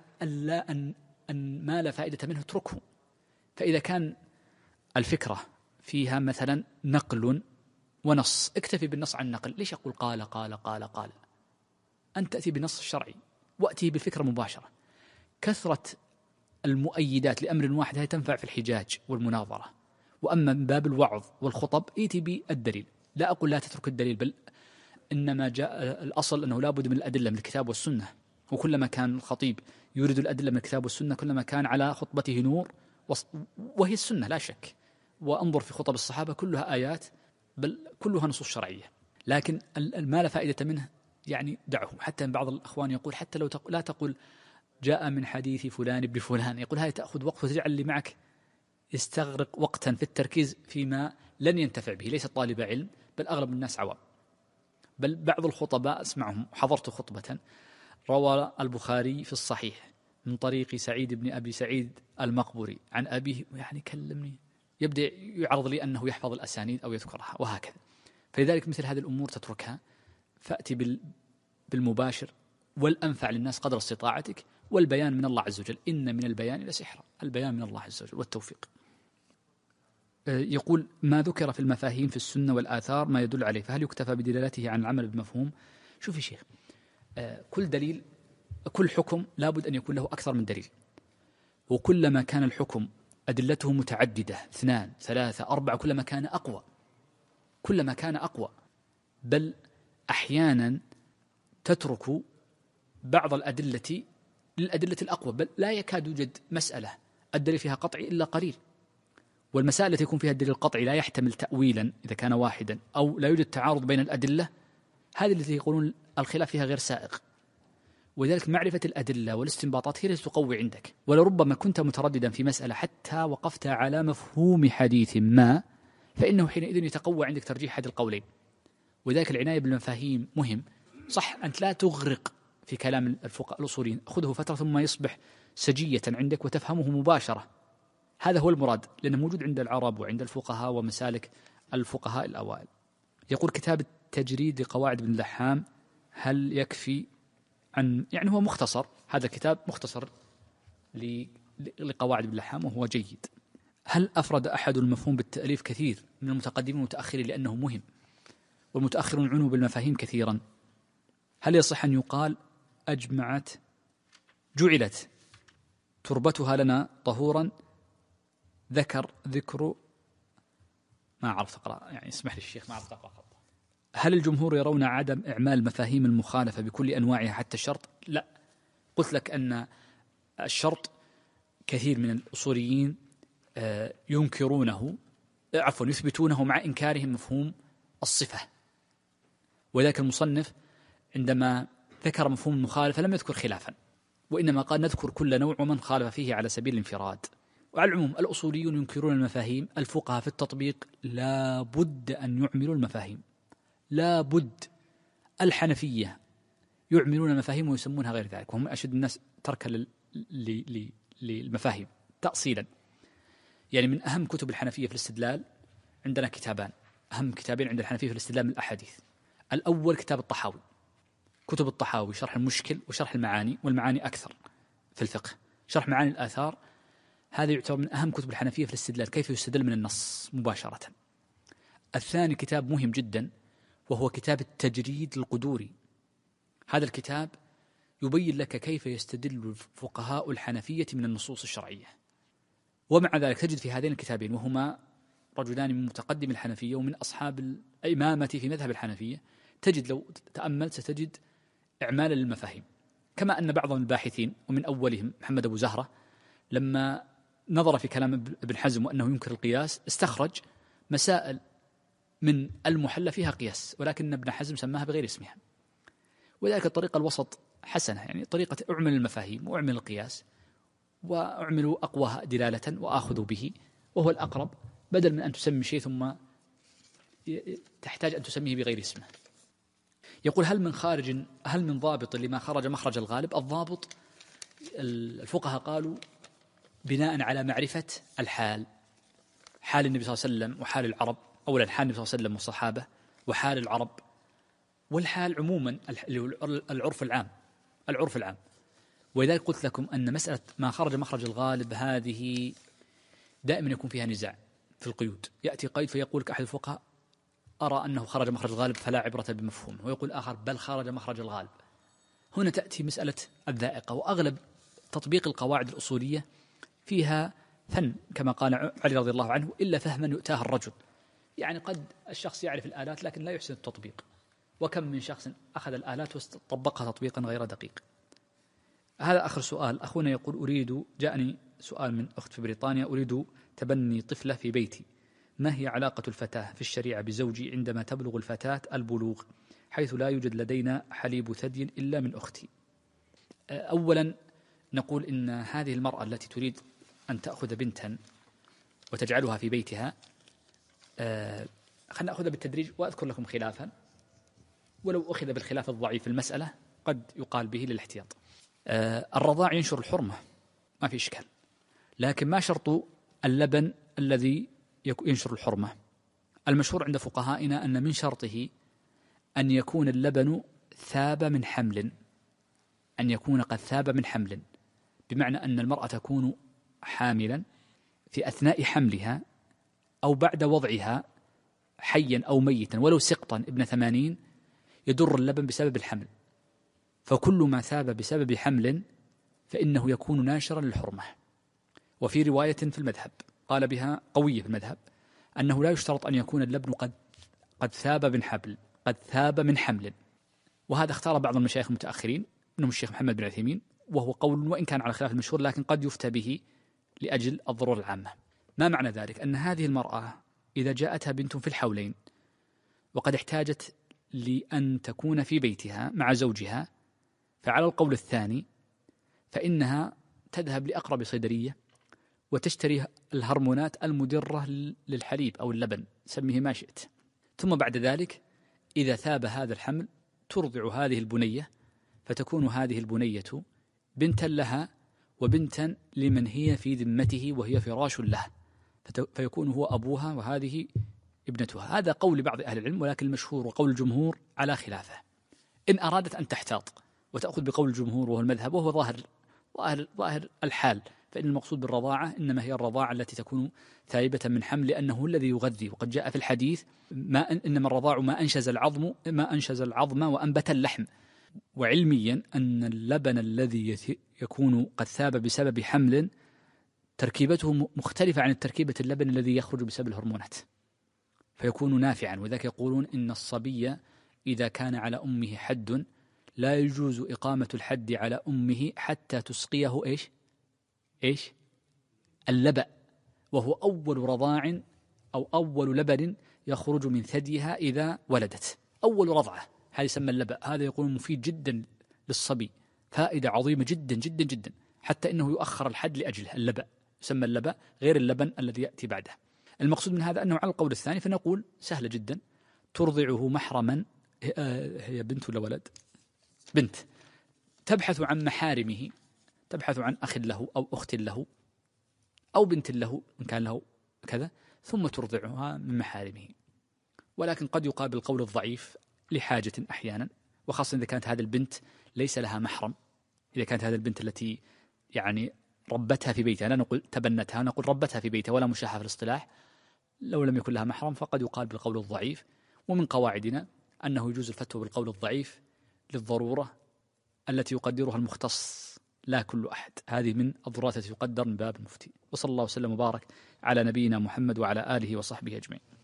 أن ما لا فائدة منه اتركه. فإذا كان الفكرة فيها مثلا نقل ونص، اكتفي بالنص عن نقل. ليش أقول قال قال قال قال؟ أن تأتي بالنص الشرعي وأتي بالفكرة مباشرة. كثرة المؤيدات لأمر واحد هي تنفع في الحجاج والمناظرة. وأما من باب الوعظ والخطب إيتي بالدليل. لا أقول لا تترك الدليل، بل إنما جاء الأصل أنه لا بد من الأدلة من الكتاب والسنة. وكلما كان الخطيب يريد الأدلة من الكتاب والسنة كلما كان على خطبته نور، وهي السنة لا شك. وانظر في خطب الصحابة كلها آيات، بل كلها نصوص شرعية. لكن ما لا فائدة منه يعني دعه. حتى بعض الأخوان يقول حتى لو لا تقول جاء من حديث فلان ابن فلان، يقول هاي تأخذ وقت وتجعل اللي معك يستغرق وقتا في التركيز فيما لن ينتفع به. ليس طالب علم، بل أغلب الناس عوام. بل بعض الخطباء أسمعهم، حضرت خطبة روى البخاري في الصحيح من طريق سعيد بن أبي سعيد المقبري عن أبيه، يعني كلمني، يبدأ يعرض لي أنه يحفظ الأسانيد أو يذكرها وهكذا. فلذلك مثل هذه الأمور تتركها، فأتي بالمباشر والأنفع للناس قدر استطاعتك. والبيان من الله عز وجل، إن من البيان لسحرا. البيان من الله عز وجل والتوفيق. يقول ما ذكر في المفاهيم في السنة والآثار ما يدل عليه، فهل يكتفى بدلالته عن العمل بمفهوم؟ شوف يا شيخ، كل دليل، كل حكم لابد أن يكون له أكثر من دليل. وكلما كان الحكم أدلته متعددة 2 3 4 كلما كان أقوى. بل أحيانا تترك بعض الأدلة للأدلة الأقوى، بل لا يكاد يوجد مسألة الدليل فيها قطعي إلا قليل. والمسائل التي يكون فيها الدليل القطعي لا يحتمل تأويلا إذا كان واحدا، أو لا يوجد تعارض بين الأدلة، هذه التي يقولون الخلاف فيها غير سائغ. ولذلك معرفة الأدلة والاستنباطات هي التي تقوي عندك. ولربما كنت مترددا في مسألة حتى وقفت على مفهوم حديث ما، فإنه حينئذ يتقوى عندك ترجيح أحد القولين. وذلك العناية بالمفاهيم مهم. صح أنت لا تغرق في كلام الفقهاء الأصوليين، خذه فترة ثم يصبح سجية عندك وتفهمه مباشرة. هذا هو المراد، لأنه موجود عند العرب وعند الفقهاء ومسالك الفقهاء الأوائل. يقول كتاب التجريد لقواعد ابن اللحام هل يكفي عن، يعني هو مختصر، هذا الكتاب مختصر لقواعد ابن اللحام وهو جيد. هل أفرد أحد المفهوم بالتأليف كثير من المتقدمين والمتأخرين لأنه مهم، والمتأخرون عنوا بالمفاهيم كثيرا؟ هل يصح أن يقال جعلت تربتها لنا طهورا ذكر ما عرفت أقرأ، يعني اسمح لي الشيخ ما عرفت أقرأ خط. هل الجمهور يرون عدم إعمال مفاهيم المخالفة بكل أنواعها حتى الشرط؟ لا، قلت لك أن الشرط كثير من الأصوليين يثبتونه مع إنكارهم مفهوم الصفة. وذلك المصنف عندما ذكر مفهوم المخالفة لم يذكر خلافا، وإنما قال نذكر كل نوع ومن خالف فيه على سبيل الانفراد. وعلى العموم الأصوليون ينكرون المفاهيم، الفقهاء في التطبيق لا بد أن يعملوا المفاهيم، لا بد. الحنفية يعملون المفاهيم ويسمونها غير ذلك، وهم أشد الناس تركا للمفاهيم تأصيلا. يعني من أهم كتب الحنفية في الاستدلال عندنا كتابان، أهم كتابين عند الحنفية في الاستدلال من الأحاديث. الأول كتاب الطحاوي، كتب الطحاوي شرح المشكل وشرح المعاني، والمعاني أكثر في الفقه. شرح معاني الآثار هذا يعتبر من أهم كتب الحنفية في الاستدلال، كيف يستدل من النص مباشرة. الثاني كتاب مهم جدا وهو كتاب التجريد القدوري. هذا الكتاب يبين لك كيف يستدل فقهاء الحنفية من النصوص الشرعية. ومع ذلك تجد في هذين الكتابين، وهما رجلان من متقدم الحنفية ومن أصحاب الإمامة في مذهب الحنفية، تجد لو تأملت ستجد إعمالا للمفاهيم. كما أن بعض الباحثين ومن أولهم محمد أبو زهرة لما نظر في كلام ابن حزم وأنه ينكر القياس استخرج مسائل من المحلى فيها قياس، ولكن ابن حزم سماها بغير اسمها. وذلك الطريقة الوسط حسنة، يعني طريقة أعمل المفاهيم وأعمل القياس وأعمل أقواها دلالة وآخذ به وهو الأقرب، بدل من أن تسمي شيء ثم تحتاج أن تسميه بغير اسمه. يقول هل من ضابط لما خرج مخرج الغالب؟ الضابط الفقهاء قالوا بناء على معرفة الحال، حال النبي صلى الله عليه وسلم وحال العرب، أولا حال النبي صلى الله عليه وسلم والصحابة وحال العرب، والحال عموما العرف العام. ولذلك قلت لكم أن مسألة ما خرج مخرج الغالب هذه دائما يكون فيها نزاع في القيود. يأتي قيد فيقول أحد الفقهاء أرى أنه خرج مخرج الغالب فلا عبرة بمفهوم، ويقول آخر بل خرج مخرج الغالب. هنا تأتي مسألة الذائقة، وأغلب تطبيق القواعد الأصولية فيها فن كما قال علي رضي الله عنه، إلا فهما يؤتاه الرجل. يعني قد الشخص يعرف الآلات لكن لا يحسن التطبيق، وكم من شخص أخذ الآلات وطبقها تطبيقا غير دقيق. هذا آخر سؤال. أخونا يقول جاءني سؤال من أخت في بريطانيا: أريد تبني طفلة في بيتي، ما هي علاقة الفتاة في الشريعة بزوجي عندما تبلغ الفتاة البلوغ، حيث لا يوجد لدينا حليب ثدي إلا من أختي؟ أولا نقول إن هذه المرأة التي تريد أن تأخذ بنتا وتجعلها في بيتها، خلنا نأخذ بالتدريج وأذكر لكم خلافا، ولو أخذ بالخلاف الضعيف في المسألة قد يقال به للاحتياط. الرضاع ينشر الحرمة ما في إشكال، لكن ما شرط اللبن الذي ينشر الحرمة؟ المشهور عند فقهائنا أن من شرطه أن يكون اللبن ثاب من حمل، أن يكون قد ثاب من حمل، بمعنى أن المرأة تكون حاملا في أثناء حملها أو بعد وضعها حيا أو ميتا ولو سقطا ابن 80 يدر اللبن بسبب الحمل، فكل ما ثاب بسبب حمل فإنه يكون ناشرا للحرمة. وفي رواية في المذهب قال بها قوية في المذهب أنه لا يشترط أن يكون اللبن قد ثاب من حمل، قد ثاب من حمل. وهذا اختار بعض المشايخ المتأخرين منهم الشيخ محمد بن عثيمين، وهو قول وإن كان على خلاف المشهور لكن قد يفتى به لأجل الضرورة العامة. ما معنى ذلك؟ أن هذه المرأة إذا جاءتها بنت في الحولين وقد احتاجت لأن تكون في بيتها مع زوجها، فعلى القول الثاني فإنها تذهب لأقرب صيدلية وتشتري الهرمونات المدرة للحليب أو اللبن، سميه ما شئت، ثم بعد ذلك إذا ثاب هذا الحمل ترضع هذه البنية، فتكون هذه البنية بنتا لها وبنتا لمن هي في ذمته وهي فراش له، فيكون هو أبوها وهذه ابنتها. هذا قول بعض أهل العلم، ولكن المشهور وقول الجمهور على خلافه. إن أرادت أن تحتاط وتأخذ بقول الجمهور وهو المذهب وهو ظاهر الحال، فإن المقصود بالرضاعة إنما هي الرضاعة التي تكون ثائبة من حمل، لأنه الذي يغذي. وقد جاء في الحديث إنما الرضاع ما أنشز العظم وأنبت اللحم. وعلميا أن اللبن الذي يكون قد ثاب بسبب حمل تركيبته مختلفة عن تركيبة اللبن الذي يخرج بسبب الهرمونات، فيكون نافعا. وذلك يقولون إن الصبي إذا كان على أمه حد لا يجوز إقامة الحد على أمه حتى تسقيه إيش اللبن، وهو أول رضاع أو أول لبن يخرج من ثديها إذا ولدت، أول رضعة، هذا يسمى اللبن. هذا يقول مفيد جدا للصبي، فائدة عظيمة جدا جدا جدا، حتى إنه يؤخر الحد لأجله اللبن يسمى اللبن غير اللبن الذي يأتي بعده. المقصود من هذا أنه على القول الثاني فنقول سهل جدا، ترضعه محرما، هي بنت ولا ولد؟ بنت، تبحث عن محارمه، تبحث عن أخ له أو أخت له أو بنت له إن كان له كذا، ثم ترضعها من محارمه. ولكن قد يقابل القول الضعيف لحاجة أحيانا، وخاصة إذا كانت هذه البنت ليس لها محرم، إذا كانت هذه البنت التي يعني ربتها في بيتها، لا نقول تبنتها، نقول ربتها في بيتها ولا مشاحة في الاصطلاح، لو لم يكن لها محرم فقد يقال بالقول الضعيف. ومن قواعدنا أنه يجوز الفتوى بالقول الضعيف للضرورة التي يقدرها المختص لا كل أحد، هذه من الضرورات التي يقدر من باب المفتي. وصلى الله وسلم وبارك على نبينا محمد وعلى آله وصحبه أجمعين.